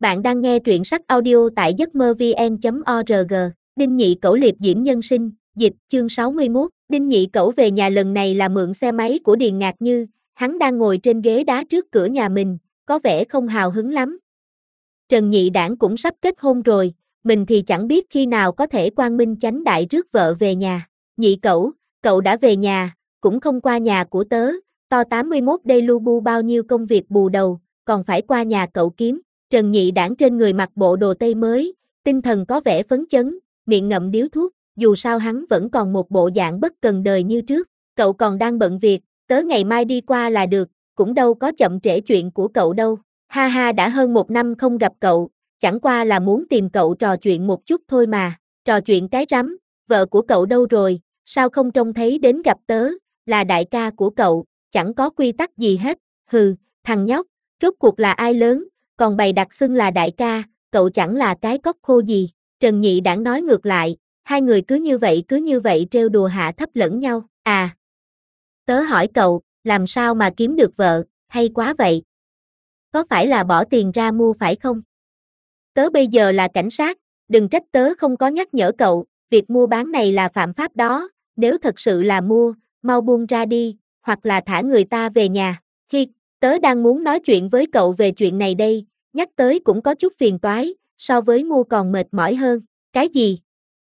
Bạn đang nghe truyện sách audio tại giấc mơ vn.org. Đinh Nhị Cẩu liệp diễm nhân sinh, dịch, chương 61. Đinh Nhị Cẩu về nhà lần này là mượn xe máy của Điền Ngạc Như, hắn đang ngồi trên ghế đá trước cửa nhà mình, có vẻ không hào hứng lắm. Trần Nhị Đản cũng sắp kết hôn rồi, mình thì chẳng biết khi nào có thể quang minh chánh đại rước vợ về nhà. Nhị Cẩu, cậu đã về nhà, cũng không qua nhà của tớ, to 81 đây lu bu bao nhiêu công việc bù đầu, còn phải qua nhà cậu kiếm. Trần Nhị Đản trên người mặc bộ đồ tây mới, tinh thần có vẻ phấn chấn, miệng ngậm điếu thuốc, dù sao hắn vẫn còn một bộ dạng bất cần đời như trước. Cậu còn đang bận việc, tớ ngày mai đi qua là được, cũng đâu có chậm trễ chuyện của cậu đâu. Ha ha, đã hơn 1 năm không gặp cậu, chẳng qua là muốn tìm cậu trò chuyện một chút thôi mà. Trò chuyện cái rắm, vợ của cậu đâu rồi, sao không trông thấy đến gặp tớ, là đại ca của cậu, chẳng có quy tắc gì hết. Hừ, thằng nhóc, rốt cuộc là ai lớn, còn bày đặt xưng là đại ca, cậu chẳng là cái cóc khô gì. Trần Nhị Đản nói ngược lại, hai người cứ như vậy trêu đùa hạ thấp lẫn nhau. À, tớ hỏi cậu, làm sao mà kiếm được vợ, hay quá vậy? Có phải là bỏ tiền ra mua phải không? Tớ bây giờ là cảnh sát, đừng trách tớ không có nhắc nhở cậu, việc mua bán này là phạm pháp đó, nếu thật sự là mua, mau buông ra đi, hoặc là thả người ta về nhà. Hi, tớ đang muốn nói chuyện với cậu về chuyện này đây, nhắc tới cũng có chút phiền toái, so với mua còn mệt mỏi hơn. Cái gì?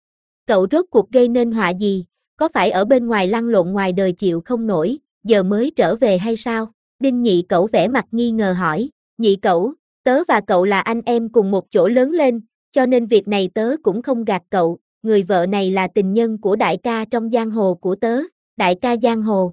Cậu rốt cuộc gây nên họa gì, có phải ở bên ngoài lăn lộn ngoài đời chịu không nổi, giờ mới trở về hay sao? Đinh Nhị Cẩu vẻ mặt nghi ngờ hỏi. Nhị Cẩu, tớ và cậu là anh em cùng một chỗ lớn lên, cho nên việc này tớ cũng không gạt cậu, người vợ này là tình nhân của đại ca trong giang hồ của tớ. Đại ca giang hồ?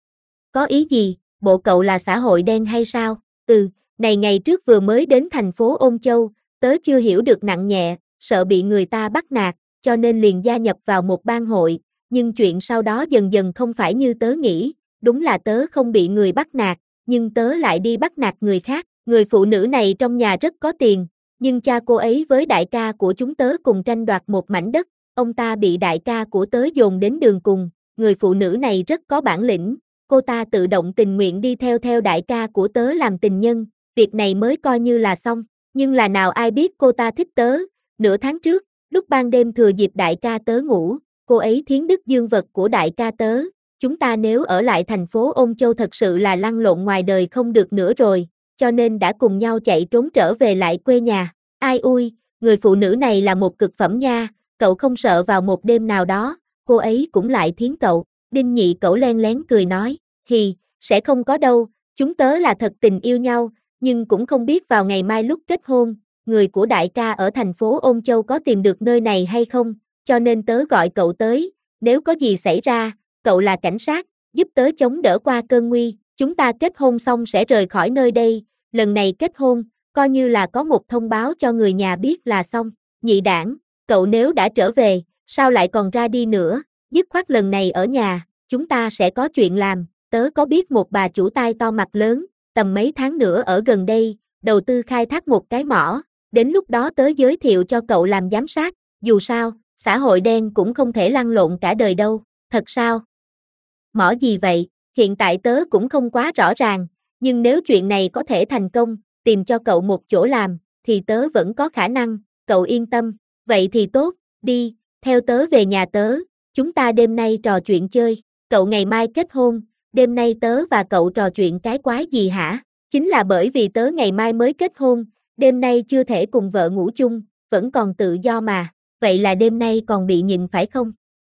Có ý gì, bộ cậu là xã hội đen hay sao? Này ngày trước vừa mới đến thành phố Ôn Châu, tớ chưa hiểu được nặng nhẹ, sợ bị người ta bắt nạt, cho nên liền gia nhập vào một bang hội, nhưng chuyện sau đó dần dần không phải như tớ nghĩ, đúng là tớ không bị người bắt nạt, nhưng tớ lại đi bắt nạt người khác. Người phụ nữ này trong nhà rất có tiền, nhưng cha cô ấy với đại ca của chúng tớ cùng tranh đoạt một mảnh đất, ông ta bị đại ca của tớ dồn đến đường cùng, người phụ nữ này rất có bản lĩnh, cô ta tự động tình nguyện đi theo đại ca của tớ làm tình nhân, việc này mới coi như là xong, nhưng là nào ai biết cô ta thích tớ. Nửa tháng trước, lúc ban đêm thừa dịp đại ca tớ ngủ, cô ấy thiến đức dương vật của đại ca tớ, chúng ta nếu ở lại thành phố Ôn Châu thật sự là lăn lộn ngoài đời không được nữa rồi, cho nên đã cùng nhau chạy trốn trở về lại quê nhà. Ai ui, người phụ nữ này là một cực phẩm nha, cậu không sợ vào một đêm nào đó, cô ấy cũng lại thiến cậu. Đinh Nhị Cẩu len lén cười nói, hì, sẽ không có đâu, chúng tớ là thật tình yêu nhau, nhưng cũng không biết vào ngày mai lúc kết hôn, người của đại ca ở thành phố Ôn Châu có tìm được nơi này hay không, cho nên tớ gọi cậu tới, nếu có gì xảy ra, cậu là cảnh sát, giúp tớ chống đỡ qua cơn nguy, chúng ta kết hôn xong sẽ rời khỏi nơi đây, lần này kết hôn, coi như là có một thông báo cho người nhà biết là xong. Nhị Đản, cậu nếu đã trở về, sao lại còn ra đi nữa, dứt khoát lần này ở nhà, chúng ta sẽ có chuyện làm, tớ có biết một bà chủ tai to mặt lớn, tầm mấy tháng nữa ở gần đây, đầu tư khai thác một cái mỏ, đến lúc đó tớ giới thiệu cho cậu làm giám sát, dù sao, xã hội đen cũng không thể lăn lộn cả đời đâu. Thật sao? Mỏ gì vậy? Hiện tại tớ cũng không quá rõ ràng, nhưng nếu chuyện này có thể thành công, tìm cho cậu một chỗ làm, thì tớ vẫn có khả năng, cậu yên tâm. Vậy thì tốt, đi, theo tớ về nhà tớ, chúng ta đêm nay trò chuyện chơi. Cậu ngày mai kết hôn, đêm nay tớ và cậu trò chuyện cái quái gì hả? Chính là bởi vì tớ ngày mai mới kết hôn, đêm nay chưa thể cùng vợ ngủ chung, vẫn còn tự do mà. Vậy là đêm nay còn bị nhịn phải không?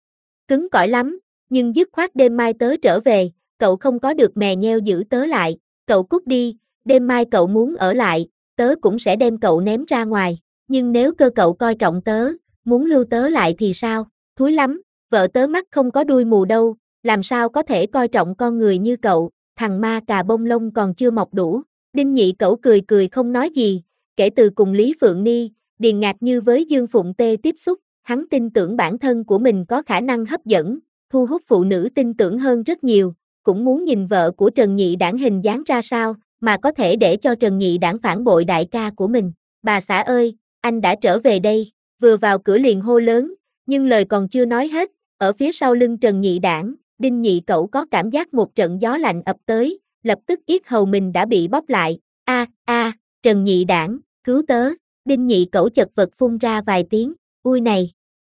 Cứng cỏi lắm, nhưng dứt khoát đêm mai tớ trở về, cậu không có được mè nheo giữ tớ lại, cậu cút đi, đêm mai cậu muốn ở lại, tớ cũng sẽ đem cậu ném ra ngoài, nhưng nếu cơ cậu coi trọng tớ, muốn lưu tớ lại thì sao, thúi lắm, vợ tớ mắt không có đuôi mù đâu, làm sao có thể coi trọng con người như cậu, thằng ma cà bông lông còn chưa mọc đủ. Đinh Nhị Cẩu cười cười không nói gì, kể từ cùng Lý Phượng Ni, Điền Ngạc Như với Dương Phụng Tê tiếp xúc, hắn tin tưởng bản thân của mình có khả năng hấp dẫn, thu hút phụ nữ tin tưởng hơn rất nhiều, cũng muốn nhìn vợ của Trần Nhị Đản hình dáng ra sao, mà có thể để cho Trần Nhị Đản phản bội đại ca của mình. Bà xã ơi, anh đã trở về đây, vừa vào cửa liền hô lớn, nhưng lời còn chưa nói hết, ở phía sau lưng Trần Nhị Đản, Đinh Nhị Cẩu có cảm giác một trận gió lạnh ập tới, lập tức yết hầu mình đã bị bóp lại. Trần Nhị Đản, cứu tớ, Đinh Nhị Cẩu chật vật phun ra vài tiếng, ui này.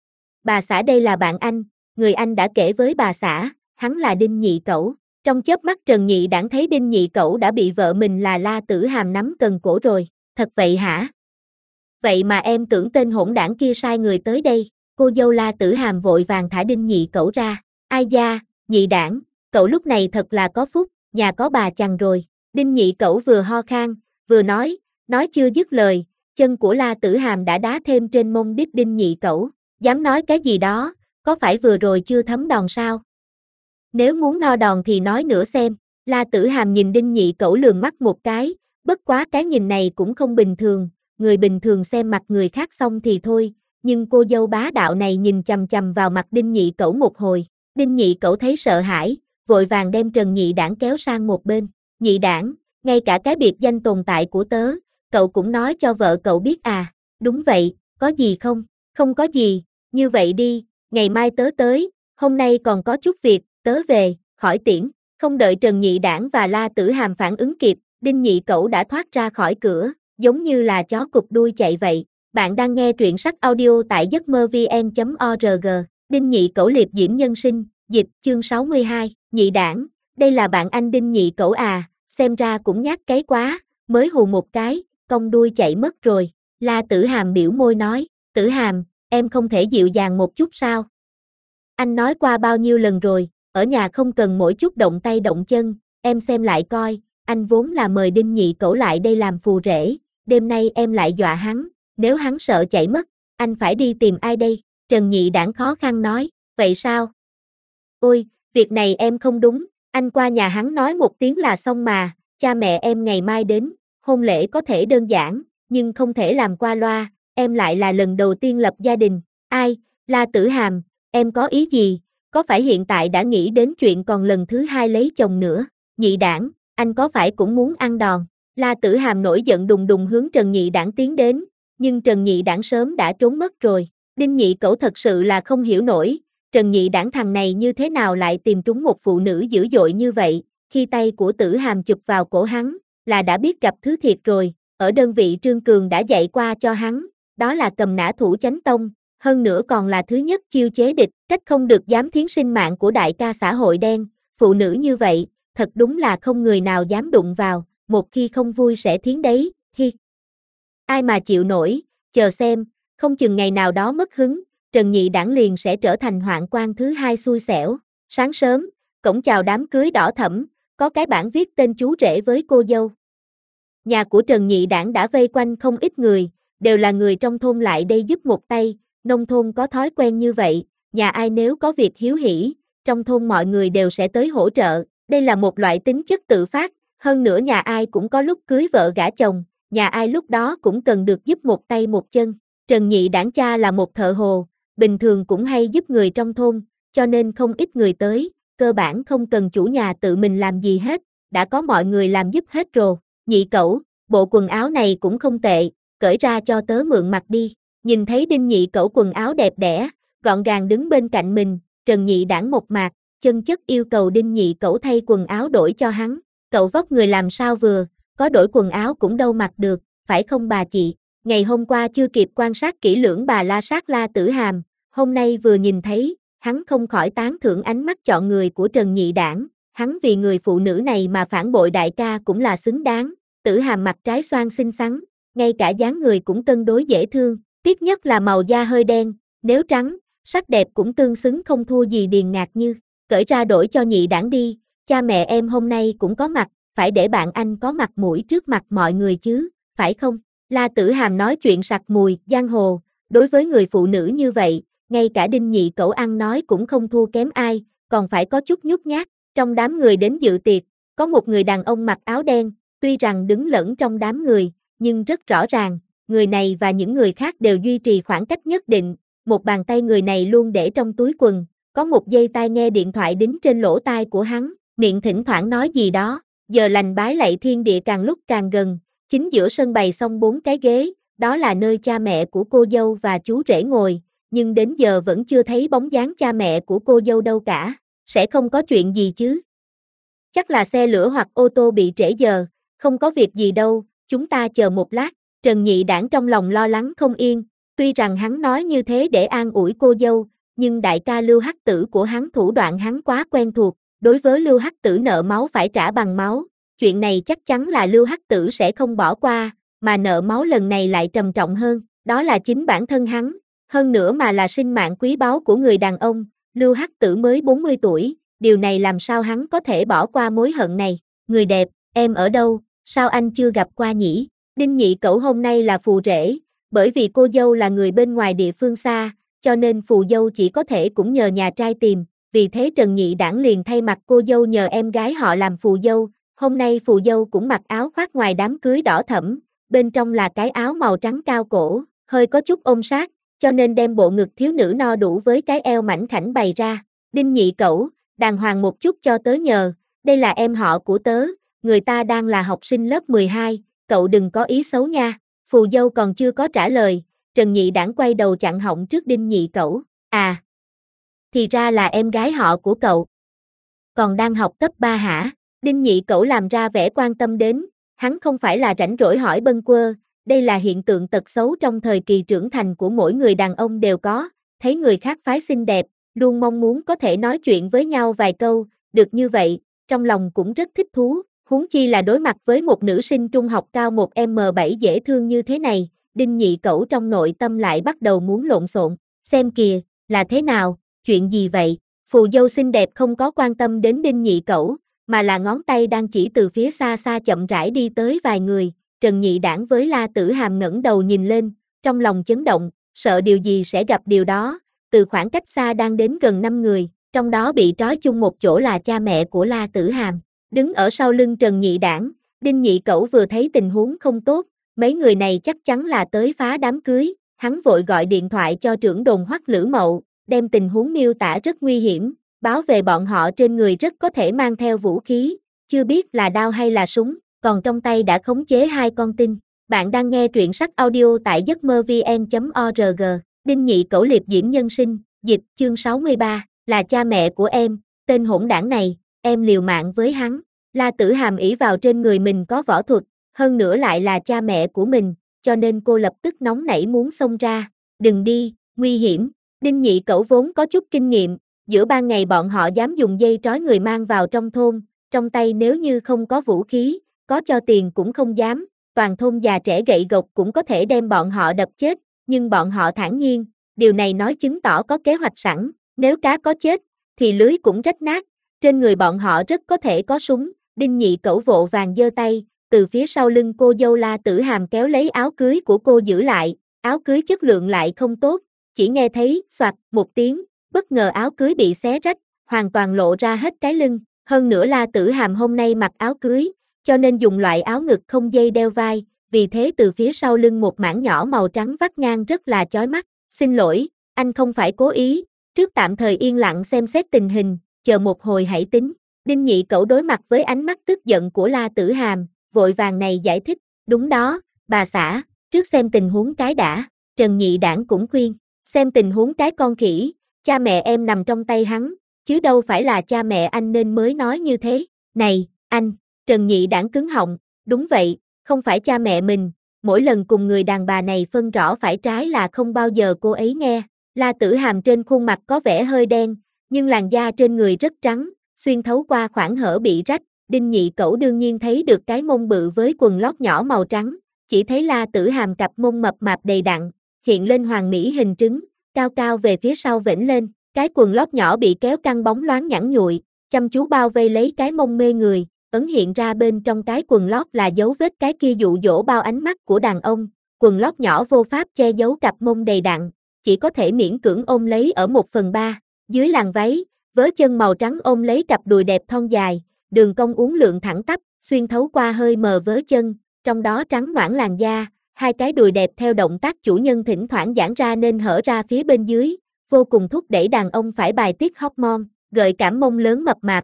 Bà xã đây là bạn anh, người anh đã kể với bà xã, hắn là Đinh Nhị Cẩu. Trong chớp mắt Trần Nhị Đản thấy Đinh Nhị Cẩu đã bị vợ mình là La Tử Hàm nắm cần cổ rồi, thật vậy hả? Vậy mà em tưởng tên hỗn đảng kia sai người tới đây, cô dâu La Tử Hàm vội vàng thả Đinh Nhị Cẩu ra, ai da, Nhị Đản, cậu lúc này thật là có phúc, nhà có bà chằn rồi. Đinh Nhị Cẩu vừa ho khan, vừa nói chưa dứt lời, chân của La Tử Hàm đã đá thêm trên mông đít Đinh Nhị Cẩu, dám nói cái gì đó, có phải vừa rồi chưa thấm đòn sao? Nếu muốn no đòn thì nói nữa xem, La Tử Hàm nhìn Đinh Nhị Cẩu lườm mắt một cái, bất quá cái nhìn này cũng không bình thường, người bình thường xem mặt người khác xong thì thôi, nhưng cô dâu bá đạo này nhìn chằm chằm vào mặt Đinh Nhị Cẩu một hồi, Đinh Nhị Cẩu thấy sợ hãi, vội vàng đem Trần Nhị Đản kéo sang một bên, Nhị Đản, ngay cả cái biệt danh tồn tại của tớ, cậu cũng nói cho vợ cậu biết à, đúng vậy, có gì không, không có gì, như vậy đi, ngày mai tớ tới, hôm nay còn có chút việc, tớ về, khỏi tiễn, không đợi Trần Nhị Đản và La Tử Hàm phản ứng kịp, Đinh Nhị Cẩu đã thoát ra khỏi cửa, giống như là chó cụp đuôi chạy vậy. Bạn đang nghe truyện sách audio tại giấc mơ vn.org, Đinh Nhị Cẩu liệp diễm nhân sinh, dịch, chương 62, Nhị Đản, đây là bạn anh Đinh Nhị Cẩu à, xem ra cũng nhát cái quá, mới hù một cái, cong đuôi chạy mất rồi, La Tử Hàm biểu môi nói, Tử Hàm, em không thể dịu dàng một chút sao? Anh nói qua bao nhiêu lần rồi, ở nhà không cần mỗi chút động tay động chân, em xem lại coi, anh vốn là mời Đinh Nhị Cẩu lại đây làm phù rể, đêm nay em lại dọa hắn, nếu hắn sợ chạy mất, anh phải đi tìm ai đây? Trần Nhị Đản khó khăn nói, vậy sao? Ôi, việc này em không đúng, anh qua nhà hắn nói một tiếng là xong mà, cha mẹ em ngày mai đến, hôn lễ có thể đơn giản, nhưng không thể làm qua loa, em lại là lần đầu tiên lập gia đình, ai, La Tử Hàm, em có ý gì, có phải hiện tại đã nghĩ đến chuyện còn lần thứ hai lấy chồng nữa, Nhị Đản, anh có phải cũng muốn ăn đòn, La Tử Hàm nổi giận đùng đùng hướng Trần Nhị Đản tiến đến, nhưng Trần Nhị Đản sớm đã trốn mất rồi, Đinh Nhị Cẩu thật sự là không hiểu nổi, Trần Nhị Đản thằng này như thế nào lại tìm trúng một phụ nữ dữ dội như vậy, khi tay của Tử Hàm chụp vào cổ hắn, là đã biết gặp thứ thiệt rồi, ở đơn vị Trương Cường đã dạy qua cho hắn, đó là cầm nã thủ chánh tông, hơn nữa còn là thứ nhất chiêu chế địch, trách không được dám thiến sinh mạng của đại ca xã hội đen, phụ nữ như vậy, thật đúng là không người nào dám đụng vào, một khi không vui sẽ thiến đấy, hi. Ai mà chịu nổi, chờ xem, không chừng ngày nào đó mất hứng, Trần Nhị Đản liền sẽ trở thành hoạn quan thứ hai xui xẻo. Sáng sớm, cổng chào đám cưới đỏ thẫm, có cái bảng viết tên chú rể với cô dâu. Nhà của Trần Nhị Đản đã vây quanh không ít người, đều là người trong thôn lại đây giúp một tay, nông thôn có thói quen như vậy, nhà ai nếu có việc hiếu hỉ, trong thôn mọi người đều sẽ tới hỗ trợ, đây là một loại tính chất tự phát, hơn nữa nhà ai cũng có lúc cưới vợ gả chồng, nhà ai lúc đó cũng cần được giúp một tay một chân. Trần Nhị Đản cha là một thợ hồ, bình thường cũng hay giúp người trong thôn, cho nên không ít người tới, cơ bản không cần chủ nhà tự mình làm gì hết, đã có mọi người làm giúp hết rồi. Nhị Cẩu, bộ quần áo này cũng không tệ, cởi ra cho tớ mượn mặc đi. Nhìn thấy Đinh Nhị Cẩu quần áo đẹp đẽ, gọn gàng đứng bên cạnh mình, Trần Nhị Đản một mạc, chân chất yêu cầu Đinh Nhị Cẩu thay quần áo đổi cho hắn. Cậu vóc người làm sao vừa, có đổi quần áo cũng đâu mặc được, phải không bà chị? Ngày hôm qua chưa kịp quan sát kỹ lưỡng bà la sát La Tử Hàm, hôm nay vừa nhìn thấy, hắn không khỏi tán thưởng ánh mắt chọn người của Trần Nhị Đản, hắn vì người phụ nữ này mà phản bội đại ca cũng là xứng đáng. Tử Hàm mặt trái xoan xinh xắn, ngay cả dáng người cũng cân đối dễ thương, tiếc nhất là màu da hơi đen, nếu trắng, sắc đẹp cũng tương xứng không thua gì Điền Ngạc Như. Cởi ra đổi cho Nhị Đản đi, cha mẹ em hôm nay cũng có mặt, phải để bạn anh có mặt mũi trước mặt mọi người chứ, phải không? La Tử Hàm nói chuyện sặc mùi, giang hồ, đối với người phụ nữ như vậy, ngay cả Đinh Nhị Cẩu ăn nói cũng không thua kém ai, còn phải có chút nhút nhát. Trong đám người đến dự tiệc, có một người đàn ông mặc áo đen, tuy rằng đứng lẫn trong đám người, nhưng rất rõ ràng, người này và những người khác đều duy trì khoảng cách nhất định, một bàn tay người này luôn để trong túi quần, có một dây tai nghe điện thoại đính trên lỗ tai của hắn, miệng thỉnh thoảng nói gì đó, giờ lành bái lạy thiên địa càng lúc càng gần, chính giữa sân bày xong 4 cái ghế, đó là nơi cha mẹ của cô dâu và chú rể ngồi, nhưng đến giờ vẫn chưa thấy bóng dáng cha mẹ của cô dâu đâu cả, sẽ không có chuyện gì chứ? Chắc là xe lửa hoặc ô tô bị trễ giờ, không có việc gì đâu, chúng ta chờ một lát, Trần Nhị Đản trong lòng lo lắng không yên, tuy rằng hắn nói như thế để an ủi cô dâu, nhưng đại ca Lưu Hắc Tử của hắn thủ đoạn hắn quá quen thuộc, đối với Lưu Hắc Tử nợ máu phải trả bằng máu, chuyện này chắc chắn là Lưu Hắc Tử sẽ không bỏ qua, mà nợ máu lần này lại trầm trọng hơn, đó là chính bản thân hắn, hơn nữa mà là sinh mạng quý báu của người đàn ông, Lưu Hắc Tử mới 40 tuổi, điều này làm sao hắn có thể bỏ qua mối hận này, người đẹp, em ở đâu, sao anh chưa gặp qua nhỉ? Đinh Nhị Cẩu hôm nay là phù rể, bởi vì cô dâu là người bên ngoài địa phương xa, cho nên phù dâu chỉ có thể cũng nhờ nhà trai tìm, vì thế Trần Nhị Đản liền thay mặt cô dâu nhờ em gái họ làm phù dâu, hôm nay phù dâu cũng mặc áo khoác ngoài đám cưới đỏ thẫm, bên trong là cái áo màu trắng cao cổ, hơi có chút ôm sát, cho nên đem bộ ngực thiếu nữ no đủ với cái eo mảnh khảnh bày ra. Đinh Nhị Cẩu, đàng hoàng một chút cho tớ nhờ, đây là em họ của tớ, người ta đang là học sinh lớp 12, cậu đừng có ý xấu nha. Phù dâu còn chưa có trả lời, Trần Nhị Đản quay đầu chặn họng trước Đinh Nhị Cẩu, à, thì ra là em gái họ của cậu, còn đang học cấp 3 hả? Đinh Nhị Cẩu làm ra vẻ quan tâm đến, hắn không phải là rảnh rỗi hỏi bâng quơ, đây là hiện tượng tật xấu trong thời kỳ trưởng thành của mỗi người đàn ông đều có, thấy người khác phái xinh đẹp, luôn mong muốn có thể nói chuyện với nhau vài câu, được như vậy, trong lòng cũng rất thích thú, huống chi là đối mặt với một nữ sinh trung học cao 1m7 dễ thương như thế này, Đinh Nhị Cẩu trong nội tâm lại bắt đầu muốn lộn xộn, xem kìa, là thế nào, chuyện gì vậy? Phù dâu xinh đẹp không có quan tâm đến Đinh Nhị Cẩu, mà là ngón tay đang chỉ từ phía xa xa chậm rãi đi tới vài người, Trần Nhị Đản với La Tử Hàm ngẩng đầu nhìn lên, trong lòng chấn động, sợ điều gì sẽ gặp điều đó, từ khoảng cách xa đang đến gần 5 người, trong đó bị trói chung một chỗ là cha mẹ của La Tử Hàm, đứng ở sau lưng Trần Nhị Đản, Đinh Nhị Cẩu vừa thấy tình huống không tốt, mấy người này chắc chắn là tới phá đám cưới, hắn vội gọi điện thoại cho trưởng đồn Hoắc Lữ Mậu, đem tình huống miêu tả rất nguy hiểm, báo về bọn họ trên người rất có thể mang theo vũ khí, chưa biết là đao hay là súng, còn trong tay đã khống chế 2 con tin. Bạn đang nghe truyện sách audio tại giấc mơ vn.org, Đinh Nhị Cẩu liệp diễm nhân sinh, dịch chương 63, là cha mẹ của em, tên hỗn đảng này, em liều mạng với hắn. La Tử Hàm ỷ vào trên người mình có võ thuật, hơn nữa lại là cha mẹ của mình, cho nên cô lập tức nóng nảy muốn xông ra, đừng đi, nguy hiểm. Đinh Nhị Cẩu vốn có chút kinh nghiệm, giữa ban ngày bọn họ dám dùng dây trói người mang vào trong thôn, trong tay nếu như không có vũ khí, có cho tiền cũng không dám, toàn thôn già trẻ gậy gộc cũng có thể đem bọn họ đập chết, nhưng bọn họ thản nhiên, điều này nói chứng tỏ có kế hoạch sẵn, nếu cá có chết, thì lưới cũng rách nát, trên người bọn họ rất có thể có súng, Đinh Nhị Cẩu vội vàng giơ tay, từ phía sau lưng cô dâu La Tử Hàm kéo lấy áo cưới của cô giữ lại, áo cưới chất lượng lại không tốt, chỉ nghe thấy xoạt một tiếng, bất ngờ áo cưới bị xé rách, hoàn toàn lộ ra hết cái lưng, hơn nữa La Tử Hàm hôm nay mặc áo cưới, cho nên dùng loại áo ngực không dây đeo vai, vì thế từ phía sau lưng một mảng nhỏ màu trắng vắt ngang rất là chói mắt, xin lỗi, anh không phải cố ý, trước tạm thời yên lặng xem xét tình hình, chờ một hồi hãy tính. Đinh Nhị Cẩu đối mặt với ánh mắt tức giận của La Tử Hàm, vội vàng này giải thích, đúng đó, bà xã, trước xem tình huống cái đã, Trần Nhị Đản cũng khuyên, xem tình huống cái con khỉ, cha mẹ em nằm trong tay hắn, chứ đâu phải là cha mẹ anh nên mới nói như thế, này, anh, Trần Nhị Đản cứng họng, đúng vậy, không phải cha mẹ mình, mỗi lần cùng người đàn bà này phân rõ phải trái là không bao giờ cô ấy nghe, La Tử Hàm trên khuôn mặt có vẻ hơi đen, nhưng làn da trên người rất trắng, xuyên thấu qua khoảng hở bị rách, Đinh Nhị Cẩu đương nhiên thấy được cái mông bự với quần lót nhỏ màu trắng, chỉ thấy La Tử Hàm cặp mông mập mạp đầy đặn, hiện lên hoàn mỹ hình trứng, cao cao về phía sau vểnh lên, cái quần lót nhỏ bị kéo căng bóng loáng nhẵn nhụi, chăm chú bao vây lấy cái mông mê người, ấn hiện ra bên trong cái quần lót là dấu vết cái kia dụ dỗ bao ánh mắt của đàn ông, quần lót nhỏ vô pháp che giấu cặp mông đầy đặn, chỉ có thể miễn cưỡng ôm lấy ở 1/3, dưới làn váy, vớ chân màu trắng ôm lấy cặp đùi đẹp thon dài, đường cong uốn lượn thẳng tắp, xuyên thấu qua hơi mờ vớ chân, trong đó trắng nõn làn da, hai cái đùi đẹp theo động tác chủ nhân thỉnh thoảng giãn ra nên hở ra phía bên dưới, vô cùng thúc đẩy đàn ông phải bài tiết hormone, gợi cảm mông lớn mập mạp.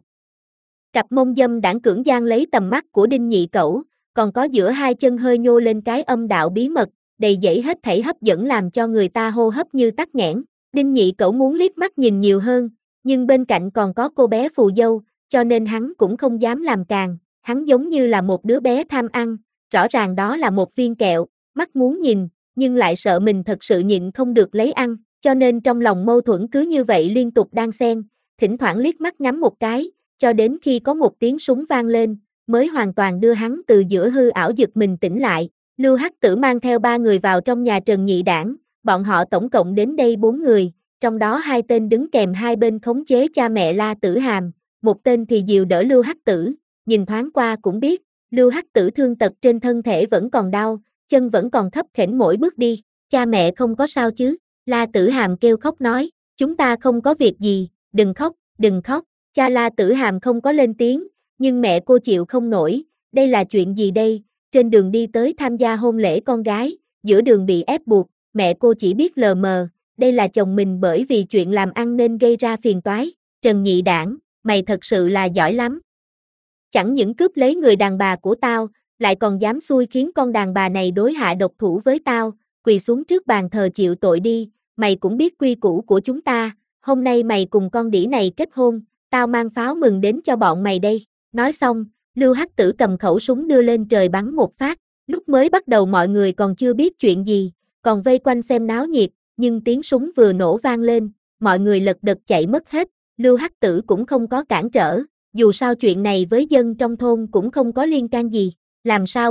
Cặp mông dâm đãng cưỡng gian lấy tầm mắt của Đinh Nhị Cẩu, còn có giữa hai chân hơi nhô lên cái âm đạo bí mật, đầy dẫy hết thảy hấp dẫn làm cho người ta hô hấp như tắc nghẽn. Đinh Nhị Cẩu muốn liếc mắt nhìn nhiều hơn, nhưng bên cạnh còn có cô bé phù dâu, cho nên hắn cũng không dám làm càng, hắn giống như là một đứa bé tham ăn, rõ ràng đó là một viên kẹo, mắt muốn nhìn, nhưng lại sợ mình thật sự nhịn không được lấy ăn, cho nên trong lòng mâu thuẫn cứ như vậy liên tục đan xen, thỉnh thoảng liếc mắt ngắm một cái, cho đến khi có một tiếng súng vang lên, mới hoàn toàn đưa hắn từ giữa hư ảo giật mình tỉnh lại. Lưu Hắc Tử mang theo 3 người vào trong nhà Trần Nhị Đảng, bọn họ tổng cộng đến đây 4 người, trong đó 2 tên đứng kèm hai bên khống chế cha mẹ La Tử Hàm, một tên thì dìu đỡ Lưu Hắc Tử, nhìn thoáng qua cũng biết, Lưu Hắc Tử thương tật trên thân thể vẫn còn đau, chân vẫn còn khấp khểnh mỗi bước đi, cha mẹ không có sao chứ? La Tử Hàm kêu khóc nói, chúng ta không có việc gì, đừng khóc, cha La Tử Hàm không có lên tiếng, nhưng mẹ cô chịu không nổi, đây là chuyện gì đây, trên đường đi tới tham gia hôn lễ con gái, giữa đường bị ép buộc, mẹ cô chỉ biết lờ mờ, đây là chồng mình bởi vì chuyện làm ăn nên gây ra phiền toái, Trần Nhị Đảng, mày thật sự là giỏi lắm. Chẳng những cướp lấy người đàn bà của tao, lại còn dám xui khiến con đàn bà này đối hạ độc thủ với tao, quỳ xuống trước bàn thờ chịu tội đi, mày cũng biết quy củ của chúng ta, hôm nay mày cùng con đĩ này kết hôn, tao mang pháo mừng đến cho bọn mày đây. Nói xong, Lưu Hắc Tử cầm khẩu súng đưa lên trời bắn một phát, lúc mới bắt đầu mọi người còn chưa biết chuyện gì, còn vây quanh xem náo nhiệt, nhưng tiếng súng vừa nổ vang lên, mọi người lật đật chạy mất hết, Lưu Hắc Tử cũng không có cản trở, dù sao chuyện này với dân trong thôn cũng không có liên can gì, làm sao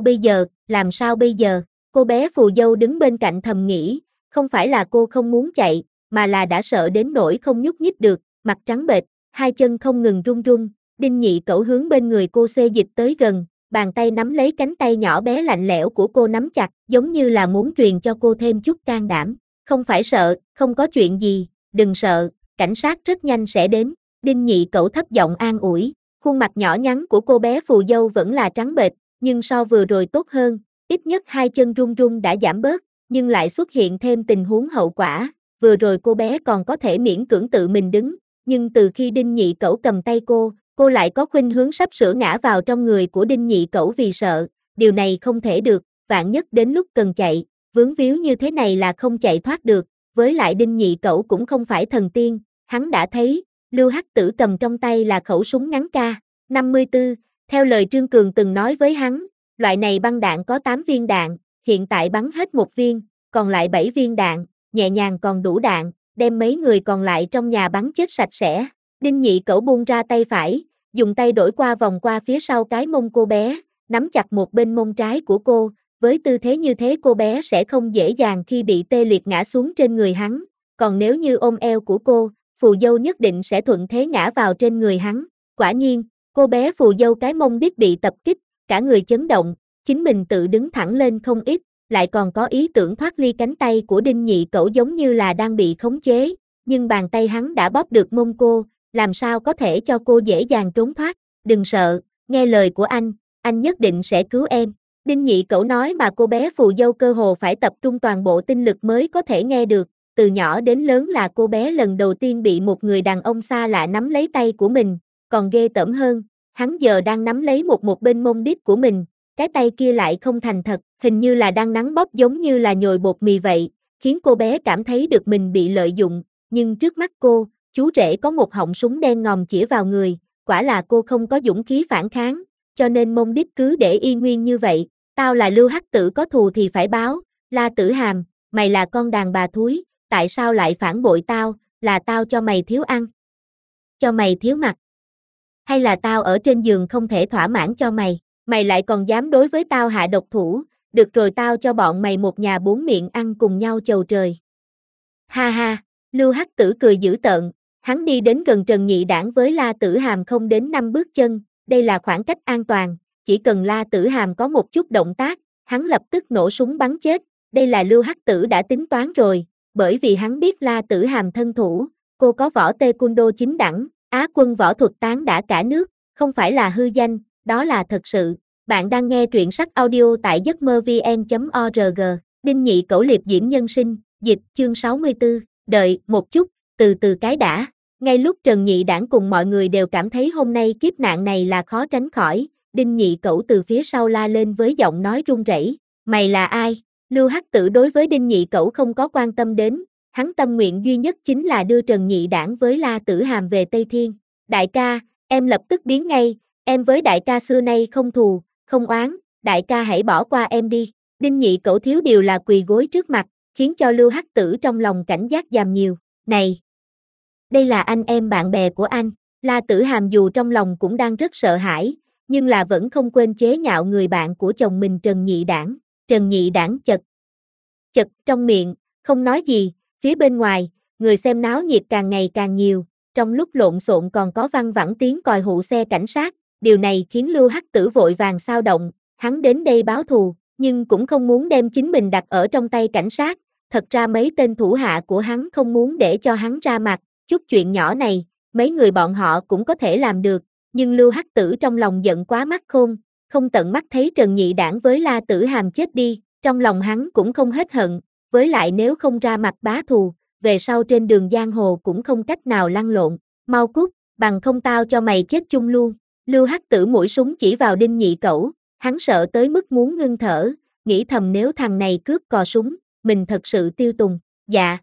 bây giờ, cô bé phù dâu đứng bên cạnh thầm nghĩ, không phải là cô không muốn chạy, mà là đã sợ đến nỗi không nhúc nhích được, mặt trắng bệch, hai chân không ngừng run run. Đinh Nhị Cẩu hướng bên người cô xê dịch tới gần, bàn tay nắm lấy cánh tay nhỏ bé lạnh lẽo của cô nắm chặt, giống như là muốn truyền cho cô thêm chút can đảm. Không phải sợ, không có chuyện gì, đừng sợ, cảnh sát rất nhanh sẽ đến. Đinh Nhị Cẩu thấp giọng an ủi, khuôn mặt nhỏ nhắn của cô bé phù dâu vẫn là trắng bệch, nhưng so vừa rồi tốt hơn, ít nhất hai chân run run đã giảm bớt, nhưng lại xuất hiện thêm tình huống hậu quả. Vừa rồi cô bé còn có thể miễn cưỡng tự mình đứng, nhưng từ khi Đinh Nhị Cẩu cầm tay cô lại có khuynh hướng sắp sửa ngã vào trong người của Đinh Nhị Cẩu vì sợ, điều này không thể được, vạn nhất đến lúc cần chạy, vướng víu như thế này là không chạy thoát được, với lại Đinh Nhị Cẩu cũng không phải thần tiên, hắn đã thấy, Lưu Hắc Tử cầm trong tay là khẩu súng ngắn K54, theo lời Trương Cường từng nói với hắn, loại này băng đạn có 8 viên đạn, hiện tại bắn hết 1 viên, còn lại 7 viên đạn, nhẹ nhàng còn đủ đạn, đem mấy người còn lại trong nhà bắn chết sạch sẽ. Đinh Nhị Cẩu buông ra tay phải, dùng tay đổi qua vòng qua phía sau cái mông cô bé, nắm chặt một bên mông trái của cô, với tư thế như thế cô bé sẽ không dễ dàng khi bị tê liệt ngã xuống trên người hắn, còn nếu như ôm eo của cô, phù dâu nhất định sẽ thuận thế ngã vào trên người hắn. Quả nhiên, cô bé phù dâu cái mông đít bị tập kích, cả người chấn động, chính mình tự đứng thẳng lên không ít, lại còn có ý tưởng thoát ly cánh tay của Đinh Nhị Cẩu giống như là đang bị khống chế, nhưng bàn tay hắn đã bóp được mông cô, làm sao có thể cho cô dễ dàng trốn thoát, đừng sợ, nghe lời của anh nhất định sẽ cứu em. Đinh Nhị Cẩu nói mà cô bé phù dâu cơ hồ phải tập trung toàn bộ tinh lực mới có thể nghe được, từ nhỏ đến lớn là cô bé lần đầu tiên bị một người đàn ông xa lạ nắm lấy tay của mình, còn ghê tởm hơn, hắn giờ đang nắm lấy một bên mông đít của mình, cái tay kia lại không thành thật, hình như là đang nắn bóp giống như là nhồi bột mì vậy, khiến cô bé cảm thấy được mình bị lợi dụng, nhưng trước mắt cô, chú rể có một họng súng đen ngòm chĩa vào người, quả là cô không có dũng khí phản kháng, cho nên mông đít cứ để y nguyên như vậy, tao là Lưu Hắc Tử có thù thì phải báo, La Tử Hàm, mày là con đàn bà thúi, tại sao lại phản bội tao, là tao cho mày thiếu ăn, cho mày thiếu mặc, hay là tao ở trên giường không thể thỏa mãn cho mày, mày lại còn dám đối với tao hạ độc thủ, được rồi tao cho bọn mày một nhà 4 miệng ăn cùng nhau chầu trời. Ha ha, Lưu Hắc Tử cười dữ tợn, hắn đi đến gần Trần Nhị Đảng với La Tử Hàm không đến 5 bước chân, đây là khoảng cách an toàn, chỉ cần La Tử Hàm có một chút động tác, hắn lập tức nổ súng bắn chết, đây là Lưu Hắc Tử đã tính toán rồi, bởi vì hắn biết La Tử Hàm thân thủ, cô có võ taekwondo chính đẳng, Á quân võ thuật tán đã cả nước, không phải là hư danh, đó là thật sự. Bạn đang nghe truyện sách audio tại giấc mơ vn.org, Đinh Nhị Cẩu liệp diễm nhân sinh, dịch chương 64, đợi một chút, từ từ cái đã. Ngay lúc Trần Nhị Đảng cùng mọi người đều cảm thấy hôm nay kiếp nạn này là khó tránh khỏi, Đinh Nhị Cẩu từ phía sau la lên với giọng nói run rẩy, mày là ai? Lưu Hắc Tử đối với Đinh Nhị Cẩu không có quan tâm đến, hắn tâm nguyện duy nhất chính là đưa Trần Nhị Đảng với La Tử Hàm về Tây Thiên. Đại ca, em lập tức biến ngay, em với đại ca xưa nay không thù, không oán, đại ca hãy bỏ qua em đi. Đinh Nhị Cẩu thiếu điều là quỳ gối trước mặt, khiến cho Lưu Hắc Tử trong lòng cảnh giác giàm nhiều. Này! Đây là anh em bạn bè của anh. La Tử Hàm dù trong lòng cũng đang rất sợ hãi, nhưng là vẫn không quên chế nhạo người bạn của chồng mình Trần Nhị Đảng. Trần Nhị Đảng chật trong miệng, không nói gì, phía bên ngoài, người xem náo nhiệt càng ngày càng nhiều, trong lúc lộn xộn còn có văng vẳng tiếng còi hụ xe cảnh sát, điều này khiến Lưu Hắc Tử vội vàng xao động, hắn đến đây báo thù, nhưng cũng không muốn đem chính mình đặt ở trong tay cảnh sát, thật ra mấy tên thủ hạ của hắn không muốn để cho hắn ra mặt, chút chuyện nhỏ này, mấy người bọn họ cũng có thể làm được, nhưng Lưu Hắc Tử trong lòng giận quá mắt khôn, không tận mắt thấy Trần Nhị Đảng với La Tử Hàm chết đi, trong lòng hắn cũng không hết hận, với lại nếu không ra mặt bá thù, về sau trên đường giang hồ cũng không cách nào lăn lộn, mau cút, bằng không tao cho mày chết chung luôn. Lưu Hắc Tử mũi súng chỉ vào Đinh Nhị Cẩu, hắn sợ tới mức muốn ngưng thở, nghĩ thầm nếu thằng này cướp cò súng, mình thật sự tiêu tùng. Dạ.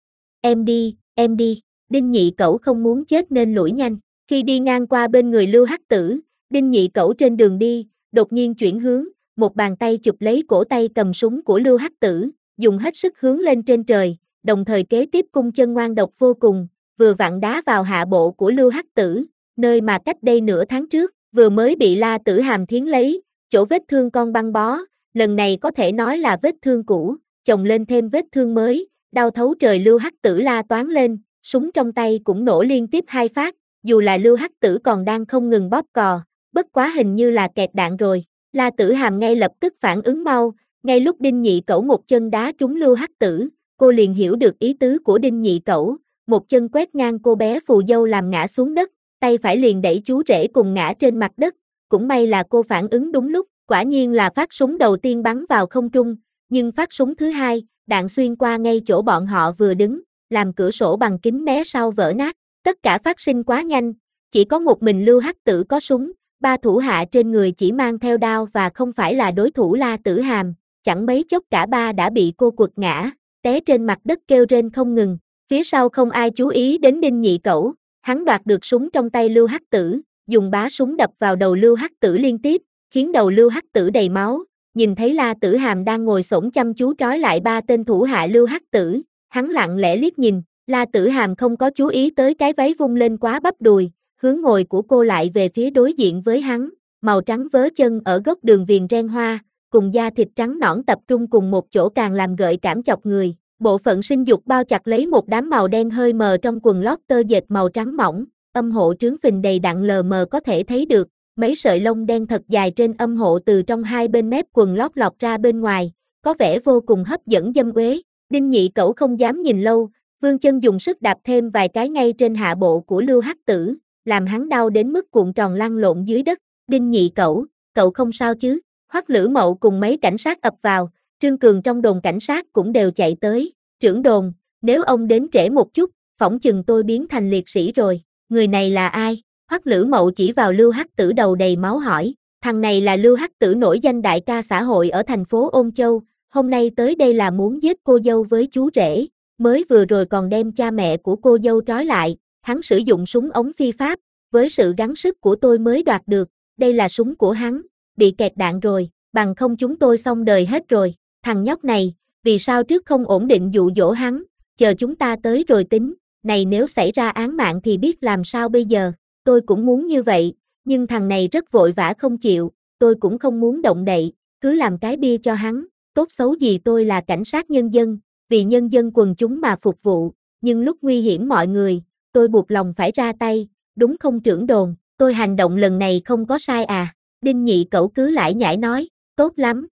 Em đi. Đinh Nhị Cẩu không muốn chết nên lủi nhanh. Khi đi ngang qua bên người Lưu Hắc Tử, Đinh Nhị Cẩu trên đường đi, đột nhiên chuyển hướng, một bàn tay chụp lấy cổ tay cầm súng của Lưu Hắc Tử, dùng hết sức hướng lên trên trời, đồng thời kế tiếp cung chân ngoan độc vô cùng, vừa vặn đá vào hạ bộ của Lưu Hắc Tử, nơi mà cách đây nửa tháng trước, vừa mới bị La Tử Hàm thiến lấy, chỗ vết thương con băng bó, lần này có thể nói là vết thương cũ, chồng lên thêm vết thương mới, đau thấu trời. Lưu Hắc Tử la toáng lên, súng trong tay cũng nổ liên tiếp 2 phát, dù là Lưu Hắc Tử còn đang không ngừng bóp cò, bất quá hình như là kẹt đạn rồi. La Tử Hàm ngay lập tức phản ứng mau, ngay lúc Đinh Nhị Cẩu một chân đá trúng Lưu Hắc Tử, cô liền hiểu được ý tứ của Đinh Nhị Cẩu, một chân quét ngang cô bé phù dâu làm ngã xuống đất, tay phải liền đẩy chú rể cùng ngã trên mặt đất, cũng may là cô phản ứng đúng lúc, quả nhiên là phát súng đầu tiên bắn vào không trung, nhưng phát súng thứ hai, đạn xuyên qua ngay chỗ bọn họ vừa đứng, làm cửa sổ bằng kính mé sau vỡ nát, tất cả phát sinh quá nhanh, chỉ có một mình Lưu Hắc Tử có súng, 3 thủ hạ trên người chỉ mang theo đao và không phải là đối thủ La Tử Hàm, chẳng mấy chốc cả ba đã bị cô quật ngã, té trên mặt đất kêu rên không ngừng, phía sau không ai chú ý đến Đinh Nhị Cẩu, hắn đoạt được súng trong tay Lưu Hắc Tử, dùng bá súng đập vào đầu Lưu Hắc Tử liên tiếp, khiến đầu Lưu Hắc Tử đầy máu, nhìn thấy La Tử Hàm đang ngồi xổm chăm chú trói lại 3 tên thủ hạ Lưu Hắc Tử, hắn lặng lẽ liếc nhìn, La Tử Hàm không có chú ý tới cái váy vung lên quá bắp đùi, hướng ngồi của cô lại về phía đối diện với hắn, màu trắng vớ chân ở góc đường viền ren hoa, cùng da thịt trắng nõn tập trung cùng một chỗ càng làm gợi cảm chọc người, bộ phận sinh dục bao chặt lấy một đám màu đen hơi mờ trong quần lót tơ dệt màu trắng mỏng, âm hộ trướng phình đầy đặn lờ mờ có thể thấy được, mấy sợi lông đen thật dài trên âm hộ từ trong hai bên mép quần lót lọt ra bên ngoài, có vẻ vô cùng hấp dẫn dâm uế. Đinh Nhị Cẩu không dám nhìn lâu, vươn chân dùng sức đạp thêm vài cái ngay trên hạ bộ của Lưu Hắc Tử, làm hắn đau đến mức cuộn tròn lăn lộn dưới đất. Đinh Nhị Cẩu, cậu không sao chứ? Hoắc Lữ Mậu cùng mấy cảnh sát ập vào, Trương Cường trong đồn cảnh sát cũng đều chạy tới. Trưởng đồn, nếu ông đến trễ một chút, phỏng chừng tôi biến thành liệt sĩ rồi. Người này là ai? Hoắc Lữ Mậu chỉ vào Lưu Hắc Tử đầu đầy máu hỏi. Thằng này là Lưu Hắc Tử nổi danh đại ca xã hội ở thành phố Ôn Châu, hôm nay tới đây là muốn giết cô dâu với chú rể, mới vừa rồi còn đem cha mẹ của cô dâu trói lại, hắn sử dụng súng ống phi pháp, với sự gắng sức của tôi mới đoạt được, đây là súng của hắn, bị kẹt đạn rồi, bằng không chúng tôi xong đời hết rồi, thằng nhóc này, vì sao trước không ổn định dụ dỗ hắn, chờ chúng ta tới rồi tính, này nếu xảy ra án mạng thì biết làm sao bây giờ, tôi cũng muốn như vậy, nhưng thằng này rất vội vã không chịu, tôi cũng không muốn động đậy, cứ làm cái bia cho hắn, tốt xấu gì tôi là cảnh sát nhân dân, vì nhân dân quần chúng mà phục vụ, nhưng lúc nguy hiểm mọi người, tôi buộc lòng phải ra tay, đúng không trưởng đồn, tôi hành động lần này không có sai à, Đinh Nhị Cẩu cứ lải nhải nói, tốt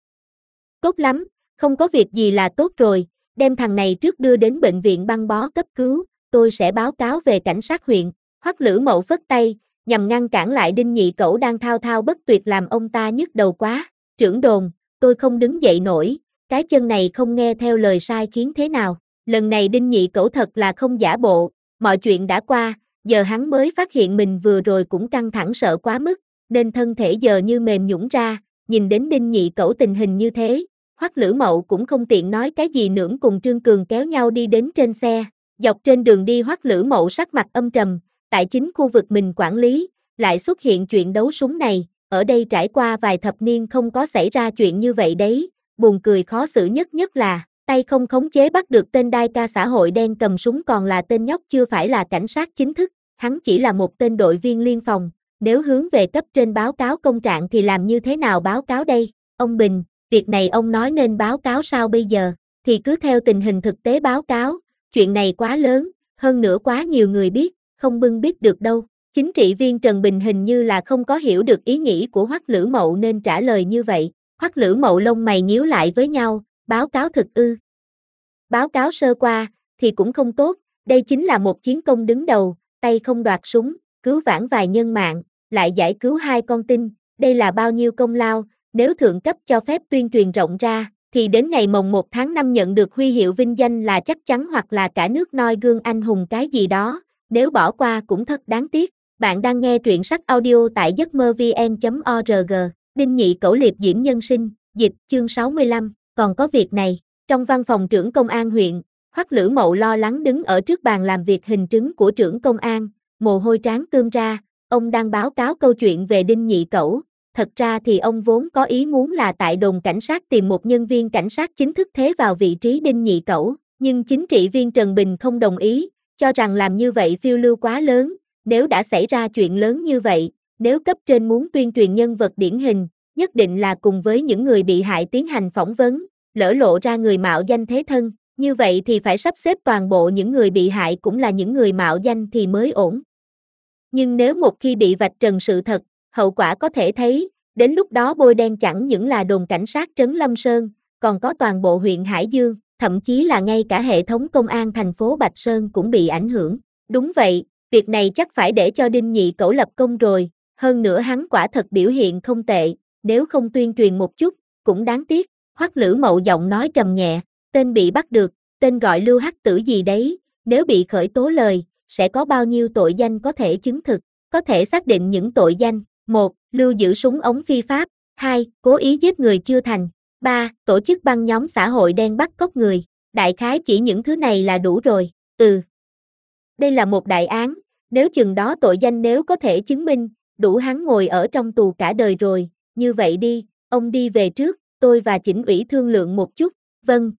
lắm, không có việc gì là tốt rồi, đem thằng này trước đưa đến bệnh viện băng bó cấp cứu, tôi sẽ báo cáo về cảnh sát huyện. Hoắc Lữ Mậu phất tay, nhằm ngăn cản lại Đinh Nhị Cẩu đang thao thao bất tuyệt làm ông ta nhức đầu quá, trưởng đồn, tôi không đứng dậy nổi, cái chân này không nghe theo lời sai khiến thế nào, lần này Đinh Nhị Cẩu thật là không giả bộ, mọi chuyện đã qua, giờ hắn mới phát hiện mình vừa rồi cũng căng thẳng sợ quá mức, nên thân thể giờ như mềm nhũn ra, nhìn đến Đinh Nhị Cẩu tình hình như thế, Hoắc Lữ Mậu cũng không tiện nói cái gì nữa cùng Trương Cường kéo nhau đi đến trên xe, dọc trên đường đi Hoắc Lữ Mậu sắc mặt âm trầm, tại chính khu vực mình quản lý, lại xuất hiện chuyện đấu súng này, ở đây trải qua vài thập niên không có xảy ra chuyện như vậy đấy, buồn cười khó xử nhất là, tay không khống chế bắt được tên đai ca xã hội đen cầm súng còn là tên nhóc chưa phải là cảnh sát chính thức, hắn chỉ là một tên đội viên liên phòng, nếu hướng về cấp trên báo cáo công trạng thì làm như thế nào báo cáo đây? Ông Bình, việc này ông nói nên báo cáo sao bây giờ? Thì cứ theo tình hình thực tế báo cáo, chuyện này quá lớn, hơn nữa quá nhiều người biết, không bưng biết được đâu. Chính trị viên Trần Bình hình như là không có hiểu được ý nghĩ của Hoắc Lữ Mậu nên trả lời như vậy. Hoắc Lữ Mậu lông mày nhíu lại với nhau, báo cáo thực ư? Báo cáo sơ qua, thì cũng không tốt, đây chính là một chiến công đứng đầu, tay không đoạt súng, cứu vãn vài nhân mạng, lại giải cứu 2 con tin, đây là bao nhiêu công lao, nếu thượng cấp cho phép tuyên truyền rộng ra, thì đến ngày mồng 1 tháng 5 nhận được huy hiệu vinh danh là chắc chắn hoặc là cả nước noi gương anh hùng cái gì đó, nếu bỏ qua cũng thật đáng tiếc. Bạn đang nghe truyện sách audio tại giấc mơ vn.org, Đinh Nhị Cẩu liệp diễm nhân sinh, dịch, chương 65, còn có việc này, trong văn phòng trưởng công an huyện, Hoắc Lữ Mậu lo lắng đứng ở trước bàn làm việc hình trứng của trưởng công an, mồ hôi trán tươm ra, ông đang báo cáo câu chuyện về Đinh Nhị Cẩu. Thật ra thì ông vốn có ý muốn là tại đồn cảnh sát tìm một nhân viên cảnh sát chính thức thế vào vị trí Đinh Nhị Cẩu, nhưng chính trị viên Trần Bình không đồng ý, cho rằng làm như vậy phiêu lưu quá lớn, nếu đã xảy ra chuyện lớn như vậy, nếu cấp trên muốn tuyên truyền nhân vật điển hình, nhất định là cùng với những người bị hại tiến hành phỏng vấn, lỡ lộ ra người mạo danh thế thân, như vậy thì phải sắp xếp toàn bộ những người bị hại cũng là những người mạo danh thì mới ổn. Nhưng nếu một khi bị vạch trần sự thật, hậu quả có thể thấy, đến lúc đó bôi đen chẳng những là đồn cảnh sát trấn Lâm Sơn, còn có toàn bộ huyện Hải Dương, thậm chí là ngay cả hệ thống công an thành phố Bạch Sơn cũng bị ảnh hưởng. Đúng vậy, việc này chắc phải để cho Đinh Nhị Cẩu lập công rồi, hơn nữa hắn quả thật biểu hiện không tệ, nếu không tuyên truyền một chút, cũng đáng tiếc. Hoắc Lữ Mậu giọng nói trầm nhẹ, tên bị bắt được, tên gọi Lưu Hắc Tử gì đấy, nếu bị khởi tố lời, sẽ có bao nhiêu tội danh có thể chứng thực, có thể xác định những tội danh. 1. Lưu giữ súng ống phi pháp. 2. Cố ý giết người chưa thành. 3. Tổ chức băng nhóm xã hội đen bắt cóc người. Đại khái chỉ những thứ này là đủ rồi. Đây là một đại án, nếu chừng đó tội danh nếu có thể chứng minh, đủ hắn ngồi ở trong tù cả đời rồi, như vậy đi, ông đi về trước, tôi và Chỉnh ủy thương lượng một chút. Vâng.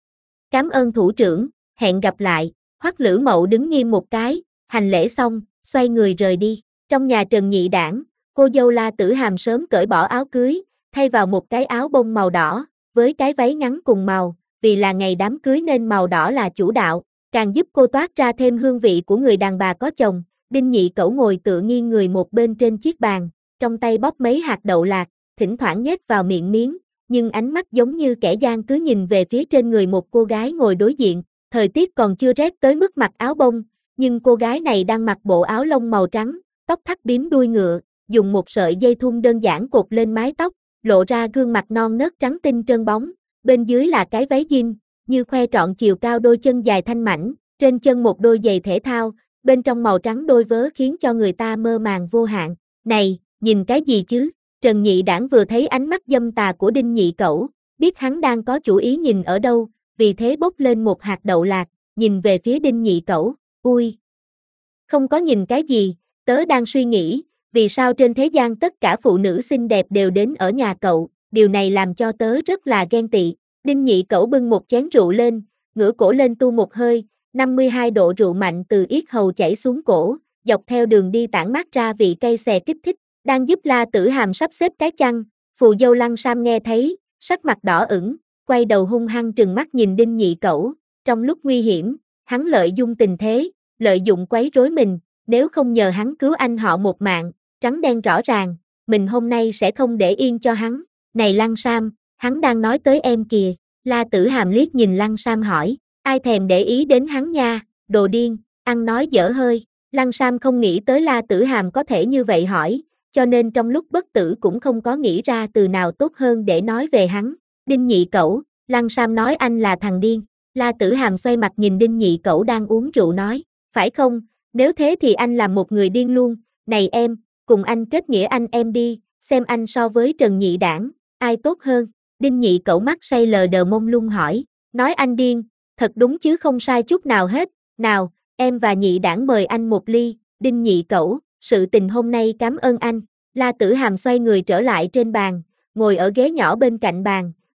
Cảm ơn thủ trưởng, hẹn gặp lại. Hoắc Lữ Mậu đứng nghiêm một cái, hành lễ xong, xoay người rời đi. Trong nhà Trần Nhị Đảng, cô dâu La Tử Hàm sớm cởi bỏ áo cưới, thay vào một cái áo bông màu đỏ, với cái váy ngắn cùng màu, vì là ngày đám cưới nên màu đỏ là chủ đạo, càng giúp cô toát ra thêm hương vị của người đàn bà có chồng. Đinh Nhị Cẩu ngồi tựa nghiêng người một bên trên chiếc bàn, trong tay bóp mấy hạt đậu lạc, thỉnh thoảng nhét vào miệng miếng, nhưng ánh mắt giống như kẻ gian cứ nhìn về phía trên người một cô gái ngồi đối diện. Thời tiết còn chưa rét tới mức mặc áo bông, nhưng cô gái này đang mặc bộ áo lông màu trắng, tóc thắt bím đuôi ngựa, dùng một sợi dây thun đơn giản cột lên mái tóc, lộ ra gương mặt non nớt trắng tinh trơn bóng, bên dưới là cái váy jean, như khoe trọn chiều cao đôi chân dài thanh mảnh, trên chân một đôi giày thể thao, bên trong màu trắng đôi vớ khiến cho người ta mơ màng vô hạn. Này, nhìn cái gì chứ? Trần Nhị Đảng vừa thấy ánh mắt dâm tà của Đinh Nhị Cẩu, biết hắn đang có chủ ý nhìn ở đâu, vì thế bốc lên một hạt đậu lạc, nhìn về phía Đinh Nhị Cẩu. Ui! Không có nhìn cái gì, tớ đang suy nghĩ, vì sao trên thế gian tất cả phụ nữ xinh đẹp đều đến ở nhà cậu, điều này làm cho tớ rất là ghen tị. Đinh Nhị Cẩu bưng một chén rượu lên, ngửa cổ lên tu một hơi, 52 độ rượu mạnh từ yết hầu chảy xuống cổ, dọc theo đường đi tản mát ra vị cay xè kích thích, đang giúp La Tử Hàm sắp xếp cái chăn. Phù dâu Lăng Sam nghe thấy, sắc mặt đỏ ửng, quay đầu hung hăng trừng mắt nhìn Đinh Nhị Cẩu. Trong lúc nguy hiểm, hắn lợi dụng tình thế, lợi dụng quấy rối mình, nếu không nhờ hắn cứu anh họ một mạng, trắng đen rõ ràng, mình hôm nay sẽ không để yên cho hắn. Này Lăng Sam, hắn đang nói tới em kìa. La Tử Hàm liếc nhìn Lăng Sam hỏi, ai thèm để ý đến hắn nha, đồ điên, ăn nói dở hơi. Lăng Sam không nghĩ tới La Tử Hàm có thể như vậy hỏi, cho nên trong lúc bất tử cũng không có nghĩ ra từ nào tốt hơn để nói về hắn. Đinh Nhị Cẩu, Lăng Sam nói anh là thằng điên. La Tử Hàm xoay mặt nhìn Đinh Nhị Cẩu đang uống rượu nói, phải không, nếu thế thì anh là một người điên luôn. Này em, cùng anh kết nghĩa anh em đi, xem anh so với Trần Nhị Đảng, ai tốt hơn. Đinh Nhị Cẩu mắt say lờ đờ mông lung hỏi, nói anh điên, thật đúng chứ không sai chút nào hết, nào, em và Nhị Đảng mời anh một ly. Đinh Nhị Cẩu, sự tình hôm nay cảm ơn anh. La Tử Hàm xoay người trở lại trên bàn, ngồi ở ghế nhỏ bên cạnh bàn,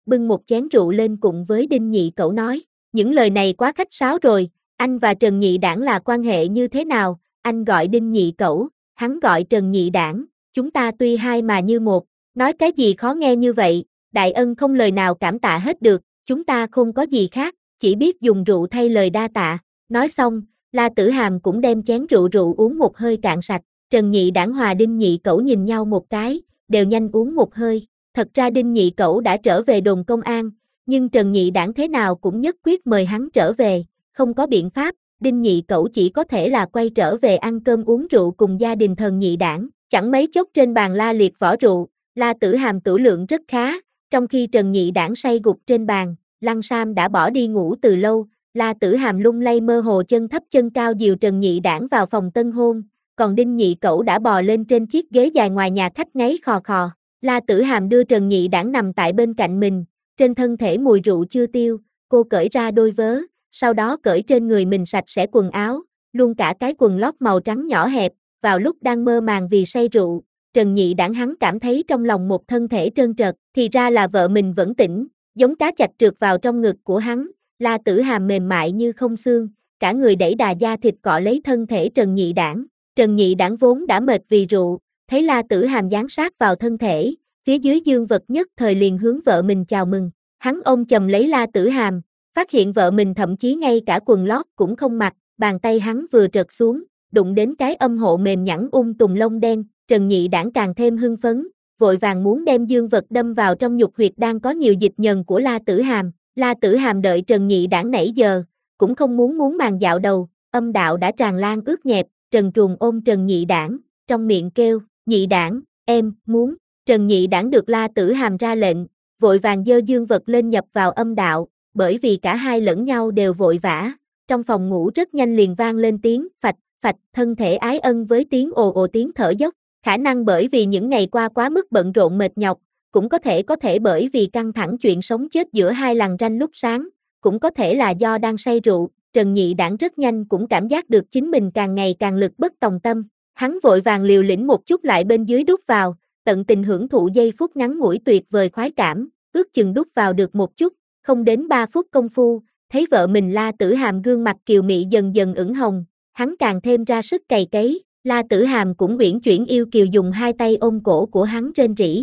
bưng một chén rượu lên cùng với Đinh Nhị Cẩu nói, những lời này quá khách sáo rồi, anh và Trần Nhị Đảng là quan hệ như thế nào, anh gọi Đinh Nhị Cẩu, hắn gọi Trần Nhị Đảng, chúng ta tuy hai mà như một, nói cái gì khó nghe như vậy, đại ân không lời nào cảm tạ hết được, chúng ta không có gì khác, chỉ biết dùng rượu thay lời đa tạ, nói xong, La Tử Hàm cũng đem chén rượu uống một hơi cạn sạch, Trần Nhị Đảng hòa Đinh Nhị Cẩu nhìn nhau một cái, đều nhanh uống một hơi, thật ra Đinh Nhị Cẩu đã trở về đồn công an, nhưng Trần Nhị Đảng thế nào cũng nhất quyết mời hắn trở về, không có biện pháp, Đinh Nhị Cẩu chỉ có thể là quay trở về ăn cơm uống rượu cùng gia đình thần Nhị Đảng, chẳng mấy chốc trên bàn la liệt vỏ rượu, La Tử Hàm tửu lượng rất khá, trong khi Trần Nhị Đảng say gục trên bàn, Lăng Sam đã bỏ đi ngủ từ lâu, La Tử Hàm lung lay mơ hồ chân thấp chân cao dìu Trần Nhị Đảng vào phòng tân hôn, còn Đinh Nhị Cẩu đã bò lên trên chiếc ghế dài ngoài nhà khách ngáy khò khò. La Tử Hàm đưa Trần Nhị Đảng nằm tại bên cạnh mình, trên thân thể mùi rượu chưa tiêu, cô cởi ra đôi vớ, sau đó cởi trên người mình sạch sẽ quần áo, luôn cả cái quần lót màu trắng nhỏ hẹp, vào lúc đang mơ màng vì say rượu, Trần Nhị Đảng hắn cảm thấy trong lòng một thân thể trơn trượt, thì ra là vợ mình vẫn tỉnh, giống cá chạch trượt vào trong ngực của hắn, La Tử Hàm mềm mại như không xương, cả người đẩy đà da thịt cọ lấy thân thể Trần Nhị Đảng. Trần Nhị Đảng vốn đã mệt vì rượu, thấy La Tử Hàm dán sát vào thân thể, phía dưới dương vật nhất thời liền hướng vợ mình chào mừng. Hắn ôm chầm lấy La Tử Hàm, phát hiện vợ mình thậm chí ngay cả quần lót cũng không mặc, bàn tay hắn vừa trượt xuống, đụng đến cái âm hộ mềm nhẵn tùng lông đen, Trần Nhị Đảng càng thêm hưng phấn, vội vàng muốn đem dương vật đâm vào trong nhục huyệt đang có nhiều dịch nhờn của La Tử Hàm. La Tử Hàm đợi Trần Nhị Đảng nãy giờ, cũng không muốn màng dạo đầu, âm đạo đã tràn lan ướt nhẹp, Trần Truồng ôm Trần Nhị Đảng, trong miệng kêu, Nhị Đảng, em, muốn, Trần Nhị Đảng được La Tử Hàm ra lệnh, vội vàng giơ dương vật lên nhập vào âm đạo, bởi vì cả hai lẫn nhau đều vội vã, trong phòng ngủ rất nhanh liền vang lên tiếng, phạch, phạch, thân thể ái ân với tiếng ồ ồ tiếng thở dốc, khả năng bởi vì những ngày qua quá mức bận rộn mệt nhọc, cũng có thể bởi vì căng thẳng chuyện sống chết giữa hai lằn ranh lúc sáng, cũng có thể là do đang say rượu, Trần Nhị Đảng rất nhanh cũng cảm giác được chính mình càng ngày càng lực bất tòng tâm, hắn vội vàng liều lĩnh một chút lại bên dưới đút vào, tận tình hưởng thụ giây phút ngắn ngủi tuyệt vời khoái cảm, ước chừng đút vào được một chút, không đến 3 phút công phu, thấy vợ mình La Tử Hàm gương mặt kiều mị dần dần ửng hồng, hắn càng thêm ra sức cày cấy, La Tử Hàm cũng uyển chuyển yêu kiều dùng hai tay ôm cổ của hắn rên rỉ,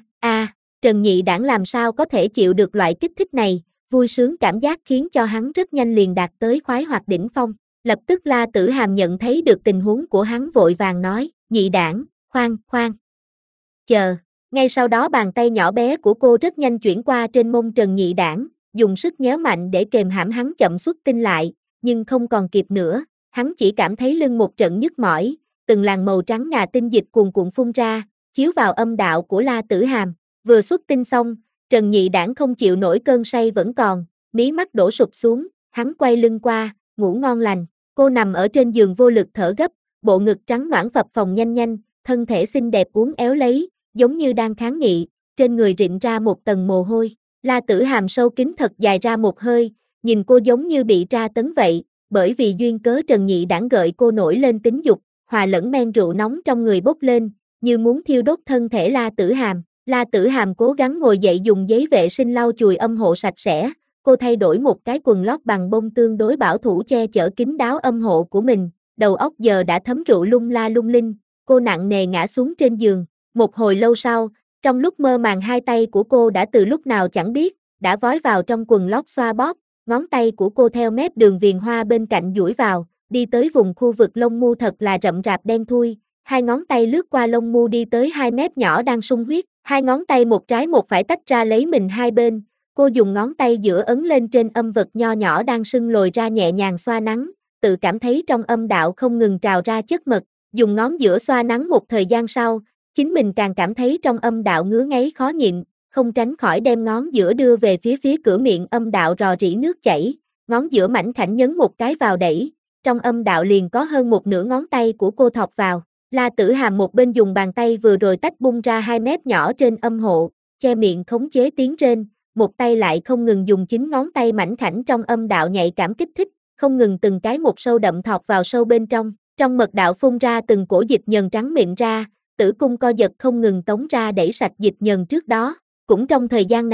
Trần Nhị Đảng làm sao có thể chịu được loại kích thích này, vui sướng cảm giác khiến cho hắn rất nhanh liền đạt tới khoái hoạt đỉnh phong, lập tức La Tử Hàm nhận thấy được tình huống của hắn vội vàng nói, Nhị Đảng, khoan, chờ, ngay sau đó bàn tay nhỏ bé của cô rất nhanh chuyển qua trên mông Trần Nhị Đảng, dùng sức nhéo mạnh để kềm hãm hắn chậm xuất tinh lại, nhưng không còn kịp nữa, hắn chỉ cảm thấy lưng một trận nhức mỏi, từng làn màu trắng ngà tinh dịch cuồn cuộn phun ra, chiếu vào âm đạo của La Tử Hàm, vừa xuất tinh xong, Trần Nhị Đảng không chịu nổi cơn say vẫn còn, mí mắt đổ sụp xuống, hắn quay lưng qua, ngủ ngon lành, cô nằm ở trên giường vô lực thở gấp, bộ ngực trắng nõn phập phồng nhanh, thân thể xinh đẹp uốn éo lấy, giống như đang kháng nghị, trên người rịn ra một tầng mồ hôi, La Tử Hàm sâu kín thật dài ra một hơi, nhìn cô giống như bị tra tấn vậy, bởi vì duyên cớ Trần Nhị Đảng gợi cô nổi lên tính dục, hòa lẫn men rượu nóng trong người bốc lên, như muốn thiêu đốt thân thể La Tử Hàm. La Tử Hàm cố gắng ngồi dậy dùng giấy vệ sinh lau chùi âm hộ sạch sẽ, cô thay đổi một cái quần lót bằng bông tương đối bảo thủ che chở kín đáo âm hộ của mình, đầu óc giờ đã thấm rượu lung la lung linh, cô nặng nề ngã xuống trên giường, một hồi lâu sau, trong lúc mơ màng hai tay của cô đã từ lúc nào chẳng biết, đã vói vào trong quần lót xoa bóp, ngón tay của cô theo mép đường viền hoa bên cạnh duỗi vào, đi tới vùng khu vực lông mu thật là rậm rạp đen thui, hai ngón tay lướt qua lông mu đi tới hai mép nhỏ đang sung huyết, hai ngón tay một trái một phải tách ra lấy mình hai bên, cô dùng ngón tay giữa ấn lên trên âm vật nho nhỏ đang sưng lồi ra nhẹ nhàng xoa nắng, tự cảm thấy trong âm đạo không ngừng trào ra chất mật, dùng ngón giữa xoa nắng một thời gian sau, chính mình càng cảm thấy trong âm đạo ngứa ngáy khó nhịn, không tránh khỏi đem ngón giữa đưa về phía cửa miệng âm đạo rò rỉ nước chảy, ngón giữa mảnh khảnh nhấn một cái vào đẩy, trong âm đạo liền có hơn một nửa ngón tay của cô thọc vào. La Tử Hàm một bên dùng bàn tay vừa rồi tách bung ra hai mép nhỏ trên âm hộ, che miệng khống chế tiếng rên, một tay lại không ngừng dùng chính ngón tay mảnh khảnh trong âm đạo nhạy cảm kích thích, không ngừng từng cái một sâu đậm thọc vào sâu bên trong mật đạo phun ra từng cổ dịch nhờn trắng mịn ra, tử cung co giật không ngừng tống ra đẩy sạch dịch nhờn trước đó, cũng trong thời gian này,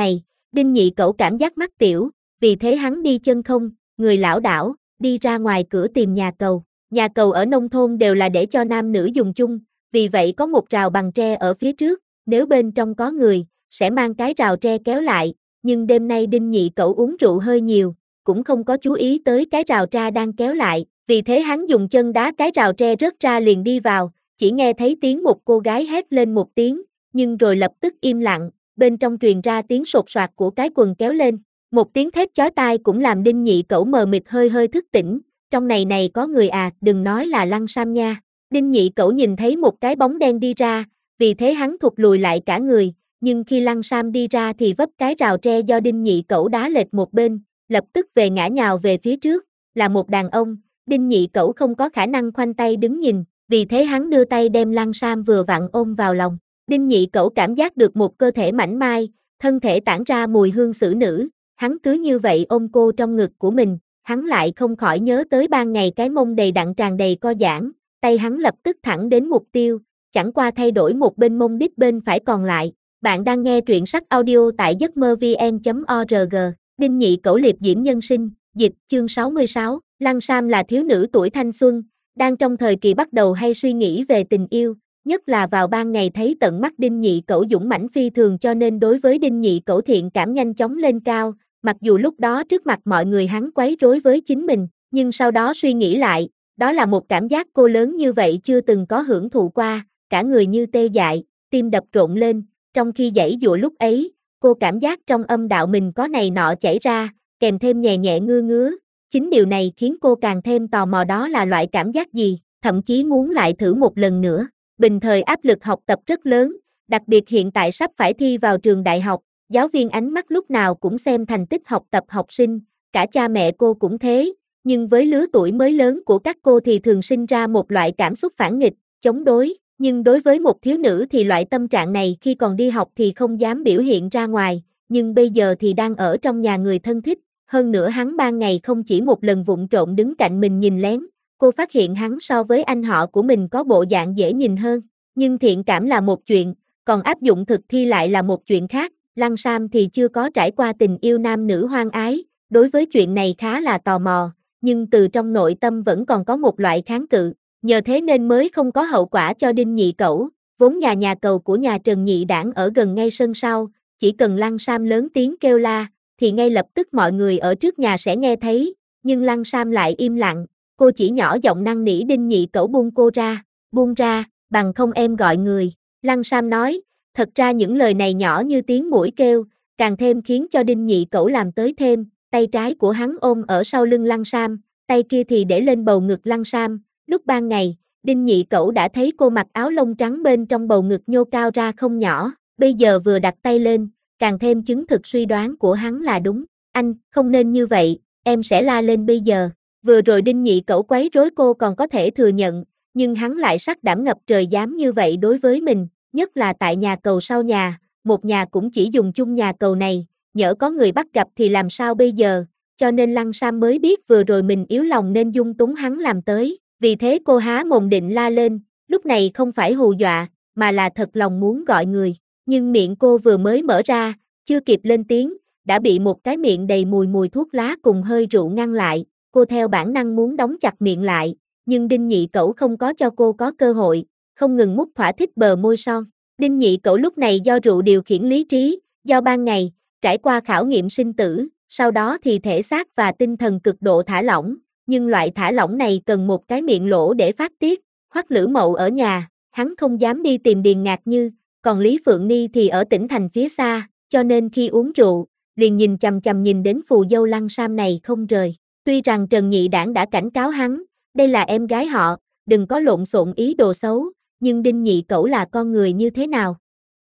Đinh Nhị Cẩu cảm giác mắc tiểu, vì thế hắn đi chân không, người lảo đảo, đi ra ngoài cửa tìm nhà cầu. Nhà cầu ở nông thôn đều là để cho nam nữ dùng chung, vì vậy có một rào bằng tre ở phía trước, nếu bên trong có người, sẽ mang cái rào tre kéo lại, nhưng đêm nay Đinh Nhị Cẩu uống rượu hơi nhiều, cũng không có chú ý tới cái rào tre đang kéo lại, vì thế hắn dùng chân đá cái rào tre rớt ra liền đi vào, chỉ nghe thấy tiếng một cô gái hét lên một tiếng, nhưng rồi lập tức im lặng, bên trong truyền ra tiếng sột soạt của cái quần kéo lên, một tiếng thét chói tai cũng làm Đinh Nhị Cẩu mờ mịt hơi hơi thức tỉnh, trong này có người à, đừng nói là Lăng Sam nha. Đinh Nhị Cẩu nhìn thấy một cái bóng đen đi ra, vì thế hắn thụt lùi lại cả người, nhưng khi Lăng Sam đi ra thì vấp cái rào tre do Đinh Nhị Cẩu đá lệch một bên, lập tức về ngã nhào về phía trước, là một đàn ông, Đinh Nhị Cẩu không có khả năng khoanh tay đứng nhìn, vì thế hắn đưa tay đem Lăng Sam vừa vặn ôm vào lòng. Đinh Nhị Cẩu cảm giác được một cơ thể mảnh mai, thân thể tản ra mùi hương xử nữ, hắn cứ như vậy ôm cô trong ngực của mình, hắn lại không khỏi nhớ tới ban ngày cái mông đầy đặn tràn đầy co giãn, tay hắn lập tức thẳng đến mục tiêu, chẳng qua thay đổi một bên mông đít bên phải còn lại. Bạn đang nghe truyện sách audio tại giấc mơ vn.org, Đinh Nhị Cẩu liệp diễm nhân sinh, dịch, chương 66, Lăng Sam là thiếu nữ tuổi thanh xuân, đang trong thời kỳ bắt đầu hay suy nghĩ về tình yêu, nhất là vào ban ngày thấy tận mắt Đinh Nhị Cẩu dũng mãnh phi thường cho nên đối với Đinh Nhị Cẩu thiện cảm nhanh chóng lên cao, mặc dù lúc đó trước mặt mọi người hắn quấy rối với chính mình, nhưng sau đó suy nghĩ lại, đó là một cảm giác cô lớn như vậy chưa từng có hưởng thụ qua, cả người như tê dại, tim đập rộn lên, trong khi giãy giụa lúc ấy, cô cảm giác trong âm đạo mình có này nọ chảy ra, kèm thêm nhẹ nhẹ ngứa ngứa, chính điều này khiến cô càng thêm tò mò đó là loại cảm giác gì, thậm chí muốn lại thử một lần nữa. Bình thời áp lực học tập rất lớn, đặc biệt hiện tại sắp phải thi vào trường đại học, giáo viên ánh mắt lúc nào cũng xem thành tích học tập học sinh, cả cha mẹ cô cũng thế, nhưng với lứa tuổi mới lớn của các cô thì thường sinh ra một loại cảm xúc phản nghịch, chống đối, nhưng đối với một thiếu nữ thì loại tâm trạng này khi còn đi học thì không dám biểu hiện ra ngoài, nhưng bây giờ thì đang ở trong nhà người thân thích, hơn nữa hắn ban ngày không chỉ một lần vụng trộm đứng cạnh mình nhìn lén, cô phát hiện hắn so với anh họ của mình có bộ dạng dễ nhìn hơn, nhưng thiện cảm là một chuyện, còn áp dụng thực thi lại là một chuyện khác. Lăng Sam thì chưa có trải qua tình yêu nam nữ hoang ái, đối với chuyện này khá là tò mò, nhưng từ trong nội tâm vẫn còn có một loại kháng cự, nhờ thế nên mới không có hậu quả cho Đinh Nhị Cẩu, vốn nhà cầu của nhà Trần Nhị Đản ở gần ngay sân sau, chỉ cần Lăng Sam lớn tiếng kêu la, thì ngay lập tức mọi người ở trước nhà sẽ nghe thấy, nhưng Lăng Sam lại im lặng, cô chỉ nhỏ giọng năn nỉ Đinh Nhị Cẩu buông cô ra, buông ra, bằng không em gọi người, Lăng Sam nói. Thật ra những lời này nhỏ như tiếng muỗi kêu, càng thêm khiến cho Đinh Nhị Cẩu làm tới thêm, tay trái của hắn ôm ở sau lưng Lăng Sam, tay kia thì để lên bầu ngực Lăng Sam, lúc ban ngày, Đinh Nhị Cẩu đã thấy cô mặc áo lông trắng bên trong bầu ngực nhô cao ra không nhỏ, bây giờ vừa đặt tay lên, càng thêm chứng thực suy đoán của hắn là đúng, anh, không nên như vậy, em sẽ la lên bây giờ, vừa rồi Đinh Nhị Cẩu quấy rối cô còn có thể thừa nhận, nhưng hắn lại sắc đảm ngập trời dám như vậy đối với mình. Nhất là tại nhà cầu sau nhà, một nhà cũng chỉ dùng chung nhà cầu này, nhỡ có người bắt gặp thì làm sao bây giờ, cho nên Lăng Sam mới biết vừa rồi mình yếu lòng nên dung túng hắn làm tới, vì thế cô há mồm định la lên, lúc này không phải hù dọa, mà là thật lòng muốn gọi người, nhưng miệng cô vừa mới mở ra, chưa kịp lên tiếng, đã bị một cái miệng đầy mùi thuốc lá cùng hơi rượu ngăn lại, cô theo bản năng muốn đóng chặt miệng lại, nhưng Đinh Nhị Cẩu không có cho cô có cơ hội, không ngừng mút thỏa thích bờ môi son. Đinh Nhị Cẩu lúc này do rượu điều khiển lý trí, do ban ngày, trải qua khảo nghiệm sinh tử, sau đó thì thể xác và tinh thần cực độ thả lỏng, nhưng loại thả lỏng này cần một cái miệng lỗ để phát tiết, Hoắc Lữ Mậu ở nhà, hắn không dám đi tìm Điền Ngạc Như, còn Lý Phượng Ni thì ở tỉnh thành phía xa, cho nên khi uống rượu, liền nhìn chằm chằm nhìn đến phù dâu Lăng Sam này không rời. Tuy rằng Trần Nhị Đản đã cảnh cáo hắn, đây là em gái họ, đừng có lộn xộn ý đồ xấu, nhưng Đinh Nhị Cẩu là con người như thế nào?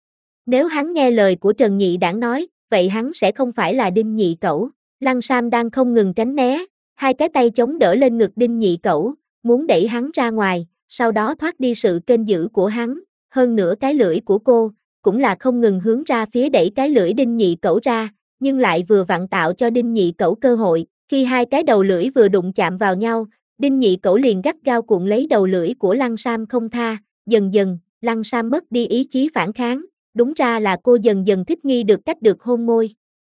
Nếu hắn nghe lời của Trần Nhị Đản nói, vậy hắn sẽ không phải là Đinh Nhị Cẩu. Lăng Sam đang không ngừng tránh né, hai cái tay chống đỡ lên ngực Đinh Nhị Cẩu, muốn đẩy hắn ra ngoài, sau đó thoát đi sự kênh giữ của hắn, hơn nữa cái lưỡi của cô, cũng là không ngừng hướng ra phía đẩy cái lưỡi Đinh Nhị Cẩu ra, nhưng lại vừa vặn tạo cho Đinh Nhị Cẩu cơ hội, khi hai cái đầu lưỡi vừa đụng chạm vào nhau, Đinh Nhị Cẩu liền gắt gao cuộn lấy đầu lưỡi của Lăng Sam không tha, dần dần, Lăng Sam mất đi ý chí phản kháng, đúng ra là cô dần dần thích nghi được cách được hôn môi,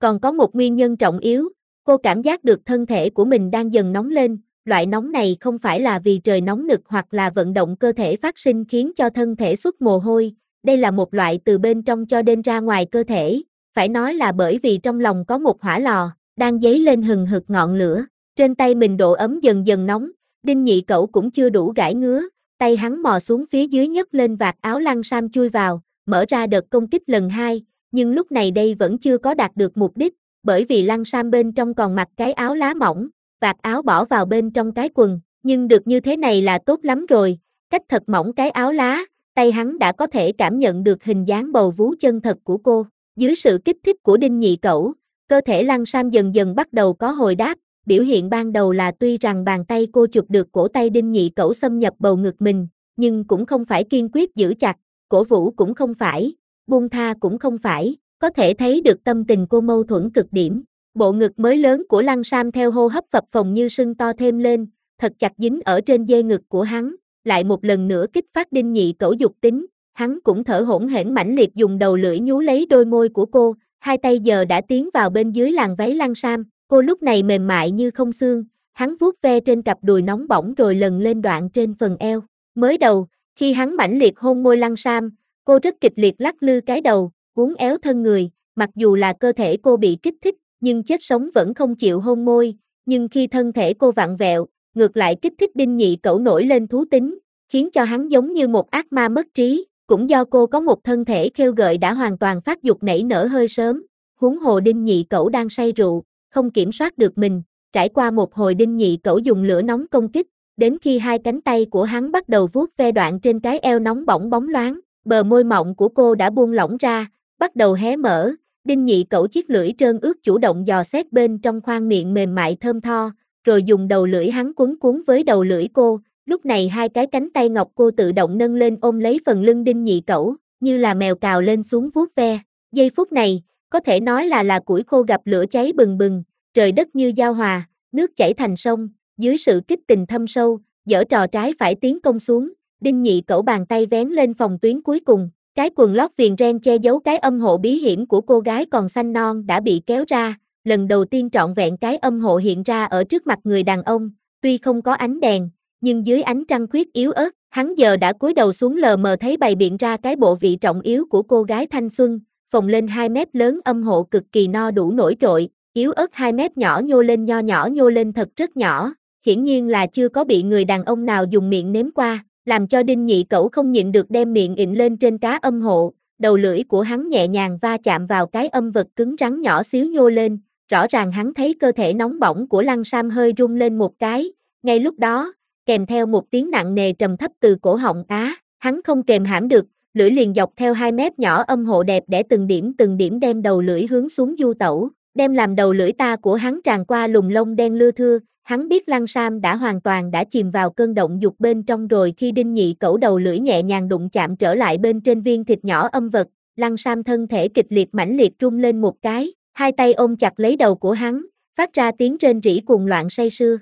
Còn có một nguyên nhân trọng yếu, cô cảm giác được thân thể của mình đang dần nóng lên, loại nóng này không phải là vì trời nóng nực hoặc là vận động cơ thể phát sinh khiến cho thân thể xuất mồ hôi, đây là một loại từ bên trong cho đến ra ngoài cơ thể, phải nói là bởi vì trong lòng có một hỏa lò, đang dấy lên hừng hực ngọn lửa, trên tay mình độ ấm dần dần nóng, Đinh Nhị Cẩu cũng chưa đủ gãi ngứa, tay hắn mò xuống phía dưới nhấc lên vạt áo Lăng Sam chui vào, mở ra đợt công kích lần 2, nhưng lúc này đây vẫn chưa có đạt được mục đích, bởi vì Lăng Sam bên trong còn mặc cái áo lá mỏng, vạt áo bỏ vào bên trong cái quần, nhưng được như thế này là tốt lắm rồi, cách thật mỏng cái áo lá, tay hắn đã có thể cảm nhận được hình dáng bầu vú chân thật của cô, dưới sự kích thích của Đinh Nhị Cẩu, cơ thể Lăng Sam dần dần bắt đầu có hồi đáp, biểu hiện ban đầu là tuy rằng bàn tay cô chụp được cổ tay Đinh Nhị Cẩu xâm nhập bầu ngực mình, nhưng cũng không phải kiên quyết giữ chặt, cổ vũ cũng không phải, buông tha cũng không phải, có thể thấy được tâm tình cô mâu thuẫn cực điểm. Bộ ngực mới lớn của Lăng Sam theo hô hấp phập phồng như sưng to thêm lên, thật chặt dính ở trên dê ngực của hắn, lại một lần nữa kích phát Đinh Nhị Cẩu dục tính, hắn cũng thở hổn hển mãnh liệt dùng đầu lưỡi nhú lấy đôi môi của cô, hai tay giờ đã tiến vào bên dưới làn váy Lăng Sam, cô lúc này mềm mại như không xương, hắn vuốt ve trên cặp đùi nóng bỏng rồi lần lên đoạn trên phần eo. Mới đầu, khi hắn mãnh liệt hôn môi Lăng Sam, cô rất kịch liệt lắc lư cái đầu, uốn éo thân người, mặc dù là cơ thể cô bị kích thích, nhưng chết sống vẫn không chịu hôn môi, nhưng khi thân thể cô vặn vẹo, ngược lại kích thích Đinh Nhị Cẩu nổi lên thú tính, khiến cho hắn giống như một ác ma mất trí, cũng do cô có một thân thể khêu gợi đã hoàn toàn phát dục nảy nở hơi sớm, huống hồ Đinh Nhị Cẩu đang say rượu, không kiểm soát được mình, trải qua một hồi Đinh Nhị Cẩu dùng lửa nóng công kích, đến khi hai cánh tay của hắn bắt đầu vuốt ve đoạn trên cái eo nóng bỏng bóng loáng, bờ môi mọng của cô đã buông lỏng ra, bắt đầu hé mở, Đinh Nhị Cẩu chiếc lưỡi trơn ướt chủ động dò xét bên trong khoang miệng mềm mại thơm tho, rồi dùng đầu lưỡi hắn quấn cuốn với đầu lưỡi cô, lúc này hai cái cánh tay ngọc cô tự động nâng lên ôm lấy phần lưng Đinh Nhị Cẩu, như là mèo cào lên xuống vuốt ve, giây phút này, có thể nói là củi khô gặp lửa cháy bừng bừng, trời đất như giao hòa, nước chảy thành sông, dưới sự kích tình thâm sâu, giở trò trái phải tiến công xuống, Đinh Nhị Cẩu bàn tay vén lên phòng tuyến cuối cùng, cái quần lót viền ren che giấu cái âm hộ bí hiểm của cô gái còn xanh non đã bị kéo ra, lần đầu tiên trọn vẹn cái âm hộ hiện ra ở trước mặt người đàn ông, tuy không có ánh đèn, nhưng dưới ánh trăng khuyết yếu ớt, hắn giờ đã cúi đầu xuống lờ mờ thấy bày biện ra cái bộ vị trọng yếu của cô gái thanh xuân, phồng lên 2 mét lớn âm hộ cực kỳ no đủ nổi trội, yếu ớt 2 mét nhỏ nhô lên nho nhỏ nhô lên thật rất nhỏ, hiển nhiên là chưa có bị người đàn ông nào dùng miệng nếm qua, làm cho Đinh Nhị Cẩu không nhịn được đem miệng ịn lên trên cá âm hộ, đầu lưỡi của hắn nhẹ nhàng va chạm vào cái âm vật cứng rắn nhỏ xíu nhô lên, rõ ràng hắn thấy cơ thể nóng bỏng của Lăng Sam hơi rung lên một cái, ngay lúc đó, kèm theo một tiếng nặng nề trầm thấp từ cổ họng hắn không kềm hãm được, lưỡi liền dọc theo 2 mét nhỏ âm hộ đẹp để từng điểm đem đầu lưỡi hướng xuống du tẩu, đem làm đầu lưỡi ta của hắn tràn qua lùng lông đen lưa thưa, hắn biết Lăng Sam đã hoàn toàn đã chìm vào cơn động dục bên trong rồi khi Đinh Nhị Cẩu đầu lưỡi nhẹ nhàng đụng chạm trở lại bên trên viên thịt nhỏ âm vật, Lăng Sam thân thể kịch liệt mãnh liệt rung lên một cái, hai tay ôm chặt lấy đầu của hắn, phát ra tiếng rên rỉ cuồng loạn say sưa,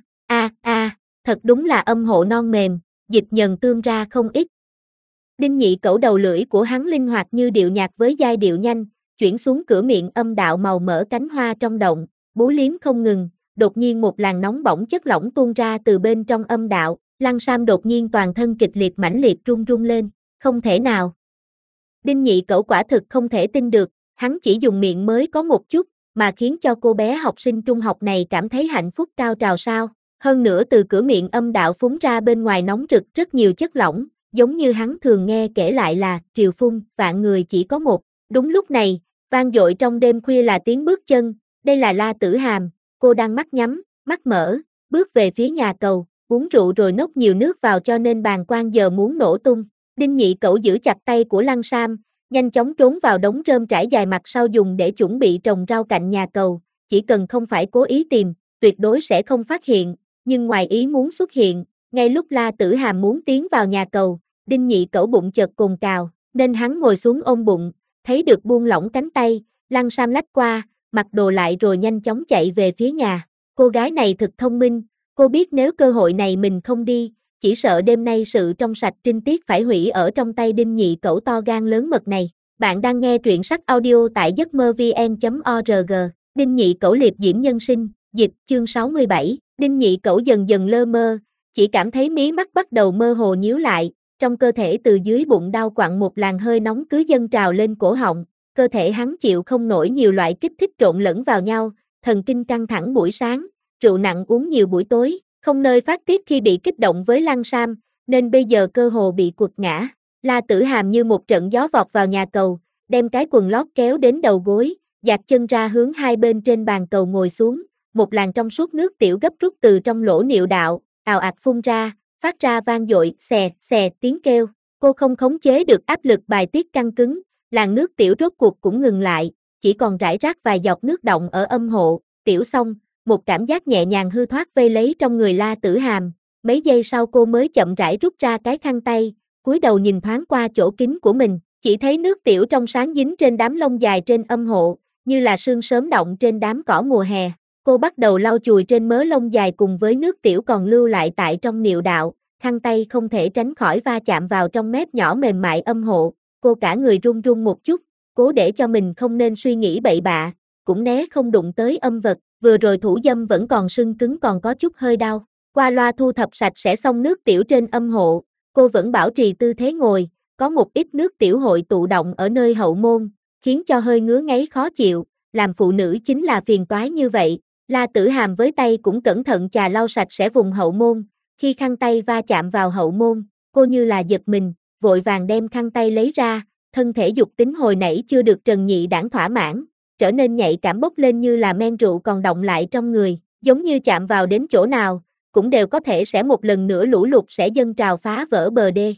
thật đúng là âm hộ non mềm, dịch nhờn tươm ra không ít. Đinh Nhị Cẩu đầu lưỡi của hắn linh hoạt như điệu nhạc với giai điệu nhanh, chuyển xuống cửa miệng âm đạo màu mỡ cánh hoa trong động, bú liếm không ngừng, đột nhiên một làn nóng bỏng chất lỏng tuôn ra từ bên trong âm đạo, Lăng Sam đột nhiên toàn thân kịch liệt mãnh liệt run run lên, không thể nào. Đinh Nhị Cẩu quả thực không thể tin được, hắn chỉ dùng miệng mới có một chút, mà khiến cho cô bé học sinh trung học này cảm thấy hạnh phúc cao trào sao, hơn nữa từ cửa miệng âm đạo phúng ra bên ngoài nóng rực rất nhiều chất lỏng, giống như hắn thường nghe kể lại là triều phun, vạn người chỉ có một. Đúng lúc này, vang dội trong đêm khuya là tiếng bước chân, đây là La Tử Hàm, cô đang mắt nhắm, mắt mở, bước về phía nhà cầu, uống rượu rồi nốc nhiều nước vào cho nên bàng quang giờ muốn nổ tung. Đinh Nhị Cẩu giữ chặt tay của Lăng Sam, nhanh chóng trốn vào đống rơm trải dài mặt sau dùng để chuẩn bị trồng rau cạnh nhà cầu, chỉ cần không phải cố ý tìm, tuyệt đối sẽ không phát hiện, nhưng ngoài ý muốn xuất hiện, ngay lúc La Tử Hàm muốn tiến vào nhà cầu, Đinh Nhị Cẩu bụng chợt cồn cào, nên hắn ngồi xuống ôm bụng, thấy được buông lỏng cánh tay, Lăng Sam lách qua, mặc đồ lại rồi nhanh chóng chạy về phía nhà. Cô gái này thật thông minh, cô biết nếu cơ hội này mình không đi, chỉ sợ đêm nay sự trong sạch trinh tiết phải hủy ở trong tay Đinh Nhị Cẩu to gan lớn mật này. Bạn đang nghe truyện sách audio tại giấc mơ vn.org. Đinh Nhị Cẩu liệp diễm nhân sinh, dịch, chương 67, Đinh Nhị Cẩu dần dần lơ mơ, chỉ cảm thấy mí mắt bắt đầu mơ hồ nhíu lại, trong cơ thể từ dưới bụng đau quặn một làn hơi nóng cứ dâng trào lên cổ họng, cơ thể hắn chịu không nổi nhiều loại kích thích trộn lẫn vào nhau, thần kinh căng thẳng buổi sáng, rượu nặng uống nhiều buổi tối, không nơi phát tiết khi bị kích động với Lăng Sam, nên bây giờ cơ hồ bị quật ngã. La Tử Hàm như một trận gió vọt vào nhà cầu, đem cái quần lót kéo đến đầu gối, dạt chân ra hướng hai bên trên bàn cầu ngồi xuống, một làn trong suốt nước tiểu gấp rút từ trong lỗ niệu đạo, ào ạt phun ra, phát ra vang dội, xè, xè tiếng kêu. Cô không khống chế được áp lực bài tiết căng cứng, làn nước tiểu rốt cuộc cũng ngừng lại, chỉ còn rải rác vài giọt nước đọng ở âm hộ, tiểu xong, một cảm giác nhẹ nhàng hư thoát vây lấy trong người La Tử Hàm, mấy giây sau cô mới chậm rãi rút ra cái khăn tay, cúi đầu nhìn thoáng qua chỗ kín của mình, chỉ thấy nước tiểu trong sáng dính trên đám lông dài trên âm hộ, như là sương sớm đọng trên đám cỏ mùa hè. Cô bắt đầu lau chùi trên mớ lông dài cùng với nước tiểu còn lưu lại tại trong niệu đạo, khăn tay không thể tránh khỏi va chạm vào trong mép nhỏ mềm mại âm hộ, cô cả người run run một chút, cố để cho mình không nên suy nghĩ bậy bạ, cũng né không đụng tới âm vật, vừa rồi thủ dâm vẫn còn sưng cứng còn có chút hơi đau. Qua loa thu thập sạch sẽ xong nước tiểu trên âm hộ, cô vẫn bảo trì tư thế ngồi, có một ít nước tiểu hội tụ động ở nơi hậu môn, khiến cho hơi ngứa ngáy khó chịu, làm phụ nữ chính là phiền toái như vậy. La Tử Hàm với tay cũng cẩn thận chà lau sạch sẽ vùng hậu môn, khi khăn tay va chạm vào hậu môn, cô như là giật mình, vội vàng đem khăn tay lấy ra, thân thể dục tính hồi nãy chưa được Trần Nhị Đản thỏa mãn, trở nên nhạy cảm bốc lên như là men rượu còn đọng lại trong người, giống như chạm vào đến chỗ nào, cũng đều có thể sẽ một lần nữa lũ lụt sẽ dâng trào phá vỡ bờ đê.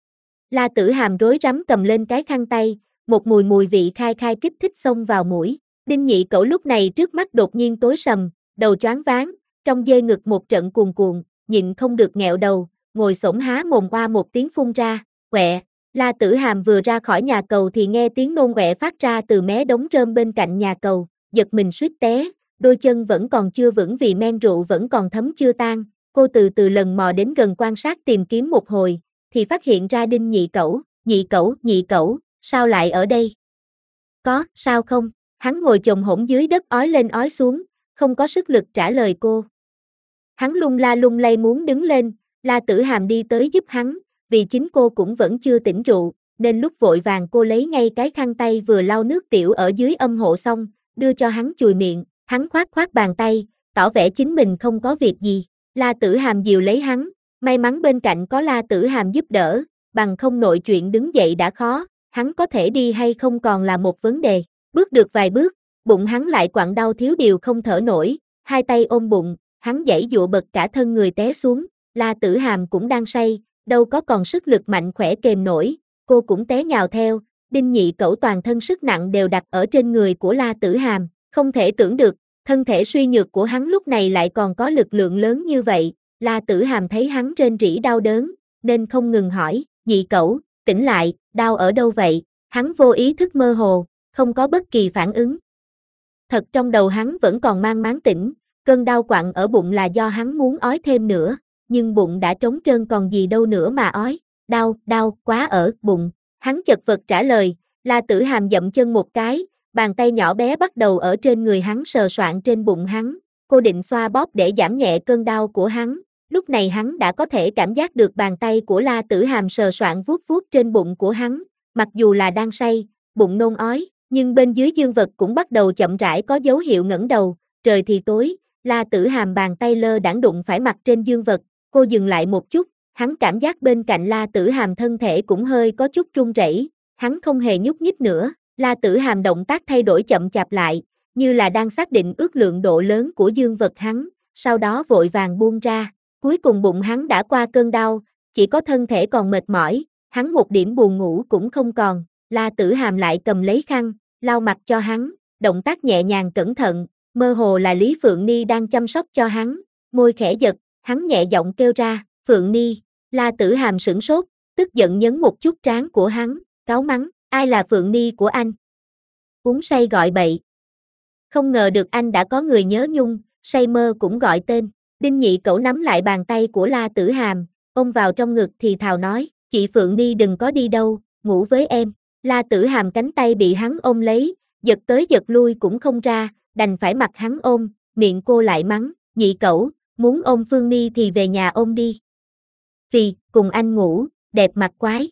La Tử Hàm rối rắm cầm lên cái khăn tay, một mùi vị khai khai kích thích xông vào mũi. Đinh Nhị Cẩu lúc này trước mắt đột nhiên tối sầm, đầu choáng váng, trong dê ngực một trận cuồn cuộn, nhịn không được nghẹo đầu, ngồi xổm há mồm oa một tiếng phun ra, quẹ. La Tử Hàm vừa ra khỏi nhà cầu thì nghe tiếng nôn quẹ phát ra từ mé đống rơm bên cạnh nhà cầu, giật mình suýt té, đôi chân vẫn còn chưa vững vì men rượu vẫn còn thấm chưa tan, cô từ từ lần mò đến gần quan sát tìm kiếm một hồi, thì phát hiện ra Đinh Nhị Cẩu, Nhị Cẩu, sao lại ở đây? Có, sao không? Hắn ngồi chồm hổm dưới đất ói lên ói xuống, không có sức lực trả lời cô. Hắn lung la lung lay muốn đứng lên, La Tử Hàm đi tới giúp hắn, vì chính cô cũng vẫn chưa tỉnh rượu, nên lúc vội vàng cô lấy ngay cái khăn tay vừa lau nước tiểu ở dưới âm hộ xong, đưa cho hắn chùi miệng, hắn khoát khoát bàn tay, tỏ vẻ chính mình không có việc gì. La Tử Hàm dìu lấy hắn, may mắn bên cạnh có La Tử Hàm giúp đỡ, bằng không nội chuyện đứng dậy đã khó, hắn có thể đi hay không còn là một vấn đề. Bước được vài bước, bụng hắn lại quặn đau thiếu điều không thở nổi, hai tay ôm bụng, hắn giãy giụa bật cả thân người té xuống, La Tử Hàm cũng đang say, đâu có còn sức lực mạnh khỏe kềm nổi, cô cũng té nhào theo, Đinh Nhị Cẩu toàn thân sức nặng đều đặt ở trên người của La Tử Hàm, không thể tưởng được, thân thể suy nhược của hắn lúc này lại còn có lực lượng lớn như vậy, La Tử Hàm thấy hắn rên rỉ đau đớn, nên không ngừng hỏi, Nhị Cẩu, tỉnh lại, đau ở đâu vậy? Hắn vô ý thức mơ hồ, không có bất kỳ phản ứng. Thật trong đầu hắn vẫn còn mang máng tỉnh, cơn đau quặn ở bụng là do hắn muốn ói thêm nữa, nhưng bụng đã trống trơn còn gì đâu nữa mà ói, đau quá ở bụng. Hắn chật vật trả lời, La Tử Hàm dậm chân một cái, bàn tay nhỏ bé bắt đầu ở trên người hắn sờ soạng trên bụng hắn, cô định xoa bóp để giảm nhẹ cơn đau của hắn, lúc này hắn đã có thể cảm giác được bàn tay của La Tử Hàm sờ soạng vuốt vuốt trên bụng của hắn, mặc dù là đang say, bụng nôn ói, nhưng bên dưới dương vật cũng bắt đầu chậm rãi có dấu hiệu ngẩng đầu, trời thì tối, La Tử Hàm bàn tay lơ đãng đụng phải mặt trên dương vật, cô dừng lại một chút, hắn cảm giác bên cạnh La Tử Hàm thân thể cũng hơi có chút run rẩy, hắn không hề nhúc nhích nữa, La Tử Hàm động tác thay đổi chậm chạp lại, như là đang xác định ước lượng độ lớn của dương vật hắn, sau đó vội vàng buông ra, cuối cùng bụng hắn đã qua cơn đau, chỉ có thân thể còn mệt mỏi, hắn một điểm buồn ngủ cũng không còn, La Tử Hàm lại cầm lấy khăn, lau mặt cho hắn, động tác nhẹ nhàng cẩn thận, mơ hồ là Lý Phượng Ni đang chăm sóc cho hắn, môi khẽ giật, hắn nhẹ giọng kêu ra, Phượng Ni. La Tử Hàm sửng sốt, tức giận nhấn một chút trán của hắn, cáu mắng, ai là Phượng Ni của anh? Uống say gọi bậy. Không ngờ được anh đã có người nhớ nhung, say mơ cũng gọi tên. Đinh Nhị Cẩu nắm lại bàn tay của La Tử Hàm, ôm vào trong ngực thì thào nói, chị Phượng Ni đừng có đi đâu, ngủ với em. La Tử Hàm cánh tay bị hắn ôm lấy, giật tới giật lui cũng không ra, đành phải mặc hắn ôm, miệng cô lại mắng, nhị cẩu, muốn ôm Phương Ni thì về nhà ôm đi. Vì, cùng anh ngủ, đẹp mặt quái.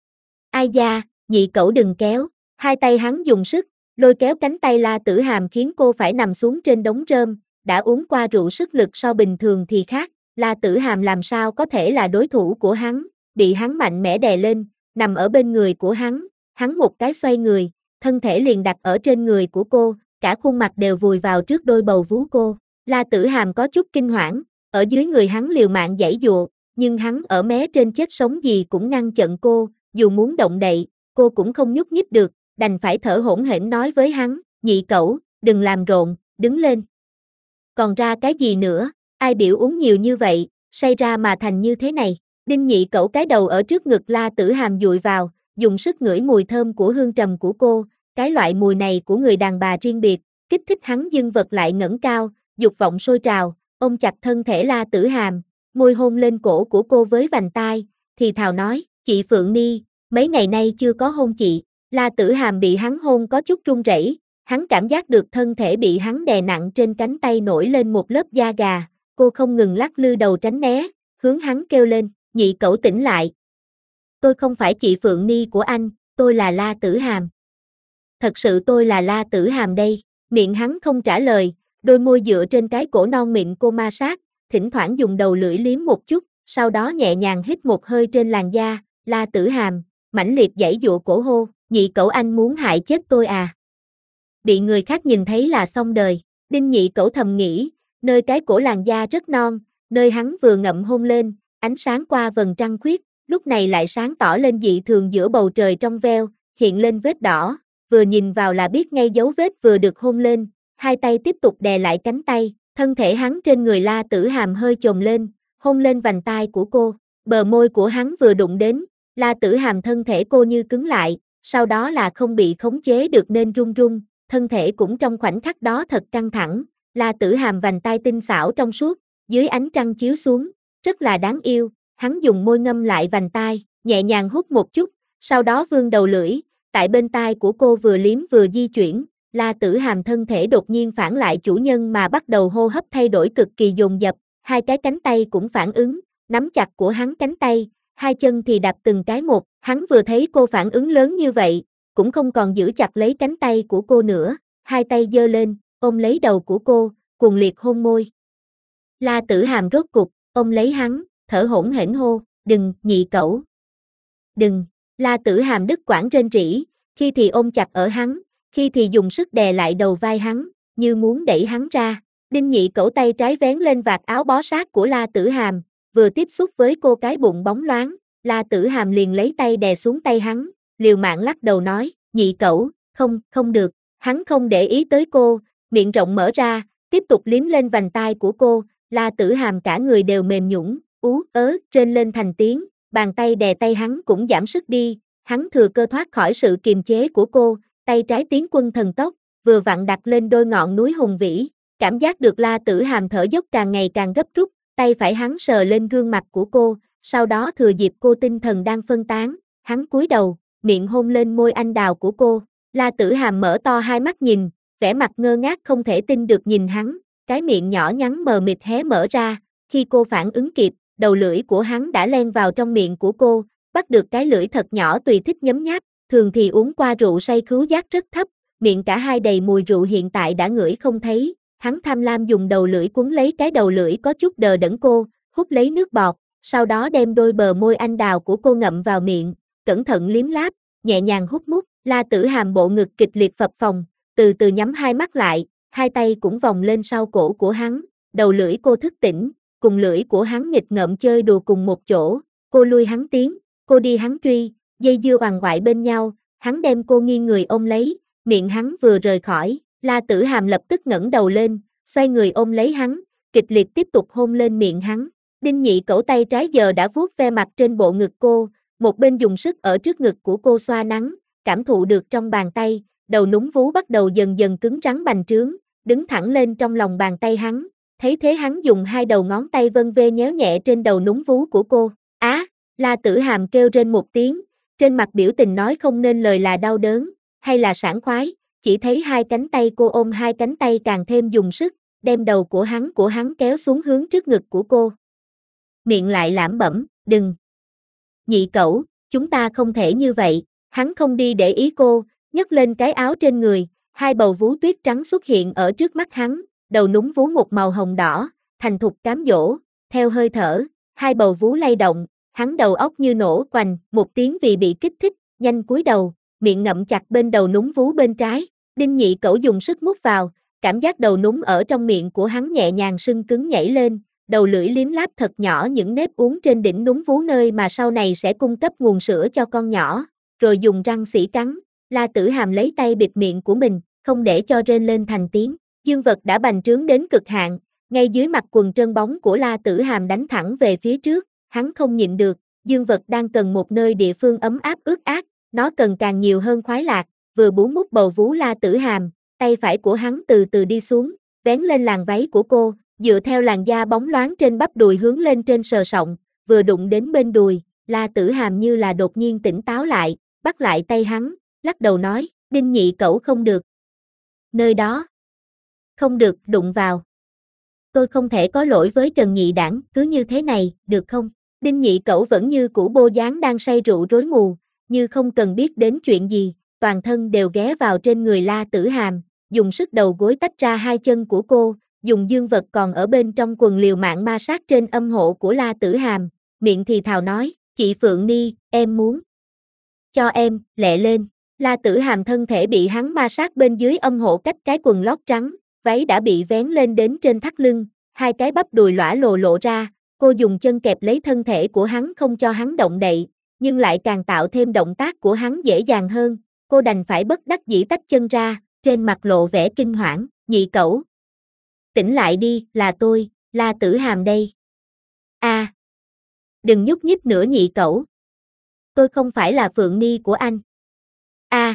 Ai da, nhị cẩu đừng kéo, hai tay hắn dùng sức, lôi kéo cánh tay La Tử Hàm khiến cô phải nằm xuống trên đống rơm, đã uống qua rượu sức lực so bình thường thì khác, La Tử Hàm làm sao có thể là đối thủ của hắn, bị hắn mạnh mẽ đè lên, nằm ở bên người của hắn một cái xoay người, thân thể liền đặt ở trên người của cô, cả khuôn mặt đều vùi vào trước đôi bầu vú cô. La Tử Hàm có chút kinh hoảng, ở dưới người hắn liều mạng giãy giụa, nhưng hắn ở mé trên chết sống gì cũng ngăn chặn cô, dù muốn động đậy, cô cũng không nhúc nhích được, đành phải thở hổn hển nói với hắn, nhị cẩu, đừng làm rộn, đứng lên. Còn ra cái gì nữa, ai biểu uống nhiều như vậy, say ra mà thành như thế này. Đinh nhị cẩu cái đầu ở trước ngực La Tử Hàm dụi vào, dùng sức ngửi mùi thơm của hương trầm của cô, cái loại mùi này của người đàn bà riêng biệt, kích thích hắn dưng vật lại ngẩng cao, dục vọng sôi trào, ôm chặt thân thể La Tử Hàm, môi hôn lên cổ của cô với vành tai, thì thào nói, chị Phượng Ni, mấy ngày nay chưa có hôn chị. La Tử Hàm bị hắn hôn có chút run rẩy, hắn cảm giác được thân thể bị hắn đè nặng trên cánh tay nổi lên một lớp da gà, cô không ngừng lắc lư đầu tránh né, hướng hắn kêu lên, nhị cẩu tỉnh lại. Tôi không phải chị Phượng Ni của anh, tôi là La Tử Hàm. Thật sự tôi là La Tử Hàm đây, miệng hắn không trả lời, đôi môi dựa trên cái cổ non mịn cô ma sát, thỉnh thoảng dùng đầu lưỡi liếm một chút, sau đó nhẹ nhàng hít một hơi trên làn da, La Tử Hàm, mãnh liệt giãy giụa cổ hô, nhị cẩu anh muốn hại chết tôi à? Bị người khác nhìn thấy là xong đời, Đinh nhị cẩu thầm nghĩ, nơi cái cổ làn da rất non, nơi hắn vừa ngậm hôn lên, ánh sáng qua vầng trăng khuyết, lúc này lại sáng tỏ lên dị thường giữa bầu trời trong veo, hiện lên vết đỏ, vừa nhìn vào là biết ngay dấu vết vừa được hôn lên, hai tay tiếp tục đè lại cánh tay, thân thể hắn trên người La Tử Hàm hơi chồm lên, hôn lên vành tai của cô, bờ môi của hắn vừa đụng đến, La Tử Hàm thân thể cô như cứng lại, sau đó là không bị khống chế được nên run run, thân thể cũng trong khoảnh khắc đó thật căng thẳng, La Tử Hàm vành tai tinh xảo trong suốt, dưới ánh trăng chiếu xuống, rất là đáng yêu, hắn dùng môi ngâm lại vành tai, nhẹ nhàng hút một chút, sau đó vươn đầu lưỡi, tại bên tai của cô vừa liếm vừa di chuyển, La Tử Hàm thân thể đột nhiên phản lại chủ nhân mà bắt đầu hô hấp thay đổi cực kỳ dồn dập, hai cái cánh tay cũng phản ứng, nắm chặt của hắn cánh tay, hai chân thì đạp từng cái một, hắn vừa thấy cô phản ứng lớn như vậy, cũng không còn giữ chặt lấy cánh tay của cô nữa, hai tay giơ lên, ôm lấy đầu của cô, cuồng liệt hôn môi. La Tử Hàm rốt cục, ôm lấy hắn, thở hổn hển hô, đừng, nhị cẩu. Đừng, La Tử Hàm đứt quãng rên rỉ, khi thì ôm chặt ở hắn, khi thì dùng sức đè lại đầu vai hắn, như muốn đẩy hắn ra. Đinh nhị cẩu tay trái vén lên vạt áo bó sát của La Tử Hàm, vừa tiếp xúc với cô cái bụng bóng loáng, La Tử Hàm liền lấy tay đè xuống tay hắn, liều mạng lắc đầu nói, nhị cẩu, không được, hắn không để ý tới cô, miệng rộng mở ra, tiếp tục liếm lên vành tai của cô, La Tử Hàm cả người đều mềm nhũn, ú ớ, rên lên thành tiếng, bàn tay đè tay hắn cũng giảm sức đi, hắn thừa cơ thoát khỏi sự kiềm chế của cô, tay trái tiến quân thần tốc, vừa vặn đặt lên đôi ngọn núi hùng vĩ, cảm giác được La Tử Hàm thở dốc càng ngày càng gấp rút, tay phải hắn sờ lên gương mặt của cô, sau đó thừa dịp cô tinh thần đang phân tán, hắn cúi đầu, miệng hôn lên môi anh đào của cô, La Tử Hàm mở to hai mắt nhìn, vẻ mặt ngơ ngác không thể tin được nhìn hắn, cái miệng nhỏ nhắn mờ mịt hé mở ra, khi cô phản ứng kịp, đầu lưỡi của hắn đã len vào trong miệng của cô, bắt được cái lưỡi thật nhỏ tùy thích nhấm nháp, thường thì uống qua rượu say khứu giác rất thấp, miệng cả hai đầy mùi rượu hiện tại đã ngửi không thấy, hắn tham lam dùng đầu lưỡi quấn lấy cái đầu lưỡi có chút đờ đẫn cô, hút lấy nước bọt, sau đó đem đôi bờ môi anh đào của cô ngậm vào miệng, cẩn thận liếm láp, nhẹ nhàng hút mút, La Tử Hàm bộ ngực kịch liệt phập phồng, từ từ nhắm hai mắt lại, hai tay cũng vòng lên sau cổ của hắn, đầu lưỡi cô thức tỉnh, cùng lưỡi của hắn nghịch ngợm chơi đùa cùng một chỗ, cô lui hắn tiến, cô đi hắn truy, dây dưa oằn oại bên nhau, hắn đem cô nghiêng người ôm lấy, miệng hắn vừa rời khỏi, La Tử Hàm lập tức ngẩng đầu lên, xoay người ôm lấy hắn, kịch liệt tiếp tục hôn lên miệng hắn. Đinh nhị cẩu tay trái giờ đã vuốt ve mặt trên bộ ngực cô, một bên dùng sức ở trước ngực của cô xoa nắng, cảm thụ được trong bàn tay, đầu núm vú bắt đầu dần dần cứng rắn bành trướng, đứng thẳng lên trong lòng bàn tay hắn, thấy thế hắn dùng hai đầu ngón tay vân vê nhéo nhẹ trên đầu núm vú của cô. La Tử Hàm kêu rên một tiếng, trên mặt biểu tình nói không nên lời là đau đớn, hay là sảng khoái, chỉ thấy hai cánh tay cô ôm hai cánh tay càng thêm dùng sức, đem đầu của hắn kéo xuống hướng trước ngực của cô. Miệng lại lẩm bẩm, đừng. Nhị cẩu, chúng ta không thể như vậy, hắn không đi để ý cô, nhấc lên cái áo trên người, hai bầu vú tuyết trắng xuất hiện ở trước mắt hắn, đầu núm vú một màu hồng đỏ, thành thục cám dỗ, theo hơi thở, hai bầu vú lay động, hắn đầu óc như nổ oành, một tiếng vì bị kích thích, nhanh cúi đầu, miệng ngậm chặt bên đầu núm vú bên trái, Đinh Nhị Cẩu dùng sức mút vào, cảm giác đầu núm ở trong miệng của hắn nhẹ nhàng sưng cứng nhảy lên, đầu lưỡi liếm láp thật nhỏ những nếp uốn trên đỉnh núm vú nơi mà sau này sẽ cung cấp nguồn sữa cho con nhỏ, rồi dùng răng sỉ cắn, La Tử Hàm lấy tay bịt miệng của mình, không để cho rên lên thành tiếng, dương vật đã bành trướng đến cực hạn, ngay dưới mặt quần trơn bóng của La Tử Hàm đánh thẳng về phía trước, hắn không nhịn được, dương vật đang cần một nơi địa phương ấm áp ướt át, nó cần càng nhiều hơn khoái lạc, vừa bú mút bầu vú La Tử Hàm, tay phải của hắn từ từ đi xuống, vén lên làn váy của cô, dựa theo làn da bóng loáng trên bắp đùi hướng lên trên sờ sọng, vừa đụng đến bên đùi, La Tử Hàm như là đột nhiên tỉnh táo lại, bắt lại tay hắn, lắc đầu nói, Đinh Nhị Cẩu không được. Nơi đó, không được đụng vào. Tôi không thể có lỗi với Trần Nhị Đản, cứ như thế này, được không? Đinh Nhị Cẩu vẫn như cũ bô dáng đang say rượu rối mù, như không cần biết đến chuyện gì, toàn thân đều ghé vào trên người La Tử Hàm, dùng sức đầu gối tách ra hai chân của cô, dùng dương vật còn ở bên trong quần liều mạng ma sát trên âm hộ của La Tử Hàm, miệng thì thào nói, chị Phượng Ni, em muốn. Cho em, lẹ lên. La Tử Hàm thân thể bị hắn ma sát bên dưới âm hộ cách cái quần lót trắng, váy đã bị vén lên đến trên thắt lưng, hai cái bắp đùi lõa lồ lộ ra, cô dùng chân kẹp lấy thân thể của hắn không cho hắn động đậy, nhưng lại càng tạo thêm động tác của hắn dễ dàng hơn, cô đành phải bất đắc dĩ tách chân ra, trên mặt lộ vẻ kinh hoảng, Nhị Cẩu. Tỉnh lại đi, là tôi, La Tử Hàm đây. A, đừng nhúc nhích nữa Nhị Cẩu. Tôi không phải là Phượng Ni của anh. A,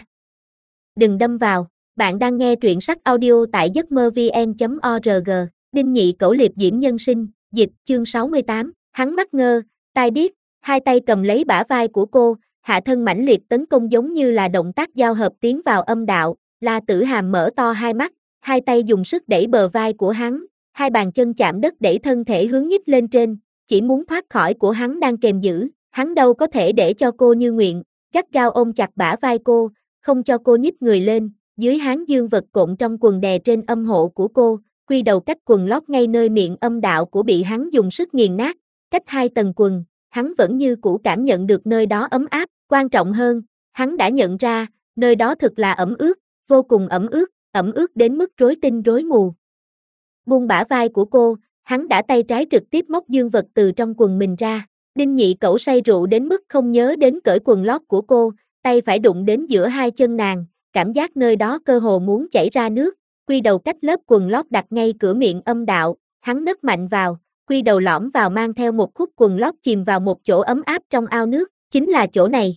đừng đâm vào, bạn đang nghe truyện sách audio tại giấcmơ-vn.org, Đinh Nhị Cẩu liệp diễm nhân sinh, dịch, chương 68, hắn mắt ngơ, tai điếc, hai tay cầm lấy bả vai của cô, hạ thân mãnh liệt tấn công giống như là động tác giao hợp tiến vào âm đạo, La Tử Hàm mở to hai mắt, hai tay dùng sức đẩy bờ vai của hắn, hai bàn chân chạm đất đẩy thân thể hướng nhích lên trên, chỉ muốn thoát khỏi của hắn đang kềm giữ, hắn đâu có thể để cho cô như nguyện, gắt gao ôm chặt bả vai cô, không cho cô nhích người lên, dưới háng dương vật cộn trong quần đè trên âm hộ của cô, quy đầu cách quần lót ngay nơi miệng âm đạo của bị hắn dùng sức nghiền nát, cách hai tầng quần, hắn vẫn như cũ cảm nhận được nơi đó ấm áp, quan trọng hơn, hắn đã nhận ra, nơi đó thực là ẩm ướt, vô cùng ẩm ướt đến mức rối tinh rối mù. Buông bả vai của cô, hắn đã tay trái trực tiếp móc dương vật từ trong quần mình ra, Đinh Nhị Cẩu say rượu đến mức không nhớ đến cởi quần lót của cô, tay phải đụng đến giữa hai chân nàng, cảm giác nơi đó cơ hồ muốn chảy ra nước, quy đầu cách lớp quần lót đặt ngay cửa miệng âm đạo, hắn nấc mạnh vào, quy đầu lõm vào mang theo một khúc quần lót chìm vào một chỗ ấm áp trong ao nước, chính là chỗ này.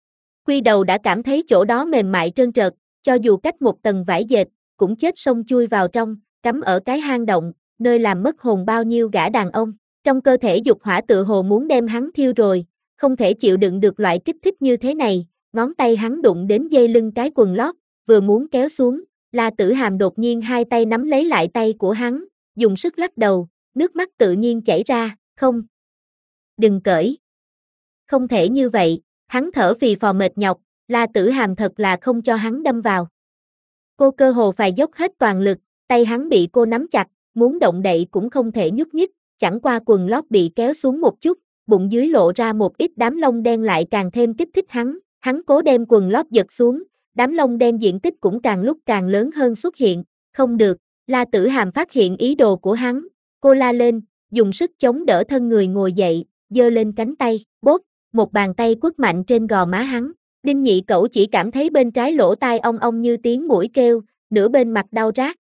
Quy đầu đã cảm thấy chỗ đó mềm mại trơn trượt, cho dù cách một tầng vải dệt, cũng chết sông chui vào trong, cắm ở cái hang động, nơi làm mất hồn bao nhiêu gã đàn ông. Trong cơ thể dục hỏa tựa hồ muốn đem hắn thiêu rồi, không thể chịu đựng được loại kích thích như thế này, ngón tay hắn đụng đến dây lưng cái quần lót, vừa muốn kéo xuống, La Tử Hàm đột nhiên hai tay nắm lấy lại tay của hắn, dùng sức lắc đầu, nước mắt tự nhiên chảy ra, không. Đừng cởi. Không thể như vậy, hắn thở phì phò mệt nhọc, La Tử Hàm thật là không cho hắn đâm vào. Cô cơ hồ phải dốc hết toàn lực, tay hắn bị cô nắm chặt, muốn động đậy cũng không thể nhúc nhích, chẳng qua quần lót bị kéo xuống một chút, bụng dưới lộ ra một ít đám lông đen lại càng thêm kích thích hắn cố đem quần lót giật xuống, đám lông đen diện tích cũng càng lúc càng lớn hơn xuất hiện, không được, La Tử Hàm phát hiện ý đồ của hắn, cô la lên, dùng sức chống đỡ thân người ngồi dậy, giơ lên cánh tay, bốp, một bàn tay quất mạnh trên gò má hắn, Đinh Nhị Cẩu chỉ cảm thấy bên trái lỗ tai ong ong như tiếng muỗi kêu, nửa bên mặt đau rát.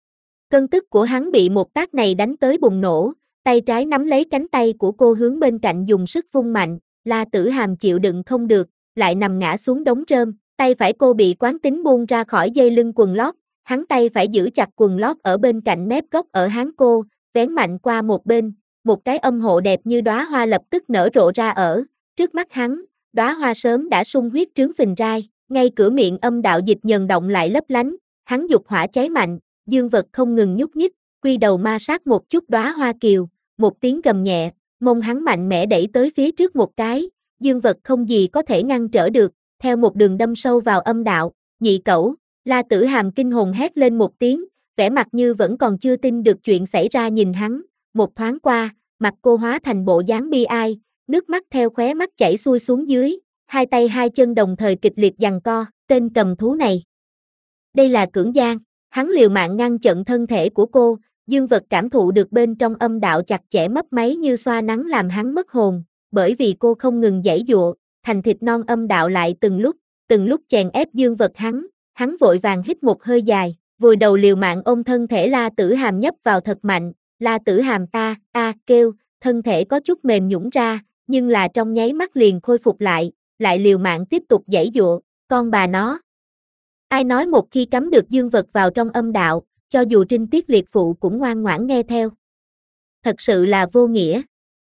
Cơn tức của hắn bị một tác này đánh tới bùng nổ, tay trái nắm lấy cánh tay của cô hướng bên cạnh dùng sức vung mạnh, La Tử Hàm chịu đựng không được, lại nằm ngã xuống đống rơm, tay phải cô bị quán tính buông ra khỏi dây lưng quần lót, hắn tay phải giữ chặt quần lót ở bên cạnh mép gốc ở háng cô, vén mạnh qua một bên, một cái âm hộ đẹp như đóa hoa lập tức nở rộ ra ở trước mắt hắn, đóa hoa sớm đã sung huyết trướng phình rai, ngay cửa miệng âm đạo dịch nhờn động lại lấp lánh, hắn dục hỏa cháy mạnh, dương vật không ngừng nhúc nhích, quy đầu ma sát một chút đóa hoa kiều, một tiếng gầm nhẹ, mông hắn mạnh mẽ đẩy tới phía trước một cái, dương vật không gì có thể ngăn trở được, theo một đường đâm sâu vào âm đạo, nhị cẩu, La Tử Hàm kinh hồn hét lên một tiếng, vẻ mặt như vẫn còn chưa tin được chuyện xảy ra nhìn hắn, một thoáng qua, mặt cô hóa thành bộ dáng bi ai, nước mắt theo khóe mắt chảy xuôi xuống dưới, hai tay hai chân đồng thời kịch liệt giằng co, tên cầm thú này. Đây là cưỡng gian, hắn liều mạng ngăn chặn thân thể của cô, dương vật cảm thụ được bên trong âm đạo chặt chẽ mấp máy như xoa nắng làm hắn mất hồn, bởi vì cô không ngừng giãy giụa, thành thịt non âm đạo lại từng lúc chèn ép dương vật hắn vội vàng hít một hơi dài, vùi đầu liều mạng ôm thân thể La Tử Hàm nhấp vào thật mạnh, La Tử Hàm kêu, thân thể có chút mềm nhũn ra, nhưng là trong nháy mắt liền khôi phục lại liều mạng tiếp tục giãy giụa, con bà nó. Ai nói một khi cắm được dương vật vào trong âm đạo, cho dù trinh tiết liệt phụ cũng ngoan ngoãn nghe theo. Thật sự là vô nghĩa.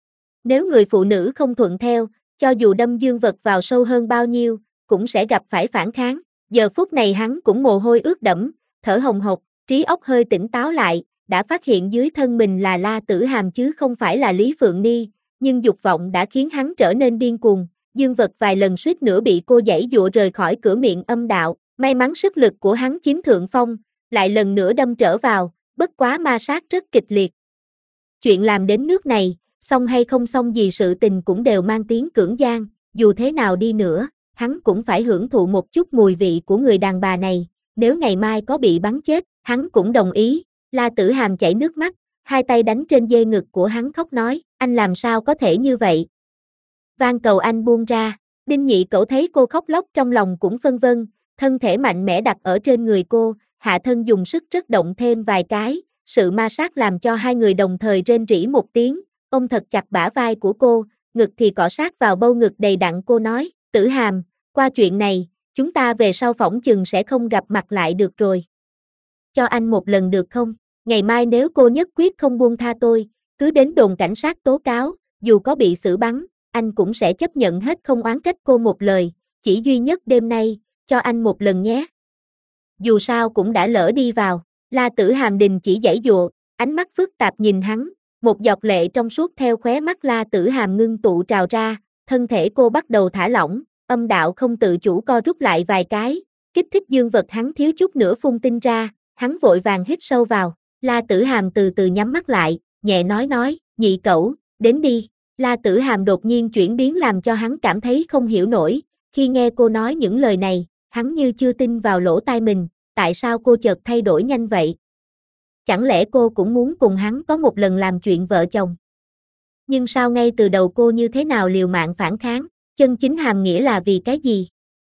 Nếu người phụ nữ không thuận theo, cho dù đâm dương vật vào sâu hơn bao nhiêu, cũng sẽ gặp phải phản kháng. Giờ phút này hắn cũng mồ hôi ướt đẫm, thở hồng hộc, trí óc hơi tỉnh táo lại, đã phát hiện dưới thân mình là La Tử Hàm chứ không phải là Lý Phượng Ni, nhưng dục vọng đã khiến hắn trở nên điên cuồng, dương vật vài lần suýt nữa bị cô giãy giụa rời khỏi cửa miệng âm đạo, may mắn sức lực của hắn chiếm thượng phong, lại lần nữa đâm trở vào, bất quá ma sát rất kịch liệt. Chuyện làm đến nước này, xong hay không xong gì sự tình cũng đều mang tiếng cưỡng gian, dù thế nào đi nữa, hắn cũng phải hưởng thụ một chút mùi vị của người đàn bà này, nếu ngày mai có bị bắn chết, hắn cũng đồng ý. La Tử Hàm chảy nước mắt, hai tay đánh trên dê ngực của hắn khóc nói, anh làm sao có thể như vậy? Van cầu anh buông ra, Đinh Nhị Cẩu thấy cô khóc lóc trong lòng cũng phân vân, thân thể mạnh mẽ đặt ở trên người cô, hạ thân dùng sức rất động thêm vài cái, sự ma sát làm cho hai người đồng thời rên rỉ một tiếng, ôm thật chặt bả vai của cô, ngực thì cọ sát vào bầu ngực đầy đặn cô nói, Tử Hàm, qua chuyện này, chúng ta về sau phỏng chừng sẽ không gặp mặt lại được rồi. Cho anh một lần được không? Ngày mai nếu cô nhất quyết không buông tha tôi, cứ đến đồn cảnh sát tố cáo, dù có bị xử bắn, anh cũng sẽ chấp nhận hết không oán trách cô một lời, chỉ duy nhất đêm nay, cho anh một lần nhé. Dù sao cũng đã lỡ đi vào, La Tử Hàm đình chỉ giãy giụa, ánh mắt phức tạp nhìn hắn, một giọt lệ trong suốt theo khóe mắt La Tử Hàm ngưng tụ trào ra, thân thể cô bắt đầu thả lỏng, âm đạo không tự chủ co rút lại vài cái, kích thích dương vật hắn thiếu chút nữa phun tinh ra, hắn vội vàng hít sâu vào, La Tử Hàm từ từ nhắm mắt lại, nhẹ nói, Nhị Cẩu, đến đi. La Tử Hàm đột nhiên chuyển biến làm cho hắn cảm thấy không hiểu nổi, khi nghe cô nói những lời này, hắn như chưa tin vào lỗ tai mình, tại sao cô chợt thay đổi nhanh vậy? Chẳng lẽ cô cũng muốn cùng hắn có một lần làm chuyện vợ chồng? Nhưng sao ngay từ đầu cô như thế nào liều mạng phản kháng, chân chính hàm nghĩa là vì cái gì?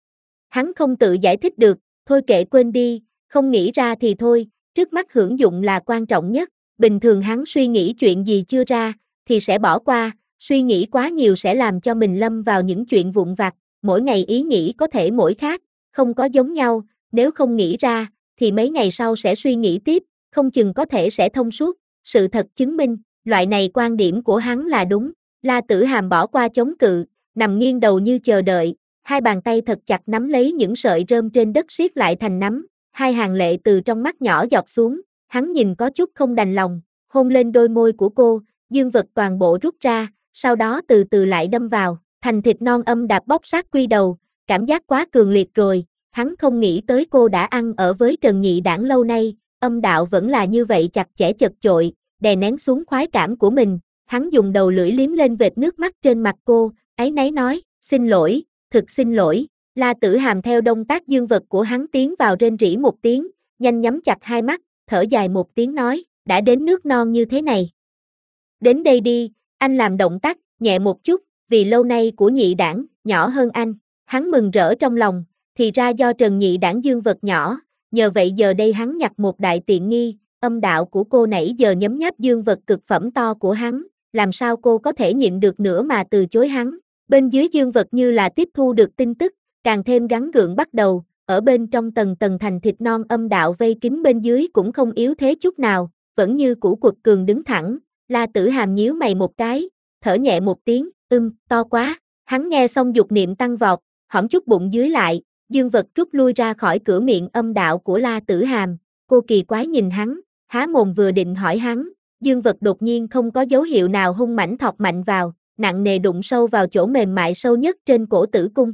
Hắn không tự giải thích được, thôi kệ quên đi, không nghĩ ra thì thôi, trước mắt hưởng dụng là quan trọng nhất, bình thường hắn suy nghĩ chuyện gì chưa ra, thì sẽ bỏ qua, suy nghĩ quá nhiều sẽ làm cho mình lâm vào những chuyện vụn vặt, mỗi ngày ý nghĩ có thể mỗi khác, không có giống nhau, nếu không nghĩ ra, thì mấy ngày sau sẽ suy nghĩ tiếp, không chừng có thể sẽ thông suốt, sự thật chứng minh, loại này quan điểm của hắn là đúng, La Tử Hàm bỏ qua chống cự, nằm nghiêng đầu như chờ đợi, hai bàn tay thật chặt nắm lấy những sợi rơm trên đất siết lại thành nắm, hai hàng lệ từ trong mắt nhỏ giọt xuống, hắn nhìn có chút không đành lòng, hôn lên đôi môi của cô, dương vật toàn bộ rút ra, sau đó từ từ lại đâm vào, thành thịt non âm đạp bóp sát quy đầu, cảm giác quá cường liệt rồi, hắn không nghĩ tới cô đã ăn ở với Trần Nhị Đảng lâu nay, âm đạo vẫn là như vậy chặt chẽ chật chội, đè nén xuống khoái cảm của mình, hắn dùng đầu lưỡi liếm lên vệt nước mắt trên mặt cô, áy náy nói, xin lỗi, thực xin lỗi, La Tử Hàm theo động tác dương vật của hắn tiến vào rên rỉ một tiếng, nhanh nhắm chặt hai mắt, thở dài một tiếng nói, đã đến nước non như thế này. Đến đây đi, anh làm động tác, nhẹ một chút, vì lâu nay của Nhị Đảng, nhỏ hơn anh, hắn mừng rỡ trong lòng, thì ra do Trần Nhị Đảng dương vật nhỏ, nhờ vậy giờ đây hắn nhặt một đại tiện nghi, âm đạo của cô nãy giờ nhấm nháp dương vật cực phẩm to của hắn, làm sao cô có thể nhịn được nữa mà từ chối hắn, bên dưới dương vật như là tiếp thu được tin tức, càng thêm gắn gượng bắt đầu, ở bên trong tầng tầng thành thịt non âm đạo vây kín bên dưới cũng không yếu thế chút nào, vẫn như củ quật cường đứng thẳng, La Tử Hàm nhíu mày một cái, thở nhẹ một tiếng, to quá, hắn nghe xong dục niệm tăng vọt, hõm chút bụng dưới lại, Dương Vật rút lui ra khỏi cửa miệng âm đạo của La Tử Hàm, cô kỳ quái nhìn hắn, há mồm vừa định hỏi hắn, Dương Vật đột nhiên không có dấu hiệu nào hung mãnh thọc mạnh vào, nặng nề đụng sâu vào chỗ mềm mại sâu nhất trên cổ tử cung.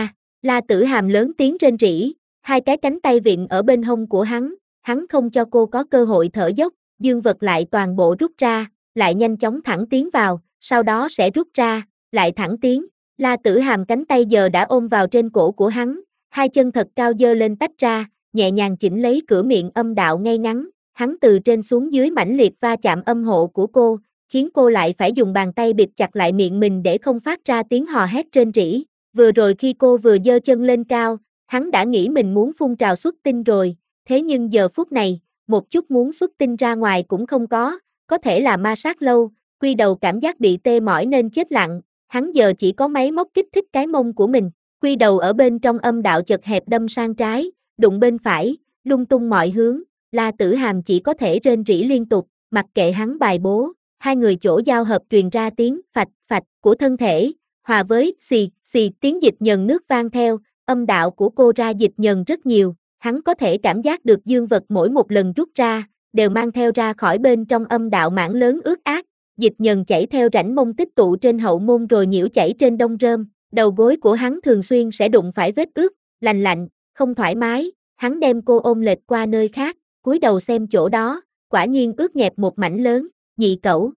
La Tử Hàm lớn tiếng rên rỉ, hai cái cánh tay vịn ở bên hông của hắn không cho cô có cơ hội thở dốc, Dương Vật lại toàn bộ rút ra, lại nhanh chóng thẳng tiến vào, sau đó sẽ rút ra, lại thẳng tiến. La Tử Hàm cánh tay giờ đã ôm vào trên cổ của hắn, hai chân thật cao giơ lên tách ra, nhẹ nhàng chỉnh lấy cửa miệng âm đạo ngay ngắn, hắn từ trên xuống dưới mãnh liệt va chạm âm hộ của cô, khiến cô lại phải dùng bàn tay bịt chặt lại miệng mình để không phát ra tiếng hò hét rên rỉ. Vừa rồi khi cô vừa giơ chân lên cao, hắn đã nghĩ mình muốn phun trào xuất tinh rồi, thế nhưng giờ phút này, một chút muốn xuất tinh ra ngoài cũng không có thể là ma sát lâu, quy đầu cảm giác bị tê mỏi nên chết lặng, hắn giờ chỉ có máy móc kích thích cái mông của mình, quy đầu ở bên trong âm đạo chật hẹp đâm sang trái, đụng bên phải, lung tung mọi hướng, La Tử Hàm chỉ có thể rên rỉ liên tục, mặc kệ hắn bài bố, hai người chỗ giao hợp truyền ra tiếng phạch phạch của thân thể, hòa với xì xì tiếng dịch nhờn nước vang theo, âm đạo của cô ra dịch nhờn rất nhiều, hắn có thể cảm giác được Dương Vật mỗi một lần rút ra, đều mang theo ra khỏi bên trong âm đạo mảng lớn ướt át, dịch nhờn chảy theo rãnh mông tích tụ trên hậu môn rồi nhiễu chảy trên đông rơm, đầu gối của hắn thường xuyên sẽ đụng phải vết ướt, lành lạnh, không thoải mái, hắn đem cô ôm lệch qua nơi khác, cúi đầu xem chỗ đó, quả nhiên ướt nhẹp một mảnh lớn, nhị cẩu.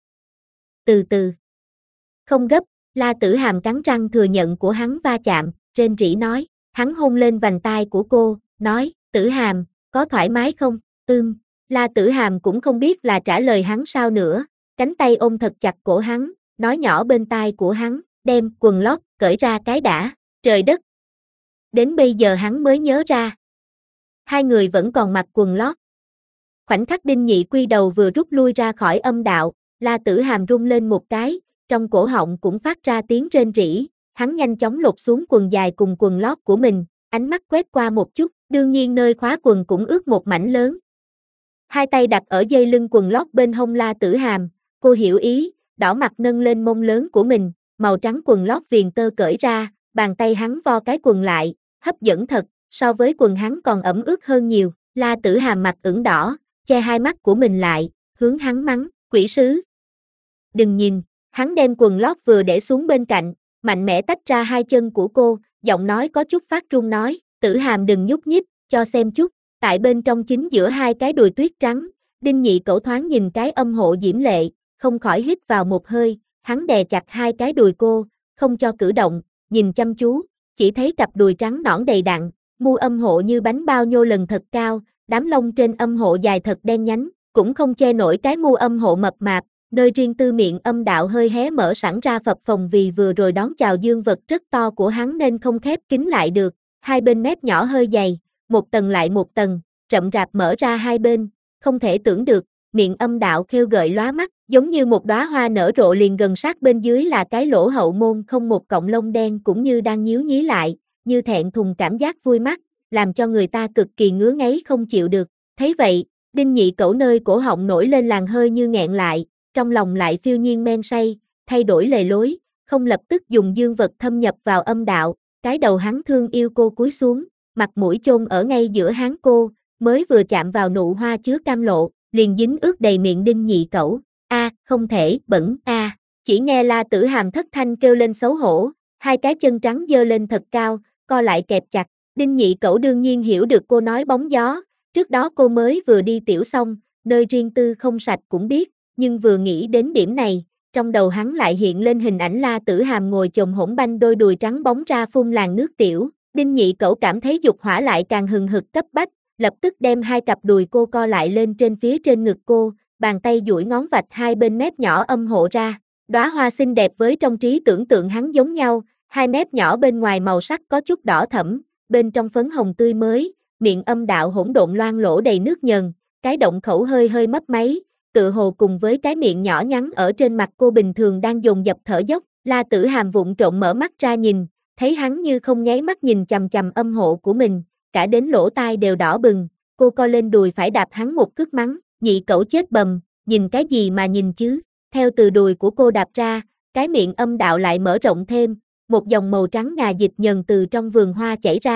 Từ từ. Không gấp, La Tử Hàm cắn răng thừa nhận của hắn va chạm, rên rỉ nói, hắn hôn lên vành tai của cô, nói, Tử Hàm, có thoải mái không? La Tử Hàm cũng không biết là trả lời hắn sao nữa, cánh tay ôm thật chặt cổ hắn, nói nhỏ bên tai của hắn, đem quần lót cởi ra cái đã, trời đất. Đến bây giờ hắn mới nhớ ra. Hai người vẫn còn mặc quần lót. Khoảnh khắc Đinh Nhị quy đầu vừa rút lui ra khỏi âm đạo, La Tử Hàm rung lên một cái, trong cổ họng cũng phát ra tiếng rên rỉ, hắn nhanh chóng lột xuống quần dài cùng quần lót của mình, ánh mắt quét qua một chút, đương nhiên nơi khóa quần cũng ướt một mảnh lớn. Hai tay đặt ở dây lưng quần lót bên hông La Tử Hàm, cô hiểu ý, đỏ mặt nâng lên mông lớn của mình, màu trắng quần lót viền tơ cởi ra, bàn tay hắn vo cái quần lại, hấp dẫn thật, so với quần hắn còn ẩm ướt hơn nhiều, La Tử Hàm mặt ửng đỏ, che hai mắt của mình lại, hướng hắn mắng, quỷ sứ. Đừng nhìn, hắn đem quần lót vừa để xuống bên cạnh, mạnh mẽ tách ra hai chân của cô, giọng nói có chút phát run nói, Tử Hàm đừng nhúc nhích, cho xem chút, tại bên trong chính giữa hai cái đùi tuyết trắng, Đinh Nhị cẩu thoáng nhìn cái âm hộ diễm lệ, không khỏi hít vào một hơi, hắn đè chặt hai cái đùi cô, không cho cử động, nhìn chăm chú, chỉ thấy cặp đùi trắng nõn đầy đặn, mu âm hộ như bánh bao nhô lần thật cao, đám lông trên âm hộ dài thật đen nhánh, cũng không che nổi cái mu âm hộ mập mạp, nơi riêng tư miệng âm đạo hơi hé mở sẵn ra phập phồng vì vừa rồi đón chào Dương Vật rất to của hắn nên không khép kín lại được, hai bên mép nhỏ hơi dày, một tầng lại một tầng, rậm rạp mở ra hai bên, không thể tưởng được, miệng âm đạo khêu gợi lóa mắt, giống như một đóa hoa nở rộ liền gần sát bên dưới là cái lỗ hậu môn không một cọng lông đen cũng như đang nhíu nhí lại, như thẹn thùng cảm giác vui mắt, làm cho người ta cực kỳ ngứa ngáy không chịu được. Thấy vậy, Đinh Nhị cẩu nơi cổ họng nổi lên làn hơi như nghẹn lại, trong lòng lại phiêu nhiên men say, thay đổi lề lối, không lập tức dùng Dương Vật thâm nhập vào âm đạo, cái đầu hắn thương yêu cô cúi xuống, mặt mũi chôn ở ngay giữa háng cô, mới vừa chạm vào nụ hoa chứa cam lộ, liền dính ướt đầy miệng Đinh Nhị cẩu. Không thể, bẩn, Chỉ nghe La Tử Hàm thất thanh kêu lên xấu hổ, hai cái chân trắng giơ lên thật cao, co lại kẹp chặt, Đinh Nhị cẩu đương nhiên hiểu được cô nói bóng gió, trước đó cô mới vừa đi tiểu xong, nơi riêng tư không sạch cũng biết, nhưng vừa nghĩ đến điểm này, trong đầu hắn lại hiện lên hình ảnh La Tử Hàm ngồi chồm hổm banh đôi đùi trắng bóng ra phun làn nước tiểu, Đinh Nhị cẩu cảm thấy dục hỏa lại càng hừng hực cấp bách, lập tức đem hai cặp đùi cô co lại lên trên phía trên ngực cô, bàn tay duỗi ngón vạch hai bên mép nhỏ âm hộ ra, đóa hoa xinh đẹp với trong trí tưởng tượng hắn giống nhau, hai mép nhỏ bên ngoài màu sắc có chút đỏ thẫm, bên trong phấn hồng tươi mới, miệng âm đạo hỗn độn loang lỗ đầy nước nhờn, cái động khẩu hơi hơi mấp máy, tựa hồ cùng với cái miệng nhỏ nhắn ở trên mặt cô bình thường đang dồn dập thở dốc, La Tử Hàm vụng trộm mở mắt ra nhìn, thấy hắn như không nháy mắt nhìn chằm chằm âm hộ của mình, cả đến lỗ tai đều đỏ bừng, cô co lên đùi phải đạp hắn một cước mắng, Nhị cẩu chết bầm, nhìn cái gì mà nhìn chứ, theo từ đùi của cô đạp ra, cái miệng âm đạo lại mở rộng thêm, một dòng màu trắng ngà dịch nhờn từ trong vườn hoa chảy ra,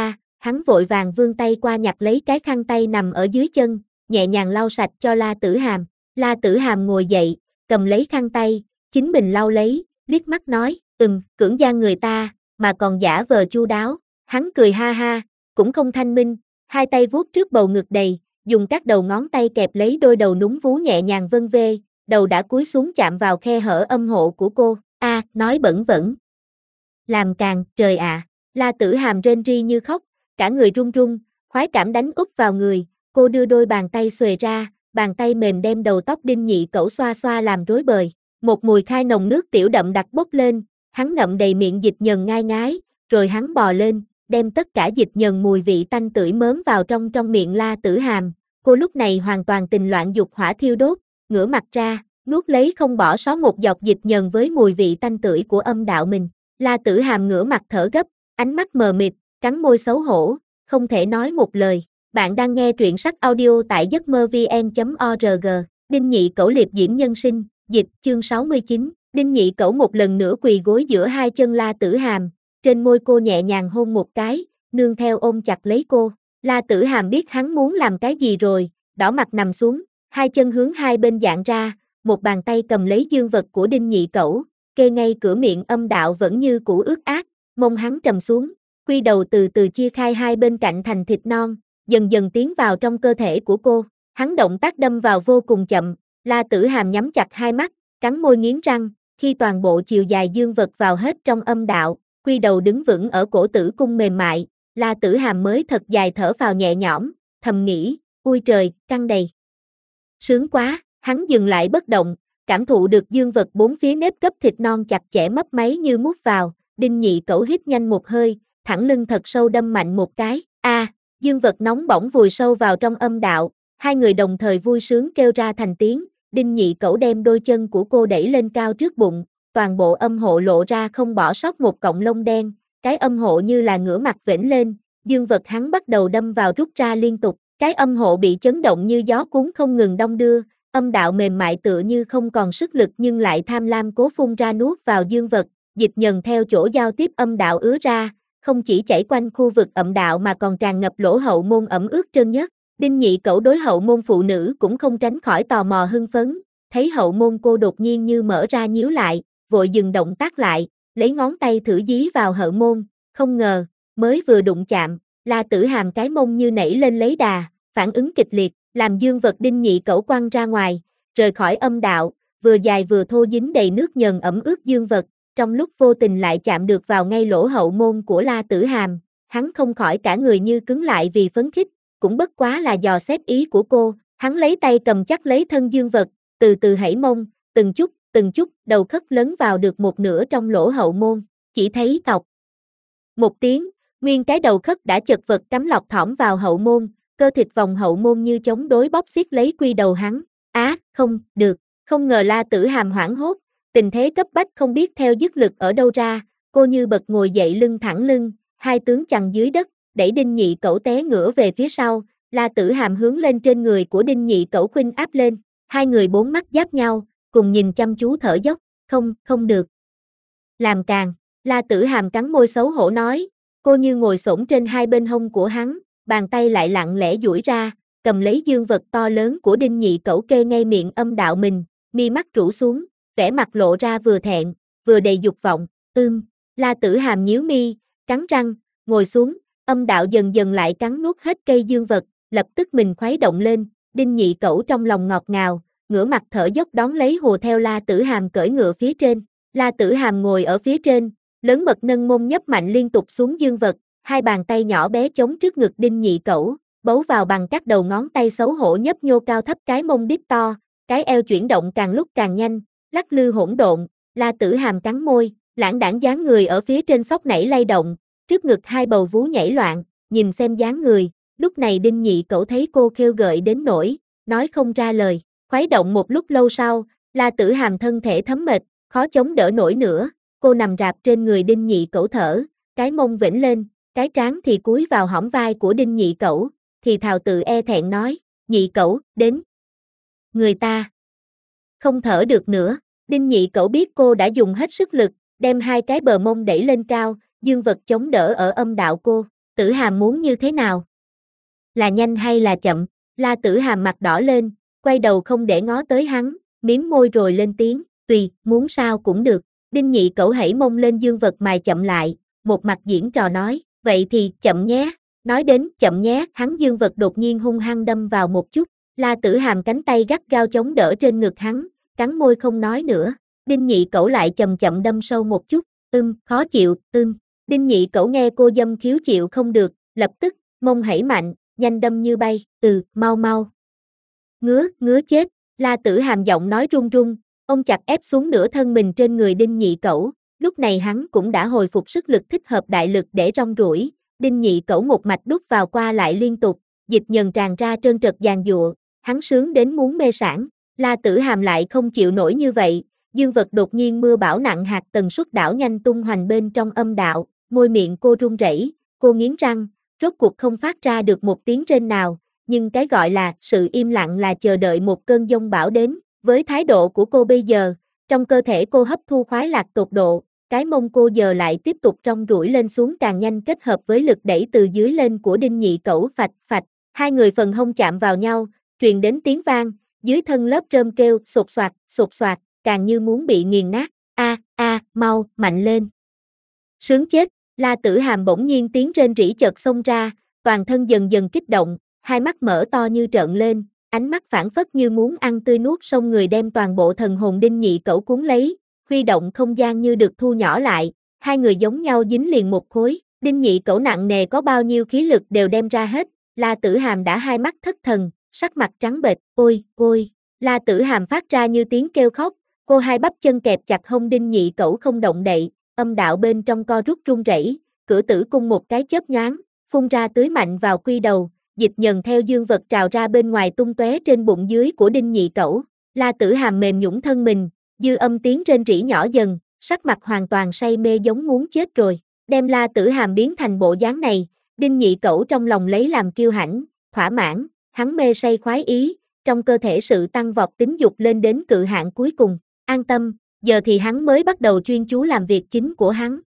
hắn vội vàng vươn tay qua nhặt lấy cái khăn tay nằm ở dưới chân, nhẹ nhàng lau sạch cho La Tử Hàm. La Tử Hàm ngồi dậy, cầm lấy khăn tay, chính mình lau lấy, liếc mắt nói, cưỡng gian người ta, mà còn giả vờ chu đáo. Hắn cười ha ha, cũng không thanh minh, hai tay vuốt trước bầu ngực đầy, dùng các đầu ngón tay kẹp lấy đôi đầu núng vú nhẹ nhàng vân vê, đầu đã cúi xuống chạm vào khe hở âm hộ của cô. Nói bẩn vẩn. Làm càng, trời ạ. La Tử Hàm rên ri như khóc, cả người run run, khoái cảm đánh úp vào người, cô đưa đôi bàn tay xuề ra, bàn tay mềm đem đầu tóc Đinh Nhị Cẩu xoa xoa làm rối bời. Một mùi khai nồng nước tiểu đậm đặc bốc lên, hắn ngậm đầy miệng dịch nhờn ngai ngái, rồi hắn bò lên, đem tất cả dịch nhờn mùi vị tanh tưởi mớm vào trong miệng La Tử Hàm. Cô lúc này hoàn toàn tình loạn dục hỏa thiêu đốt, ngửa mặt ra, nuốt lấy không bỏ sót một giọt dịch nhờn với mùi vị tanh tưởi của âm đạo mình. La Tử Hàm ngửa mặt thở gấp, ánh mắt mờ mịt, cắn môi xấu hổ, không thể nói một lời. Bạn đang nghe truyện sách audio tại giấc mơ vn.org. Đinh Nhị Cẩu liệp diễm nhân sinh, dịch, chương 69. Đinh Nhị Cẩu một lần nữa quỳ gối giữa hai chân La Tử Hàm, trên môi cô nhẹ nhàng hôn một cái, nương theo ôm chặt lấy cô. La Tử Hàm biết hắn muốn làm cái gì rồi, đỏ mặt nằm xuống, hai chân hướng hai bên dạn ra, một bàn tay cầm lấy dương vật của Đinh Nhị Cẩu, kê ngay cửa miệng âm đạo vẫn như cũ ướt át, mông hắn trầm xuống, quy đầu từ từ chia khai hai bên cạnh thành thịt non, dần dần tiến vào trong cơ thể của cô. Hắn động tác đâm vào vô cùng chậm, La Tử Hàm nhắm chặt hai mắt, cắn môi nghiến răng, khi toàn bộ chiều dài dương vật vào hết trong âm đạo, quy đầu đứng vững ở cổ tử cung mềm mại, La Tử Hàm mới thật dài thở phào nhẹ nhõm, thầm nghĩ, ui trời, căng đầy. Sướng quá, hắn dừng lại bất động, cảm thụ được dương vật bốn phía nếp gấp thịt non chặt chẽ mấp máy như mút vào, Đinh Nhị Cẩu hít nhanh một hơi, thẳng lưng thật sâu đâm mạnh một cái, dương vật nóng bỏng vùi sâu vào trong âm đạo, hai người đồng thời vui sướng kêu ra thành tiếng. Đinh Nhị Cẩu đem đôi chân của cô đẩy lên cao trước bụng, toàn bộ âm hộ lộ ra không bỏ sót một cọng lông đen, cái âm hộ như là ngửa mặt vểnh lên, dương vật hắn bắt đầu đâm vào rút ra liên tục, cái âm hộ bị chấn động như gió cuốn không ngừng đong đưa, âm đạo mềm mại tựa như không còn sức lực nhưng lại tham lam cố phun ra nuốt vào dương vật, dịch nhờn theo chỗ giao tiếp âm đạo ứa ra, không chỉ chảy quanh khu vực âm đạo mà còn tràn ngập lỗ hậu môn ẩm ướt trơn nhất. Đinh Nhị Cẩu đối hậu môn phụ nữ cũng không tránh khỏi tò mò hưng phấn, thấy hậu môn cô đột nhiên như mở ra nhíu lại, vội dừng động tác lại, lấy ngón tay thử dí vào hậu môn, không ngờ, mới vừa đụng chạm, La Tử Hàm cái mông như nảy lên lấy đà, phản ứng kịch liệt, làm dương vật Đinh Nhị Cẩu quăng ra ngoài, rời khỏi âm đạo, vừa dài vừa thô dính đầy nước nhờn ẩm ướt dương vật, trong lúc vô tình lại chạm được vào ngay lỗ hậu môn của La Tử Hàm, hắn không khỏi cả người như cứng lại vì phấn khích, cũng bất quá là dò xét ý của cô, hắn lấy tay cầm chắc lấy thân dương vật, từ từ hãy mông, từng chút, đầu khất lấn vào được một nửa trong lỗ hậu môn, chỉ thấy tọc. Một tiếng, nguyên cái đầu khất đã chật vật cắm lọt thỏm vào hậu môn, cơ thịt vòng hậu môn như chống đối bóp xiết lấy quy đầu hắn, không, được, không ngờ La Tử Hàm hoảng hốt, tình thế cấp bách không biết theo dứt lực ở đâu ra, cô như bật ngồi dậy lưng thẳng lưng, hai tướng chằng dưới đất, đẩy Đinh Nhị Cẩu té ngửa về phía sau, La Tử Hàm hướng lên trên người của Đinh Nhị Cẩu khuynh áp lên, hai người bốn mắt giáp nhau, cùng nhìn chăm chú thở dốc, không được. Làm càng, La Tử Hàm cắn môi xấu hổ nói, cô như ngồi xổm trên hai bên hông của hắn, bàn tay lại lặng lẽ duỗi ra, cầm lấy dương vật to lớn của Đinh Nhị Cẩu kê ngay miệng âm đạo mình, mi mắt rũ xuống, vẻ mặt lộ ra vừa thẹn, vừa đầy dục vọng, La Tử Hàm nhíu mi, cắn răng, ngồi xuống, âm đạo dần dần lại cắn nuốt hết cây dương vật, lập tức mình khuấy động lên, Đinh Nhị Cẩu trong lòng ngọt ngào, ngửa mặt thở dốc đón lấy hùa theo La Tử Hàm cởi ngựa phía trên, La Tử Hàm ngồi ở phía trên, lớn mật nâng mông nhấp mạnh liên tục xuống dương vật, hai bàn tay nhỏ bé chống trước ngực Đinh Nhị Cẩu, bấu vào bằng các đầu ngón tay xấu hổ nhấp nhô cao thấp cái mông đít to, cái eo chuyển động càng lúc càng nhanh, lắc lư hỗn độn, La Tử Hàm cắn môi, lãng đãng dáng người ở phía trên xốc nảy lay động, trước ngực hai bầu vú nhảy loạn, nhìn xem dáng người, lúc này Đinh Nhị Cẩu thấy cô khêu gợi đến nỗi, nói không ra lời, khuấy động một lúc lâu sau, La Tử Hàm thân thể thấm mệt, khó chống đỡ nổi nữa, cô nằm rạp trên người Đinh Nhị Cẩu thở, cái mông vểnh lên, cái trán thì cúi vào hõm vai của Đinh Nhị Cẩu, thì thào tự e thẹn nói, Nhị Cẩu, đến. Người ta không thở được nữa, Đinh Nhị Cẩu biết cô đã dùng hết sức lực, đem hai cái bờ mông đẩy lên cao, dương vật chống đỡ ở âm đạo cô, Tử Hàm muốn như thế nào? Là nhanh hay là chậm? La Tử Hàm mặt đỏ lên, quay đầu không để ngó tới hắn, mím môi rồi lên tiếng, tùy, muốn sao cũng được. Đinh Nhị Cẩu hãy mông lên dương vật mài chậm lại, một mặt diễn trò nói, vậy thì chậm nhé. Nói đến chậm nhé, hắn dương vật đột nhiên hung hăng đâm vào một chút, La Tử Hàm cánh tay gắt gao chống đỡ trên ngực hắn, cắn môi không nói nữa. Đinh Nhị Cẩu lại chậm chậm đâm sâu một chút, khó chịu, Đinh Nhị Cẩu nghe cô dâm khiếu chịu không được, lập tức, mông hãy mạnh, nhanh đâm như bay, mau mau. Ngứa chết, La Tử Hàm giọng nói run run, ông chặt ép xuống nửa thân mình trên người Đinh Nhị Cẩu, lúc này hắn cũng đã hồi phục sức lực thích hợp đại lực để rong ruổi, Đinh Nhị Cẩu một mạch đút vào qua lại liên tục, dịch nhờn tràn ra trơn trật giàn giụa, hắn sướng đến muốn mê sản, La Tử Hàm lại không chịu nổi như vậy, dương vật đột nhiên mưa bão nặng hạt tần suất đảo nhanh tung hoành bên trong âm đạo, môi miệng cô run rẩy, cô nghiến răng, rốt cuộc không phát ra được một tiếng rên nào, nhưng cái gọi là sự im lặng là chờ đợi một cơn giông bão đến, với thái độ của cô bây giờ, trong cơ thể cô hấp thu khoái lạc tột độ, cái mông cô giờ lại tiếp tục rong ruổi lên xuống càng nhanh kết hợp với lực đẩy từ dưới lên của Đinh Nhị Cẩu phạch phạch, hai người phần hông chạm vào nhau, truyền đến tiếng vang, dưới thân lớp rơm kêu sột soạt, càng như muốn bị nghiền nát, mau, mạnh lên. Sướng chết, La Tử Hàm bỗng nhiên tiếng rên rỉ chợt xông ra, toàn thân dần dần kích động, hai mắt mở to như trợn lên, ánh mắt phảng phất như muốn ăn tươi nuốt sống người đem toàn bộ thần hồn Đinh Nhị Cẩu cuốn lấy, huy động không gian như được thu nhỏ lại, hai người giống nhau dính liền một khối, Đinh Nhị Cẩu nặng nề có bao nhiêu khí lực đều đem ra hết, La Tử Hàm đã hai mắt thất thần, sắc mặt trắng bệch, ôi, La Tử Hàm phát ra như tiếng kêu khóc, cô hai bắp chân kẹp chặt hông Đinh Nhị Cẩu không động đậy, âm đạo bên trong co rút run rẩy, cửa tử cung một cái chớp nhoáng, phun ra tưới mạnh vào quy đầu, dịch nhờn theo dương vật trào ra bên ngoài tung tóe trên bụng dưới của Đinh Nhị Cẩu. La Tử Hàm mềm nhũn thân mình, dư âm tiếng rên rỉ nhỏ dần, sắc mặt hoàn toàn say mê giống muốn chết rồi. Đem La Tử Hàm biến thành bộ dáng này, Đinh Nhị Cẩu trong lòng lấy làm kiêu hãnh, thỏa mãn, hắn mê say khoái ý, trong cơ thể sự tăng vọt tính dục lên đến cự hạn cuối cùng. An tâm, giờ thì hắn mới bắt đầu chuyên chú làm việc chính của hắn.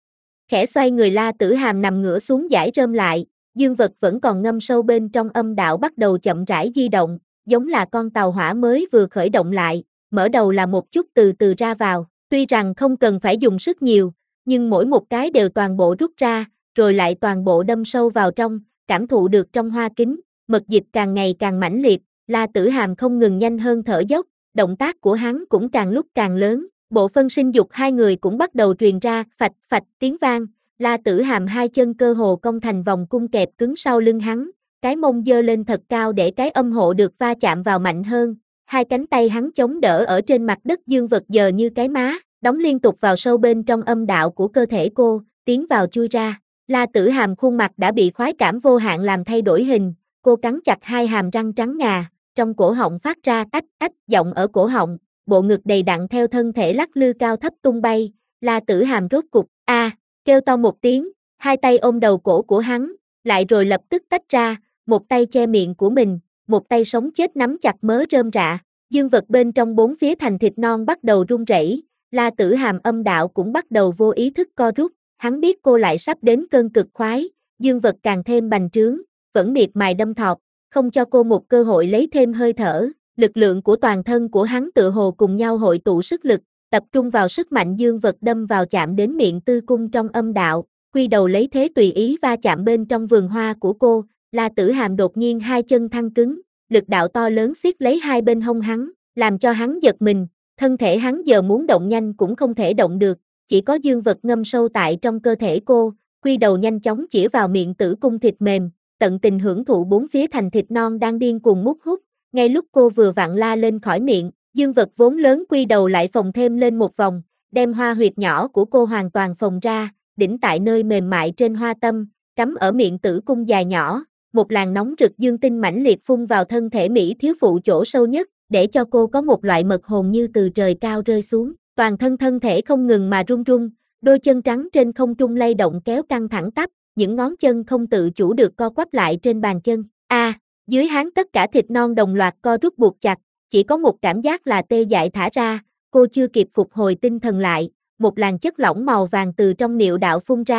Khẽ xoay người La Tử Hàm nằm ngửa xuống giải rơm lại, dương vật vẫn còn ngâm sâu bên trong âm đạo bắt đầu chậm rãi di động, giống là con tàu hỏa mới vừa khởi động lại, mở đầu là một chút từ từ ra vào, tuy rằng không cần phải dùng sức nhiều, nhưng mỗi một cái đều toàn bộ rút ra, rồi lại toàn bộ đâm sâu vào trong, cảm thụ được trong hoa kính, mật dịch càng ngày càng mãnh liệt, La Tử Hàm không ngừng nhanh hơn thở dốc, động tác của hắn cũng càng lúc càng lớn, bộ phân sinh dục hai người cũng bắt đầu truyền ra phạch phạch tiếng vang, La Tử Hàm hai chân cơ hồ cong thành vòng cung kẹp cứng sau lưng hắn, cái mông dơ lên thật cao để cái âm hộ được va chạm vào mạnh hơn, hai cánh tay hắn chống đỡ ở trên mặt đất dương vật giờ như cái má, đóng liên tục vào sâu bên trong âm đạo của cơ thể cô, tiến vào chui ra, La Tử Hàm khuôn mặt đã bị khoái cảm vô hạn làm thay đổi hình, cô cắn chặt hai hàm răng trắng ngà, trong cổ họng phát ra ách ách giọng ở cổ họng, bộ ngực đầy đặn theo thân thể lắc lư cao thấp tung bay, La Tử Hàm rốt cục, kêu to một tiếng, hai tay ôm đầu cổ của hắn, lại rồi lập tức tách ra, một tay che miệng của mình, một tay sống chết nắm chặt mớ rơm rạ, dương vật bên trong bốn phía thành thịt non bắt đầu run rẩy, La Tử Hàm âm đạo cũng bắt đầu vô ý thức co rút, hắn biết cô lại sắp đến cơn cực khoái, dương vật càng thêm bành trướng, vẫn miệt mài đâm thọt, không cho cô một cơ hội lấy thêm hơi thở, lực lượng của toàn thân của hắn tựa hồ cùng nhau hội tụ sức lực, tập trung vào sức mạnh dương vật đâm vào chạm đến miệng tư cung trong âm đạo, quy đầu lấy thế tùy ý va chạm bên trong vườn hoa của cô, La Tử Hàm đột nhiên hai chân thăng cứng, lực đạo to lớn siết lấy hai bên hông hắn, làm cho hắn giật mình, thân thể hắn giờ muốn động nhanh cũng không thể động được, chỉ có dương vật ngâm sâu tại trong cơ thể cô, quy đầu nhanh chóng chĩa vào miệng tử cung thịt mềm, tận tình hưởng thụ bốn phía thành thịt non đang điên cuồng mút hút, ngay lúc cô vừa vặn la lên khỏi miệng, dương vật vốn lớn quy đầu lại phồng thêm lên một vòng, đem hoa huyệt nhỏ của cô hoàn toàn phồng ra, đỉnh tại nơi mềm mại trên hoa tâm, cắm ở miệng tử cung dài nhỏ, một làn nóng rực dương tinh mãnh liệt phun vào thân thể Mỹ thiếu phụ chỗ sâu nhất, để cho cô có một loại mật hồn như từ trời cao rơi xuống, toàn thân thể không ngừng mà run run, đôi chân trắng trên không trung lay động kéo căng thẳng tắp, những ngón chân không tự chủ được co quắp lại trên bàn chân. Dưới hắn tất cả thịt non đồng loạt co rút buộc chặt, chỉ có một cảm giác là tê dại thả ra, cô chưa kịp phục hồi tinh thần lại, một làn chất lỏng màu vàng từ trong niệu đạo phun ra,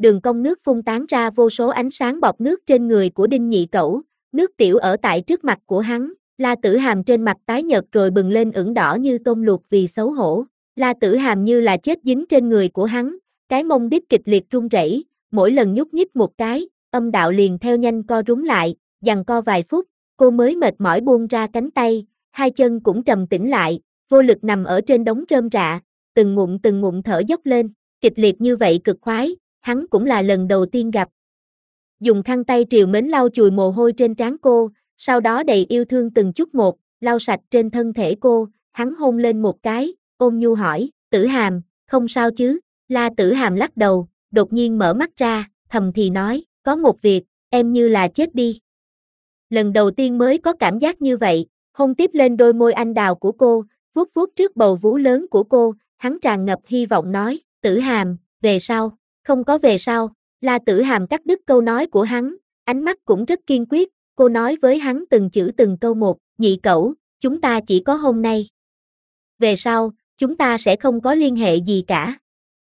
đường cong nước phun tán ra vô số ánh sáng bọt nước trên người của Đinh Nhị Cẩu, nước tiểu ở tại trước mặt của hắn, La Tử Hàm trên mặt tái nhợt rồi bừng lên ửng đỏ như tôm luộc vì xấu hổ, La Tử Hàm như là chết dính trên người của hắn, cái mông đít kịch liệt run rẩy, mỗi lần nhúc nhích một cái, âm đạo liền theo nhanh co rúm lại, giằng co vài phút, cô mới mệt mỏi buông ra cánh tay, hai chân cũng trầm tĩnh lại, vô lực nằm ở trên đống rơm rạ, từng ngụm thở dốc lên, kịch liệt như vậy cực khoái, hắn cũng là lần đầu tiên gặp. Dùng khăn tay trìu mến lau chùi mồ hôi trên trán cô, sau đó đầy yêu thương từng chút một, lau sạch trên thân thể cô, hắn hôn lên một cái, ôn nhu hỏi, Tử Hàm, không sao chứ? La Tử Hàm lắc đầu, đột nhiên mở mắt ra, thầm thì nói, có một việc, em như là chết đi. Lần đầu tiên mới có cảm giác như vậy, hôn tiếp lên đôi môi anh đào của cô, vuốt vuốt trước bầu vú lớn của cô, hắn tràn ngập hy vọng nói, Tử Hàm, về sau, không có về sau. La Tử Hàm cắt đứt câu nói của hắn, ánh mắt cũng rất kiên quyết, cô nói với hắn từng chữ từng câu một, Nhị Cẩu, chúng ta chỉ có hôm nay. Về sau, chúng ta sẽ không có liên hệ gì cả.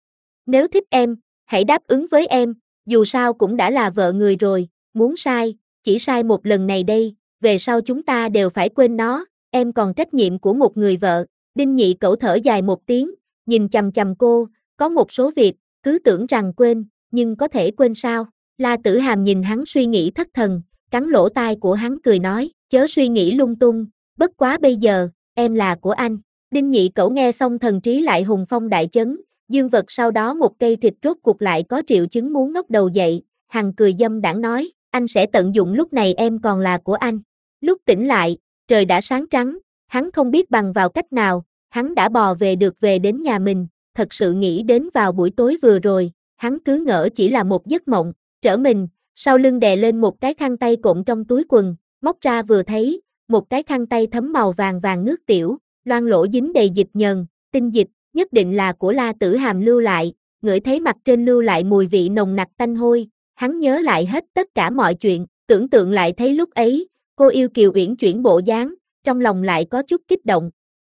Nếu thích em, hãy đáp ứng với em, dù sao cũng đã là vợ người rồi, muốn sai, chỉ sai một lần này đây, về sau chúng ta đều phải quên nó, em còn trách nhiệm của một người vợ. Đinh Nhị Cẩu thở dài một tiếng, nhìn chằm chằm cô, có một số việc, cứ tưởng rằng quên, nhưng có thể quên sao? La Tử Hàm nhìn hắn suy nghĩ thất thần, cắn lỗ tai của hắn cười nói, chớ suy nghĩ lung tung, bất quá bây giờ, em là của anh. Đinh Nhị Cẩu nghe xong thần trí lại hùng phong đại chấn, dương vật sau đó một cây thịt rốt cuộc lại có triệu chứng muốn ngóc đầu dậy, hằng cười dâm đãng nói, anh sẽ tận dụng lúc này em còn là của anh. Lúc tỉnh lại, trời đã sáng trắng, hắn không biết bằng vào cách nào, hắn đã bò về đến nhà mình, thật sự nghĩ đến vào buổi tối vừa rồi, hắn cứ ngỡ chỉ là một giấc mộng, trở mình, sau lưng đè lên một cái khăn tay cộm trong túi quần, móc ra vừa thấy, một cái khăn tay thấm màu vàng vàng nước tiểu, loang lỗ dính đầy dịch nhờn, tinh dịch, nhất định là của La Tử Hàm lưu lại, ngửi thấy mặt trên lưu lại mùi vị nồng nặc tanh hôi, hắn nhớ lại hết tất cả mọi chuyện, tưởng tượng lại thấy lúc ấy, cô yêu kiều uyển chuyển bộ dáng, trong lòng lại có chút kích động.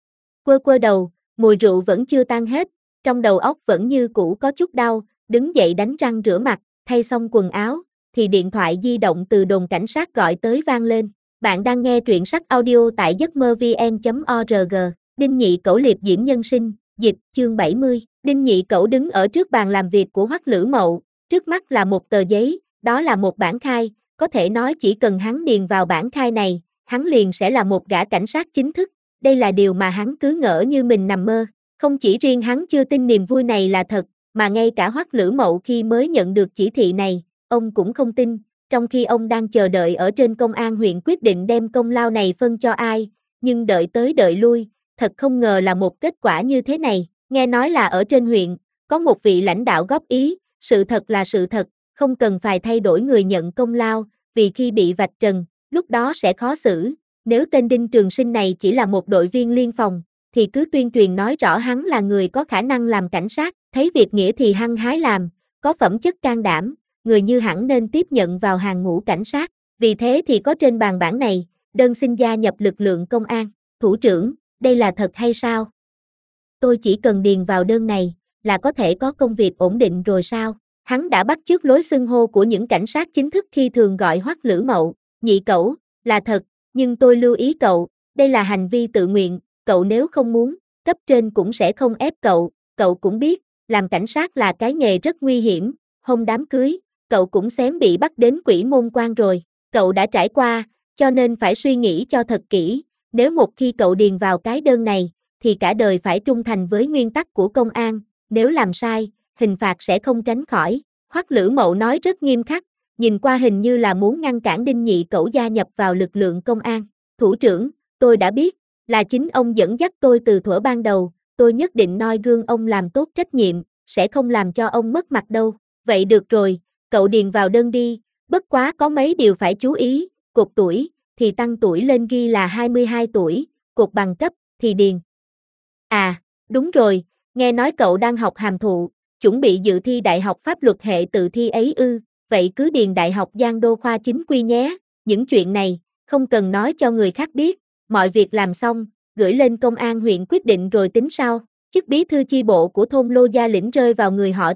Quơ đầu, mùi rượu vẫn chưa tan hết, trong đầu óc vẫn như cũ có chút đau, đứng dậy đánh răng rửa mặt, thay xong quần áo, thì điện thoại di động từ đồn cảnh sát gọi tới vang lên. Bạn đang nghe truyện sách audio tại giấc mơ vn.org. Đinh Nhị Cẩu liệp diễm nhân sinh, dịch, chương 70. Đinh Nhị Cẩu đứng ở trước bàn làm việc của Hoắc Lữ Mậu, trước mắt là một tờ giấy, đó là một bản khai, có thể nói chỉ cần hắn điền vào bản khai này, hắn liền sẽ là một gã cảnh sát chính thức. Đây là điều mà hắn cứ ngỡ như mình nằm mơ. Không chỉ riêng hắn chưa tin niềm vui này là thật, mà ngay cả Hoắc Lữ Mậu khi mới nhận được chỉ thị này, ông cũng không tin, trong khi ông đang chờ đợi ở trên công an huyện quyết định đem công lao này phân cho ai, nhưng đợi tới đợi lui, thật không ngờ là một kết quả như thế này. Nghe nói là ở trên huyện, có một vị lãnh đạo góp ý, sự thật là sự thật, không cần phải thay đổi người nhận công lao, vì khi bị vạch trần, lúc đó sẽ khó xử. Nếu tên Đinh Trường Sinh này chỉ là một đội viên liên phòng, thì cứ tuyên truyền nói rõ hắn là người có khả năng làm cảnh sát, thấy việc nghĩa thì hăng hái làm, có phẩm chất can đảm, người như hẳn nên tiếp nhận vào hàng ngũ cảnh sát. Vì thế thì có trên bàn bản này, đơn xin gia nhập lực lượng công an. Thủ trưởng, đây là thật hay sao? Tôi chỉ cần điền vào đơn này, là có thể có công việc ổn định rồi sao? Hắn đã bắt chước lối xưng hô của những cảnh sát chính thức khi thường gọi Hoắc Lữ Mậu, Nhị Cẩu, là thật, nhưng tôi lưu ý cậu, đây là hành vi tự nguyện, cậu nếu không muốn, cấp trên cũng sẽ không ép cậu cũng biết, làm cảnh sát là cái nghề rất nguy hiểm, hôm đám cưới, cậu cũng xém bị bắt đến quỷ môn quan rồi, cậu đã trải qua, cho nên phải suy nghĩ cho thật kỹ, nếu một khi cậu điền vào cái đơn này, thì cả đời phải trung thành với nguyên tắc của công an, nếu làm sai, hình phạt sẽ không tránh khỏi. Hoắc Lữ Mậu nói rất nghiêm khắc, nhìn qua hình như là muốn ngăn cản Đinh Nhị Cẩu gia nhập vào lực lượng công an. Thủ trưởng, tôi đã biết, là chính ông dẫn dắt tôi từ thuở ban đầu, tôi nhất định noi gương ông làm tốt trách nhiệm, sẽ không làm cho ông mất mặt đâu. Vậy được rồi, cậu điền vào đơn đi, bất quá có mấy điều phải chú ý, cột tuổi, thì tăng tuổi lên ghi là 22 tuổi, cột bằng cấp, thì điền. À, đúng rồi, nghe nói cậu đang học hàm thụ, chuẩn bị dự thi đại học pháp luật hệ tự thi ấy ư, vậy cứ điền đại học Giang Đô khoa chính quy nhé, những chuyện này, không cần nói cho người khác biết, mọi việc làm xong, gửi lên công an huyện quyết định rồi tính sau. Chức bí thư chi bộ của thôn Lô Gia Lĩnh rơi vào người họ Trần,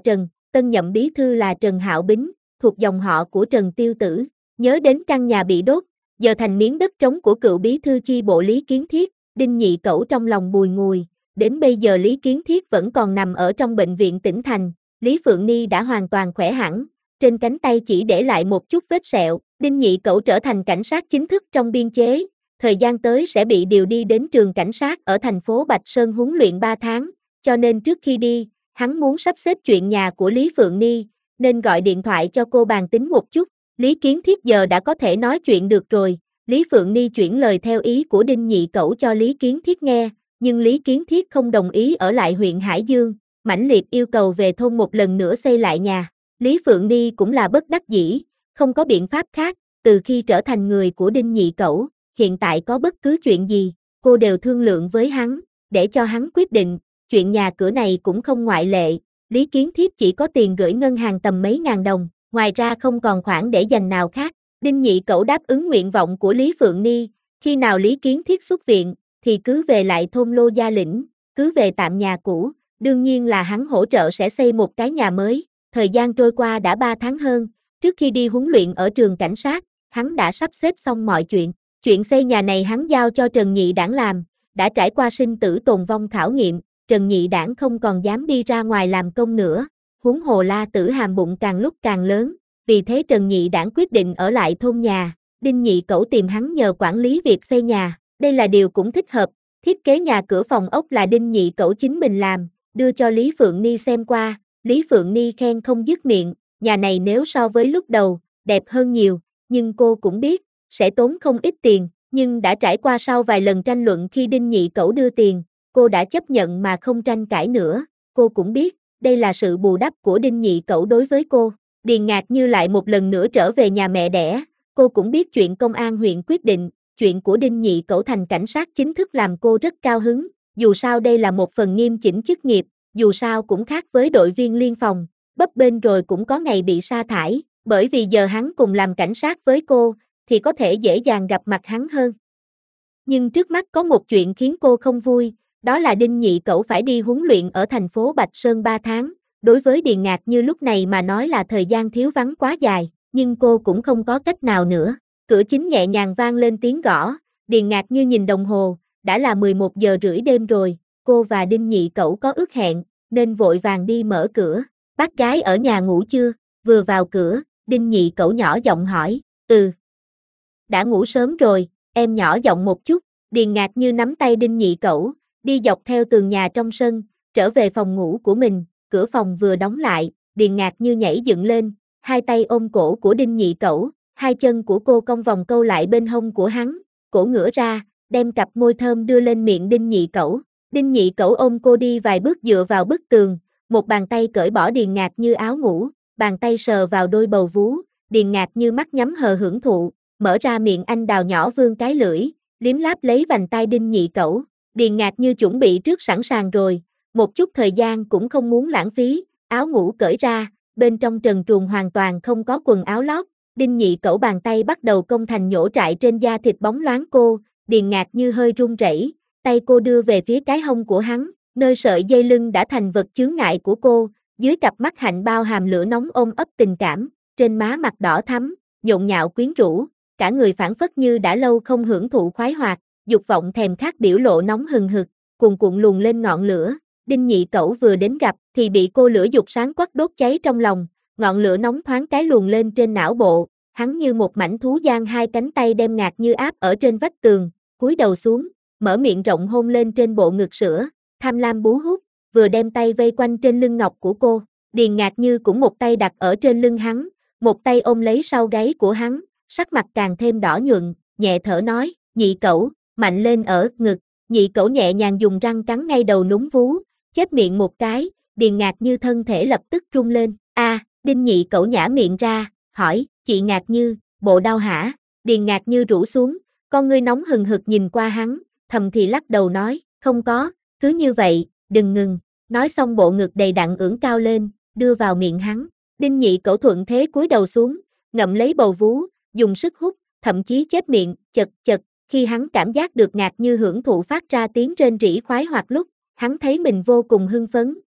tân nhậm bí thư là Trần Hạo Bính, thuộc dòng họ của Trần Tiêu Tử. Nhớ đến căn nhà bị đốt, giờ thành miếng đất trống của cựu bí thư chi bộ Lý Kiến Thiết, Đinh Nhị Cẩu trong lòng bùi ngùi. Đến bây giờ Lý Kiến Thiết vẫn còn nằm ở trong bệnh viện tỉnh thành, Lý Phượng Ni đã hoàn toàn khỏe hẳn, trên cánh tay chỉ để lại một chút vết sẹo. Đinh Nhị Cẩu trở thành cảnh sát chính thức trong biên chế, thời gian tới sẽ bị điều đi đến trường cảnh sát ở thành phố Bạch Sơn huấn luyện 3 tháng, cho nên trước khi đi, hắn muốn sắp xếp chuyện nhà của Lý Phượng Ni, nên gọi điện thoại cho cô bàn tính một chút. Lý Kiến Thiết giờ đã có thể nói chuyện được rồi. Lý Phượng Ni chuyển lời theo ý của Đinh Nhị Cẩu cho Lý Kiến Thiết nghe, nhưng Lý Kiến Thiết không đồng ý ở lại huyện Hải Dương, mãnh liệt yêu cầu về thôn một lần nữa xây lại nhà. Lý Phượng Ni cũng là bất đắc dĩ, không có biện pháp khác, từ khi trở thành người của Đinh Nhị Cẩu, hiện tại có bất cứ chuyện gì, cô đều thương lượng với hắn, để cho hắn quyết định, chuyện nhà cửa này cũng không ngoại lệ. Lý Kiến Thiết chỉ có tiền gửi ngân hàng tầm mấy ngàn đồng, ngoài ra không còn khoản để dành nào khác. Đinh Nhị Cẩu đáp ứng nguyện vọng của Lý Phượng Ni, khi nào Lý Kiến Thiết xuất viện, thì cứ về lại thôn Lô Gia Lĩnh, cứ về tạm nhà cũ, đương nhiên là hắn hỗ trợ sẽ xây một cái nhà mới. Thời gian trôi qua đã 3 tháng hơn, trước khi đi huấn luyện ở trường cảnh sát, hắn đã sắp xếp xong mọi chuyện. Chuyện xây nhà này hắn giao cho Trần Nhị Đảng làm, đã trải qua sinh tử tồn vong khảo nghiệm, Trần Nhị Đảng không còn dám đi ra ngoài làm công nữa, huống hồ La Tử Hàm bụng càng lúc càng lớn, vì thế Trần Nhị Đảng quyết định ở lại thôn nhà. Đinh Nhị Cẩu tìm hắn nhờ quản lý việc xây nhà, đây là điều cũng thích hợp. Thiết kế nhà cửa phòng ốc là Đinh Nhị Cẩu chính mình làm, đưa cho Lý Phượng Ni xem qua, Lý Phượng Ni khen không dứt miệng, nhà này nếu so với lúc đầu, đẹp hơn nhiều, nhưng cô cũng biết, sẽ tốn không ít tiền, nhưng đã trải qua sau vài lần tranh luận khi Đinh Nhị Cẩu đưa tiền, cô đã chấp nhận mà không tranh cãi nữa, cô cũng biết, đây là sự bù đắp của Đinh Nhị Cẩu đối với cô. Điền Ngạc Như lại một lần nữa trở về nhà mẹ đẻ, cô cũng biết chuyện công an huyện quyết định, chuyện của Đinh Nhị Cẩu thành cảnh sát chính thức làm cô rất cao hứng, dù sao đây là một phần nghiêm chỉnh chức nghiệp, dù sao cũng khác với đội viên liên phòng, bấp bênh rồi cũng có ngày bị sa thải, bởi vì giờ hắn cùng làm cảnh sát với cô, thì có thể dễ dàng gặp mặt hắn hơn. Nhưng trước mắt có một chuyện khiến cô không vui, đó là Đinh Nhị Cẩu phải đi huấn luyện ở thành phố Bạch Sơn 3 tháng, đối với Điền Ngạc Như lúc này mà nói là thời gian thiếu vắng quá dài, nhưng cô cũng không có cách nào nữa. Cửa chính nhẹ nhàng vang lên tiếng gõ, Điền Ngạc Như nhìn đồng hồ, đã là 11 giờ rưỡi đêm rồi, cô và Đinh Nhị Cẩu có ước hẹn, nên vội vàng đi mở cửa. Bác gái ở nhà ngủ chưa? Vừa vào cửa, Đinh Nhị Cẩu nhỏ giọng hỏi, đã ngủ sớm rồi, em nhỏ giọng một chút. Điền Ngạc Như nắm tay Đinh Nhị Cẩu, đi dọc theo tường nhà trong sân, trở về phòng ngủ của mình, cửa phòng vừa đóng lại, Điền Ngạc Như nhảy dựng lên, hai tay ôm cổ của Đinh Nhị Cẩu, hai chân của cô cong vòng câu lại bên hông của hắn, cổ ngửa ra, đem cặp môi thơm đưa lên miệng Đinh Nhị Cẩu. Đinh Nhị Cẩu ôm cô đi vài bước dựa vào bức tường, một bàn tay cởi bỏ Điền Ngạc Như áo ngủ, bàn tay sờ vào đôi bầu vú, Điền Ngạc Như mắt nhắm hờ hưởng thụ, mở ra miệng anh đào nhỏ vươn cái lưỡi, liếm láp lấy vành tai Đinh Nhị Cẩu. Điền Ngạc Như chuẩn bị trước sẵn sàng rồi, một chút thời gian cũng không muốn lãng phí, áo ngủ cởi ra, bên trong trần truồng hoàn toàn không có quần áo lót, Đinh Nhị Cẩu bàn tay bắt đầu công thành nhổ trại trên da thịt bóng loáng cô, Điền Ngạc Như hơi run rẩy, tay cô đưa về phía cái hông của hắn, nơi sợi dây lưng đã thành vật chướng ngại của cô, dưới cặp mắt hạnh bao hàm lửa nóng ôm ấp tình cảm, trên má mặt đỏ thắm, nhộn nhạo quyến rũ, cả người phảng phất như đã lâu không hưởng thụ khoái hoạt, dục vọng thèm khát biểu lộ nóng hừng hực, cuồn cuộn luồn lên ngọn lửa. Đinh Nhị Cẩu vừa đến gặp thì bị cô lửa dục sáng quắc đốt cháy trong lòng, ngọn lửa nóng thoáng cái luồn lên trên não bộ, hắn như một mảnh thú giang hai cánh tay đem Ngạc Như áp ở trên vách tường, cúi đầu xuống, mở miệng rộng hôn lên trên bộ ngực sữa, tham lam bú hút, vừa đem tay vây quanh trên lưng ngọc của cô. Điền Ngạc Như cũng một tay đặt ở trên lưng hắn, một tay ôm lấy sau gáy của hắn, sắc mặt càng thêm đỏ nhuận, nhẹ thở nói, Nhị Cẩu, mạnh lên ở ngực. Nhị Cẩu nhẹ nhàng dùng răng cắn ngay đầu núm vú, chép miệng một cái, Điền Ngạc Như thân thể lập tức rung lên. Đinh Nhị Cẩu nhả miệng ra, hỏi, chị Ngạc Như, bộ đau hả? Điền Ngạc Như rũ xuống, con ngươi nóng hừng hực nhìn qua hắn, thầm thì lắc đầu nói, không có, cứ như vậy, đừng ngừng. Nói xong bộ ngực đầy đặn ưỡn cao lên, đưa vào miệng hắn. Đinh Nhị Cẩu thuận thế cúi đầu xuống, ngậm lấy bầu vú, dùng sức hút, thậm chí chép miệng, chật chật. Khi hắn cảm giác được Ngạc Như hưởng thụ phát ra tiếng rên rỉ khoái hoạt lúc, hắn thấy mình vô cùng hưng phấn,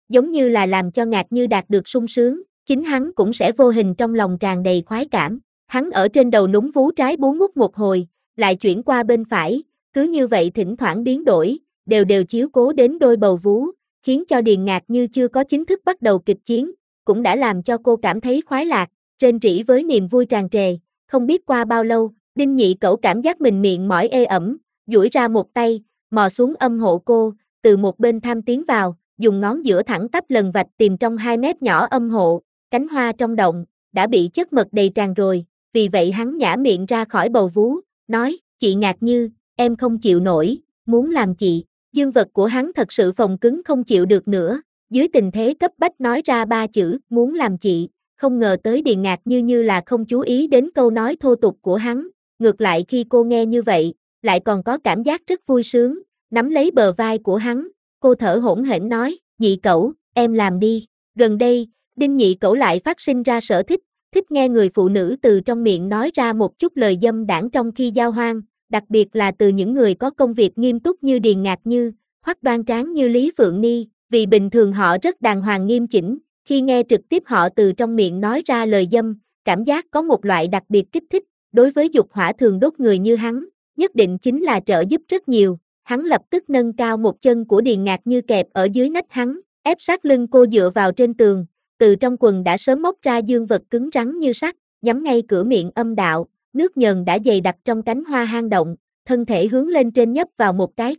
giống như là làm cho Ngạc Như đạt được sung sướng, chính hắn cũng sẽ vô hình trong lòng tràn đầy khoái cảm. Hắn ở trên đầu núm vú trái bú mút một hồi, lại chuyển qua bên phải, cứ như vậy thỉnh thoảng biến đổi, đều đều chiếu cố đến đôi bầu vú, khiến cho Điền Ngạc Như chưa có chính thức bắt đầu kịch chiến, cũng đã làm cho cô cảm thấy khoái lạc, rên rỉ với niềm vui tràn trề. Không biết qua bao lâu, Đinh Nhị Cẩu cảm giác mình miệng mỏi ê ẩm, duỗi ra một tay, mò xuống âm hộ cô, từ một bên tham tiến vào, dùng ngón giữa thẳng tắp lần vạch tìm trong 2 mét nhỏ âm hộ, cánh hoa trong động, đã bị chất mật đầy tràn rồi, vì vậy hắn nhả miệng ra khỏi bầu vú, nói, chị Ngạc Như, em không chịu nổi, muốn làm chị. Dương vật của hắn thật sự phồng cứng không chịu được nữa, dưới tình thế cấp bách nói ra 3 chữ, muốn làm chị, không ngờ tới Điền Ngạc Như như là không chú ý đến câu nói thô tục của hắn, ngược lại khi cô nghe như vậy, lại còn có cảm giác rất vui sướng, nắm lấy bờ vai của hắn, cô thở hổn hển nói, Nhị Cẩu, em làm đi. Gần đây, Đinh Nhị Cẩu lại phát sinh ra sở thích, thích nghe người phụ nữ từ trong miệng nói ra một chút lời dâm đãng trong khi giao hoan, đặc biệt là từ những người có công việc nghiêm túc như Điền Ngạc Như, hoặc đoan tráng như Lý Phượng Ni, vì bình thường họ rất đàng hoàng nghiêm chỉnh, khi nghe trực tiếp họ từ trong miệng nói ra lời dâm, cảm giác có một loại đặc biệt kích thích, đối với dục hỏa thường đốt người như hắn, nhất định chính là trợ giúp rất nhiều. Hắn lập tức nâng cao một chân của Điền Ngạc Như kẹp ở dưới nách hắn, ép sát lưng cô dựa vào trên tường, từ trong quần đã sớm móc ra dương vật cứng rắn như sắt, nhắm ngay cửa miệng âm đạo, nước nhờn đã dày đặc trong cánh hoa hang động, thân thể hướng lên trên nhấp vào một cái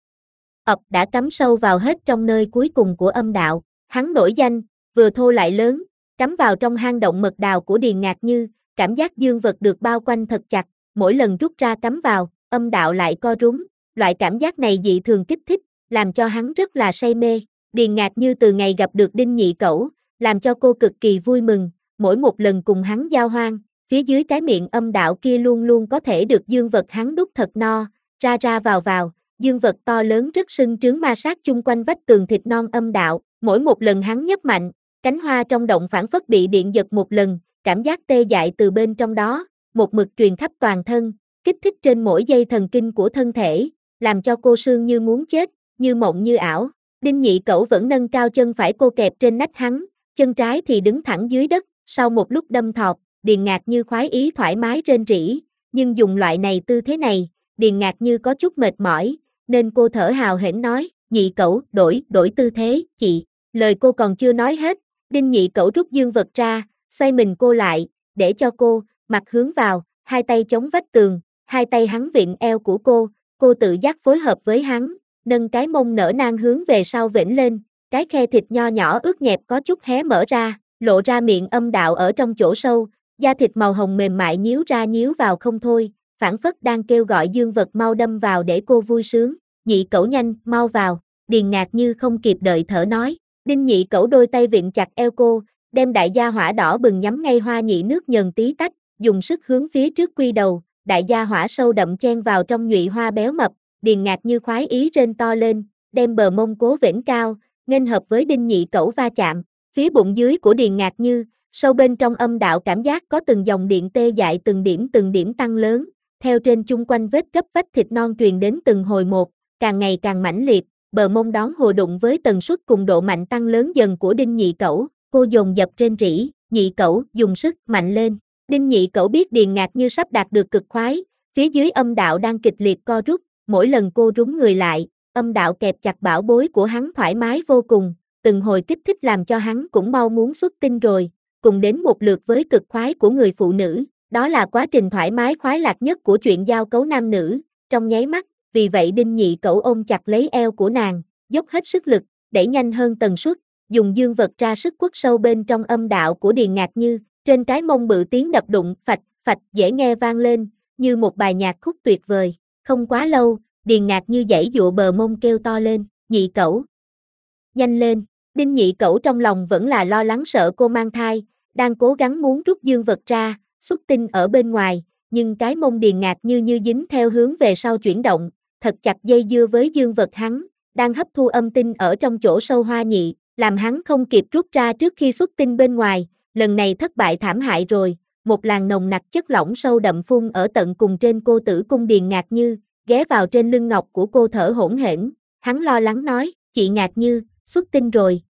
ọc đã cắm sâu vào hết trong nơi cuối cùng của âm đạo. Hắn nổi danh, vừa thô lại lớn, cắm vào trong hang động mật đào của Điền Ngạc Như, cảm giác dương vật được bao quanh thật chặt, mỗi lần rút ra cắm vào, âm đạo lại co rúm, loại cảm giác này dị thường kích thích, làm cho hắn rất là say mê. Điền Ngạc Như từ ngày gặp được Đinh Nhị Cẩu, làm cho cô cực kỳ vui mừng, mỗi một lần cùng hắn giao hoan, phía dưới cái miệng âm đạo kia luôn luôn có thể được dương vật hắn đút thật no, ra ra vào, dương vật to lớn rất sưng trướng ma sát chung quanh vách tường thịt non âm đạo, mỗi một lần hắn nhấp mạnh, cánh hoa trong động phản phất bị điện giật một lần, cảm giác tê dại từ bên trong đó, một mực truyền khắp toàn thân, kích thích trên mỗi dây thần kinh của thân thể, làm cho cô sương như muốn chết, như mộng như ảo. Đinh Nhị Cẩu vẫn nâng cao chân phải cô kẹp trên nách hắn, chân trái thì đứng thẳng dưới đất, sau một lúc đâm thọt, Điền Ngạc Như khoái ý thoải mái rên rỉ, nhưng dùng loại này tư thế này, Điền Ngạc Như có chút mệt mỏi, nên cô thở hào hển nói, Nhị Cẩu, đổi tư thế, chị. Lời cô còn chưa nói hết, Đinh Nhị Cẩu rút dương vật ra, xoay mình cô lại, để cho cô, mặt hướng vào, hai tay chống vách tường, hai tay hắn vịn eo của cô tự giác phối hợp với hắn, nâng cái mông nở nang hướng về sau vểnh lên, cái khe thịt nho nhỏ ướt nhẹp có chút hé mở ra, lộ ra miệng âm đạo ở trong chỗ sâu, da thịt màu hồng mềm mại nhíu ra nhíu vào không thôi, phảng phất đang kêu gọi dương vật mau đâm vào để cô vui sướng. Nhị Cẩu nhanh, mau vào. Điền Ngạc Như không kịp đợi thở nói. Đinh Nhị Cẩu đôi tay vịn chặt eo cô, đem đại gia hỏa đỏ bừng nhắm ngay hoa nhị nước nhờn tí tách, dùng sức hướng phía trước quy đầu, đại gia hỏa sâu đậm chen vào trong nhụy hoa béo mập. Điền Ngạc Như khoái ý rên to lên, đem bờ mông cố vểnh cao, nghênh hợp với Đinh Nhị Cẩu va chạm. Phía bụng dưới của Điền Ngạc Như, sâu bên trong âm đạo cảm giác có từng dòng điện tê dại từng điểm tăng lớn, theo trên chung quanh vết gấp vách thịt non truyền đến từng hồi một, càng ngày càng mãnh liệt, bờ mông đón hồ đụng với tần suất cùng độ mạnh tăng lớn dần của Đinh Nhị Cẩu, cô dồn dập rên rỉ, Nhị Cẩu dùng sức mạnh lên. Đinh Nhị Cẩu biết Điền Ngạc Như sắp đạt được cực khoái, phía dưới âm đạo đang kịch liệt co rút, mỗi lần cô rúng người lại, âm đạo kẹp chặt bảo bối của hắn thoải mái vô cùng, từng hồi kích thích làm cho hắn cũng mau muốn xuất tinh rồi, cùng đến một lượt với cực khoái của người phụ nữ, đó là quá trình thoải mái khoái lạc nhất của chuyện giao cấu nam nữ, trong nháy mắt, vì vậy Đinh Nhị Cẩu ôm chặt lấy eo của nàng, dốc hết sức lực, đẩy nhanh hơn tần suất, dùng dương vật ra sức quất sâu bên trong âm đạo của Điền Ngạc Như, trên cái mông bự tiếng đập đụng phạch phạch dễ nghe vang lên, như một bài nhạc khúc tuyệt vời. Không quá lâu, Điền Ngạc Như giãy dụa bờ mông kêu to lên, Nhị Cẩu, nhanh lên. Đinh Nhị Cẩu trong lòng vẫn là lo lắng sợ cô mang thai, đang cố gắng muốn rút dương vật ra, xuất tinh ở bên ngoài, nhưng cái mông Điền Ngạc Như dính theo hướng về sau chuyển động, thật chặt dây dưa với dương vật hắn, đang hấp thu âm tinh ở trong chỗ sâu hoa nhị, làm hắn không kịp rút ra trước khi xuất tinh bên ngoài, lần này thất bại thảm hại rồi, một làn nồng nặc chất lỏng sâu đậm phun ở tận cùng trên cô tử cung Điền Ngạc Như, ghé vào trên lưng ngọc của cô thở hổn hển, hắn lo lắng nói, chị Ngạc Như, xuất tinh rồi,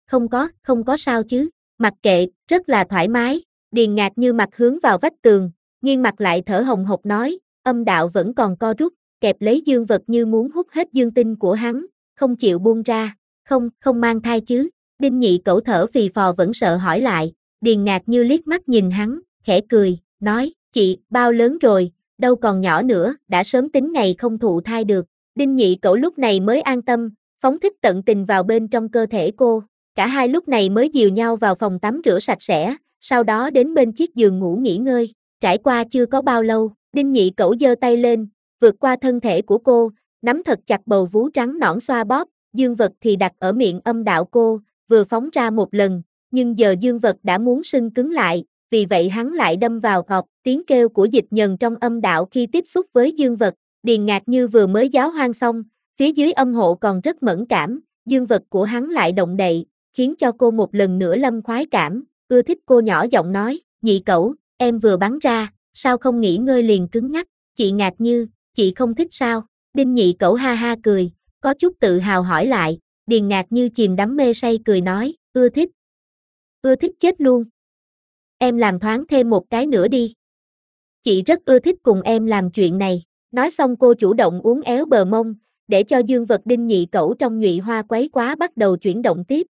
không có sao chứ, mặc kệ, rất là thoải mái, Điền Ngạc Như mặt hướng vào vách tường, nghiêng mặt lại thở hồng hộc nói, âm đạo vẫn còn co rút, kẹp lấy dương vật như muốn hút hết dương tinh của hắn, không chịu buông ra, không mang thai chứ, Đinh Nhị Cẩu thở phì phò vẫn sợ hỏi lại, Điền Ngạc Như liếc mắt nhìn hắn, khẽ cười, nói, chị, bao lớn rồi, đâu còn nhỏ nữa, đã sớm tính ngày không thụ thai được, Đinh Nhị Cẩu lúc này mới an tâm, phóng thích tận tình vào bên trong cơ thể cô, cả hai lúc này mới dìu nhau vào phòng tắm rửa sạch sẽ, sau đó đến bên chiếc giường ngủ nghỉ ngơi, trải qua chưa có bao lâu, Đinh Nhị Cẩu giơ tay lên, vượt qua thân thể của cô, nắm thật chặt bầu vú trắng nõn xoa bóp, dương vật thì đặt ở miệng âm đạo cô, vừa phóng ra một lần, nhưng giờ dương vật đã muốn sưng cứng lại, vì vậy hắn lại đâm vào cọc, tiếng kêu của dịch nhần trong âm đạo khi tiếp xúc với dương vật, Điền Ngạc Như vừa mới giáo hoang xong, phía dưới âm hộ còn rất mẫn cảm, dương vật của hắn lại động đậy, khiến cho cô một lần nữa lâm khoái cảm, ưa thích cô nhỏ giọng nói, Nhị Cẩu, em vừa bắn ra, sao không nghỉ ngơi liền cứng nhắc, chị Ngạc Như, chị không thích sao, Đinh Nhị Cẩu ha ha cười, có chút tự hào hỏi lại, Điền Ngạc Như chìm đắm mê say cười nói, ưa thích chết luôn. Em làm thoáng thêm một cái nữa đi. Chị rất ưa thích cùng em làm chuyện này. Nói xong cô chủ động uốn éo bờ mông, để cho dương vật Đinh Nhị Cẩu trong nhụy hoa quấy quá bắt đầu chuyển động tiếp.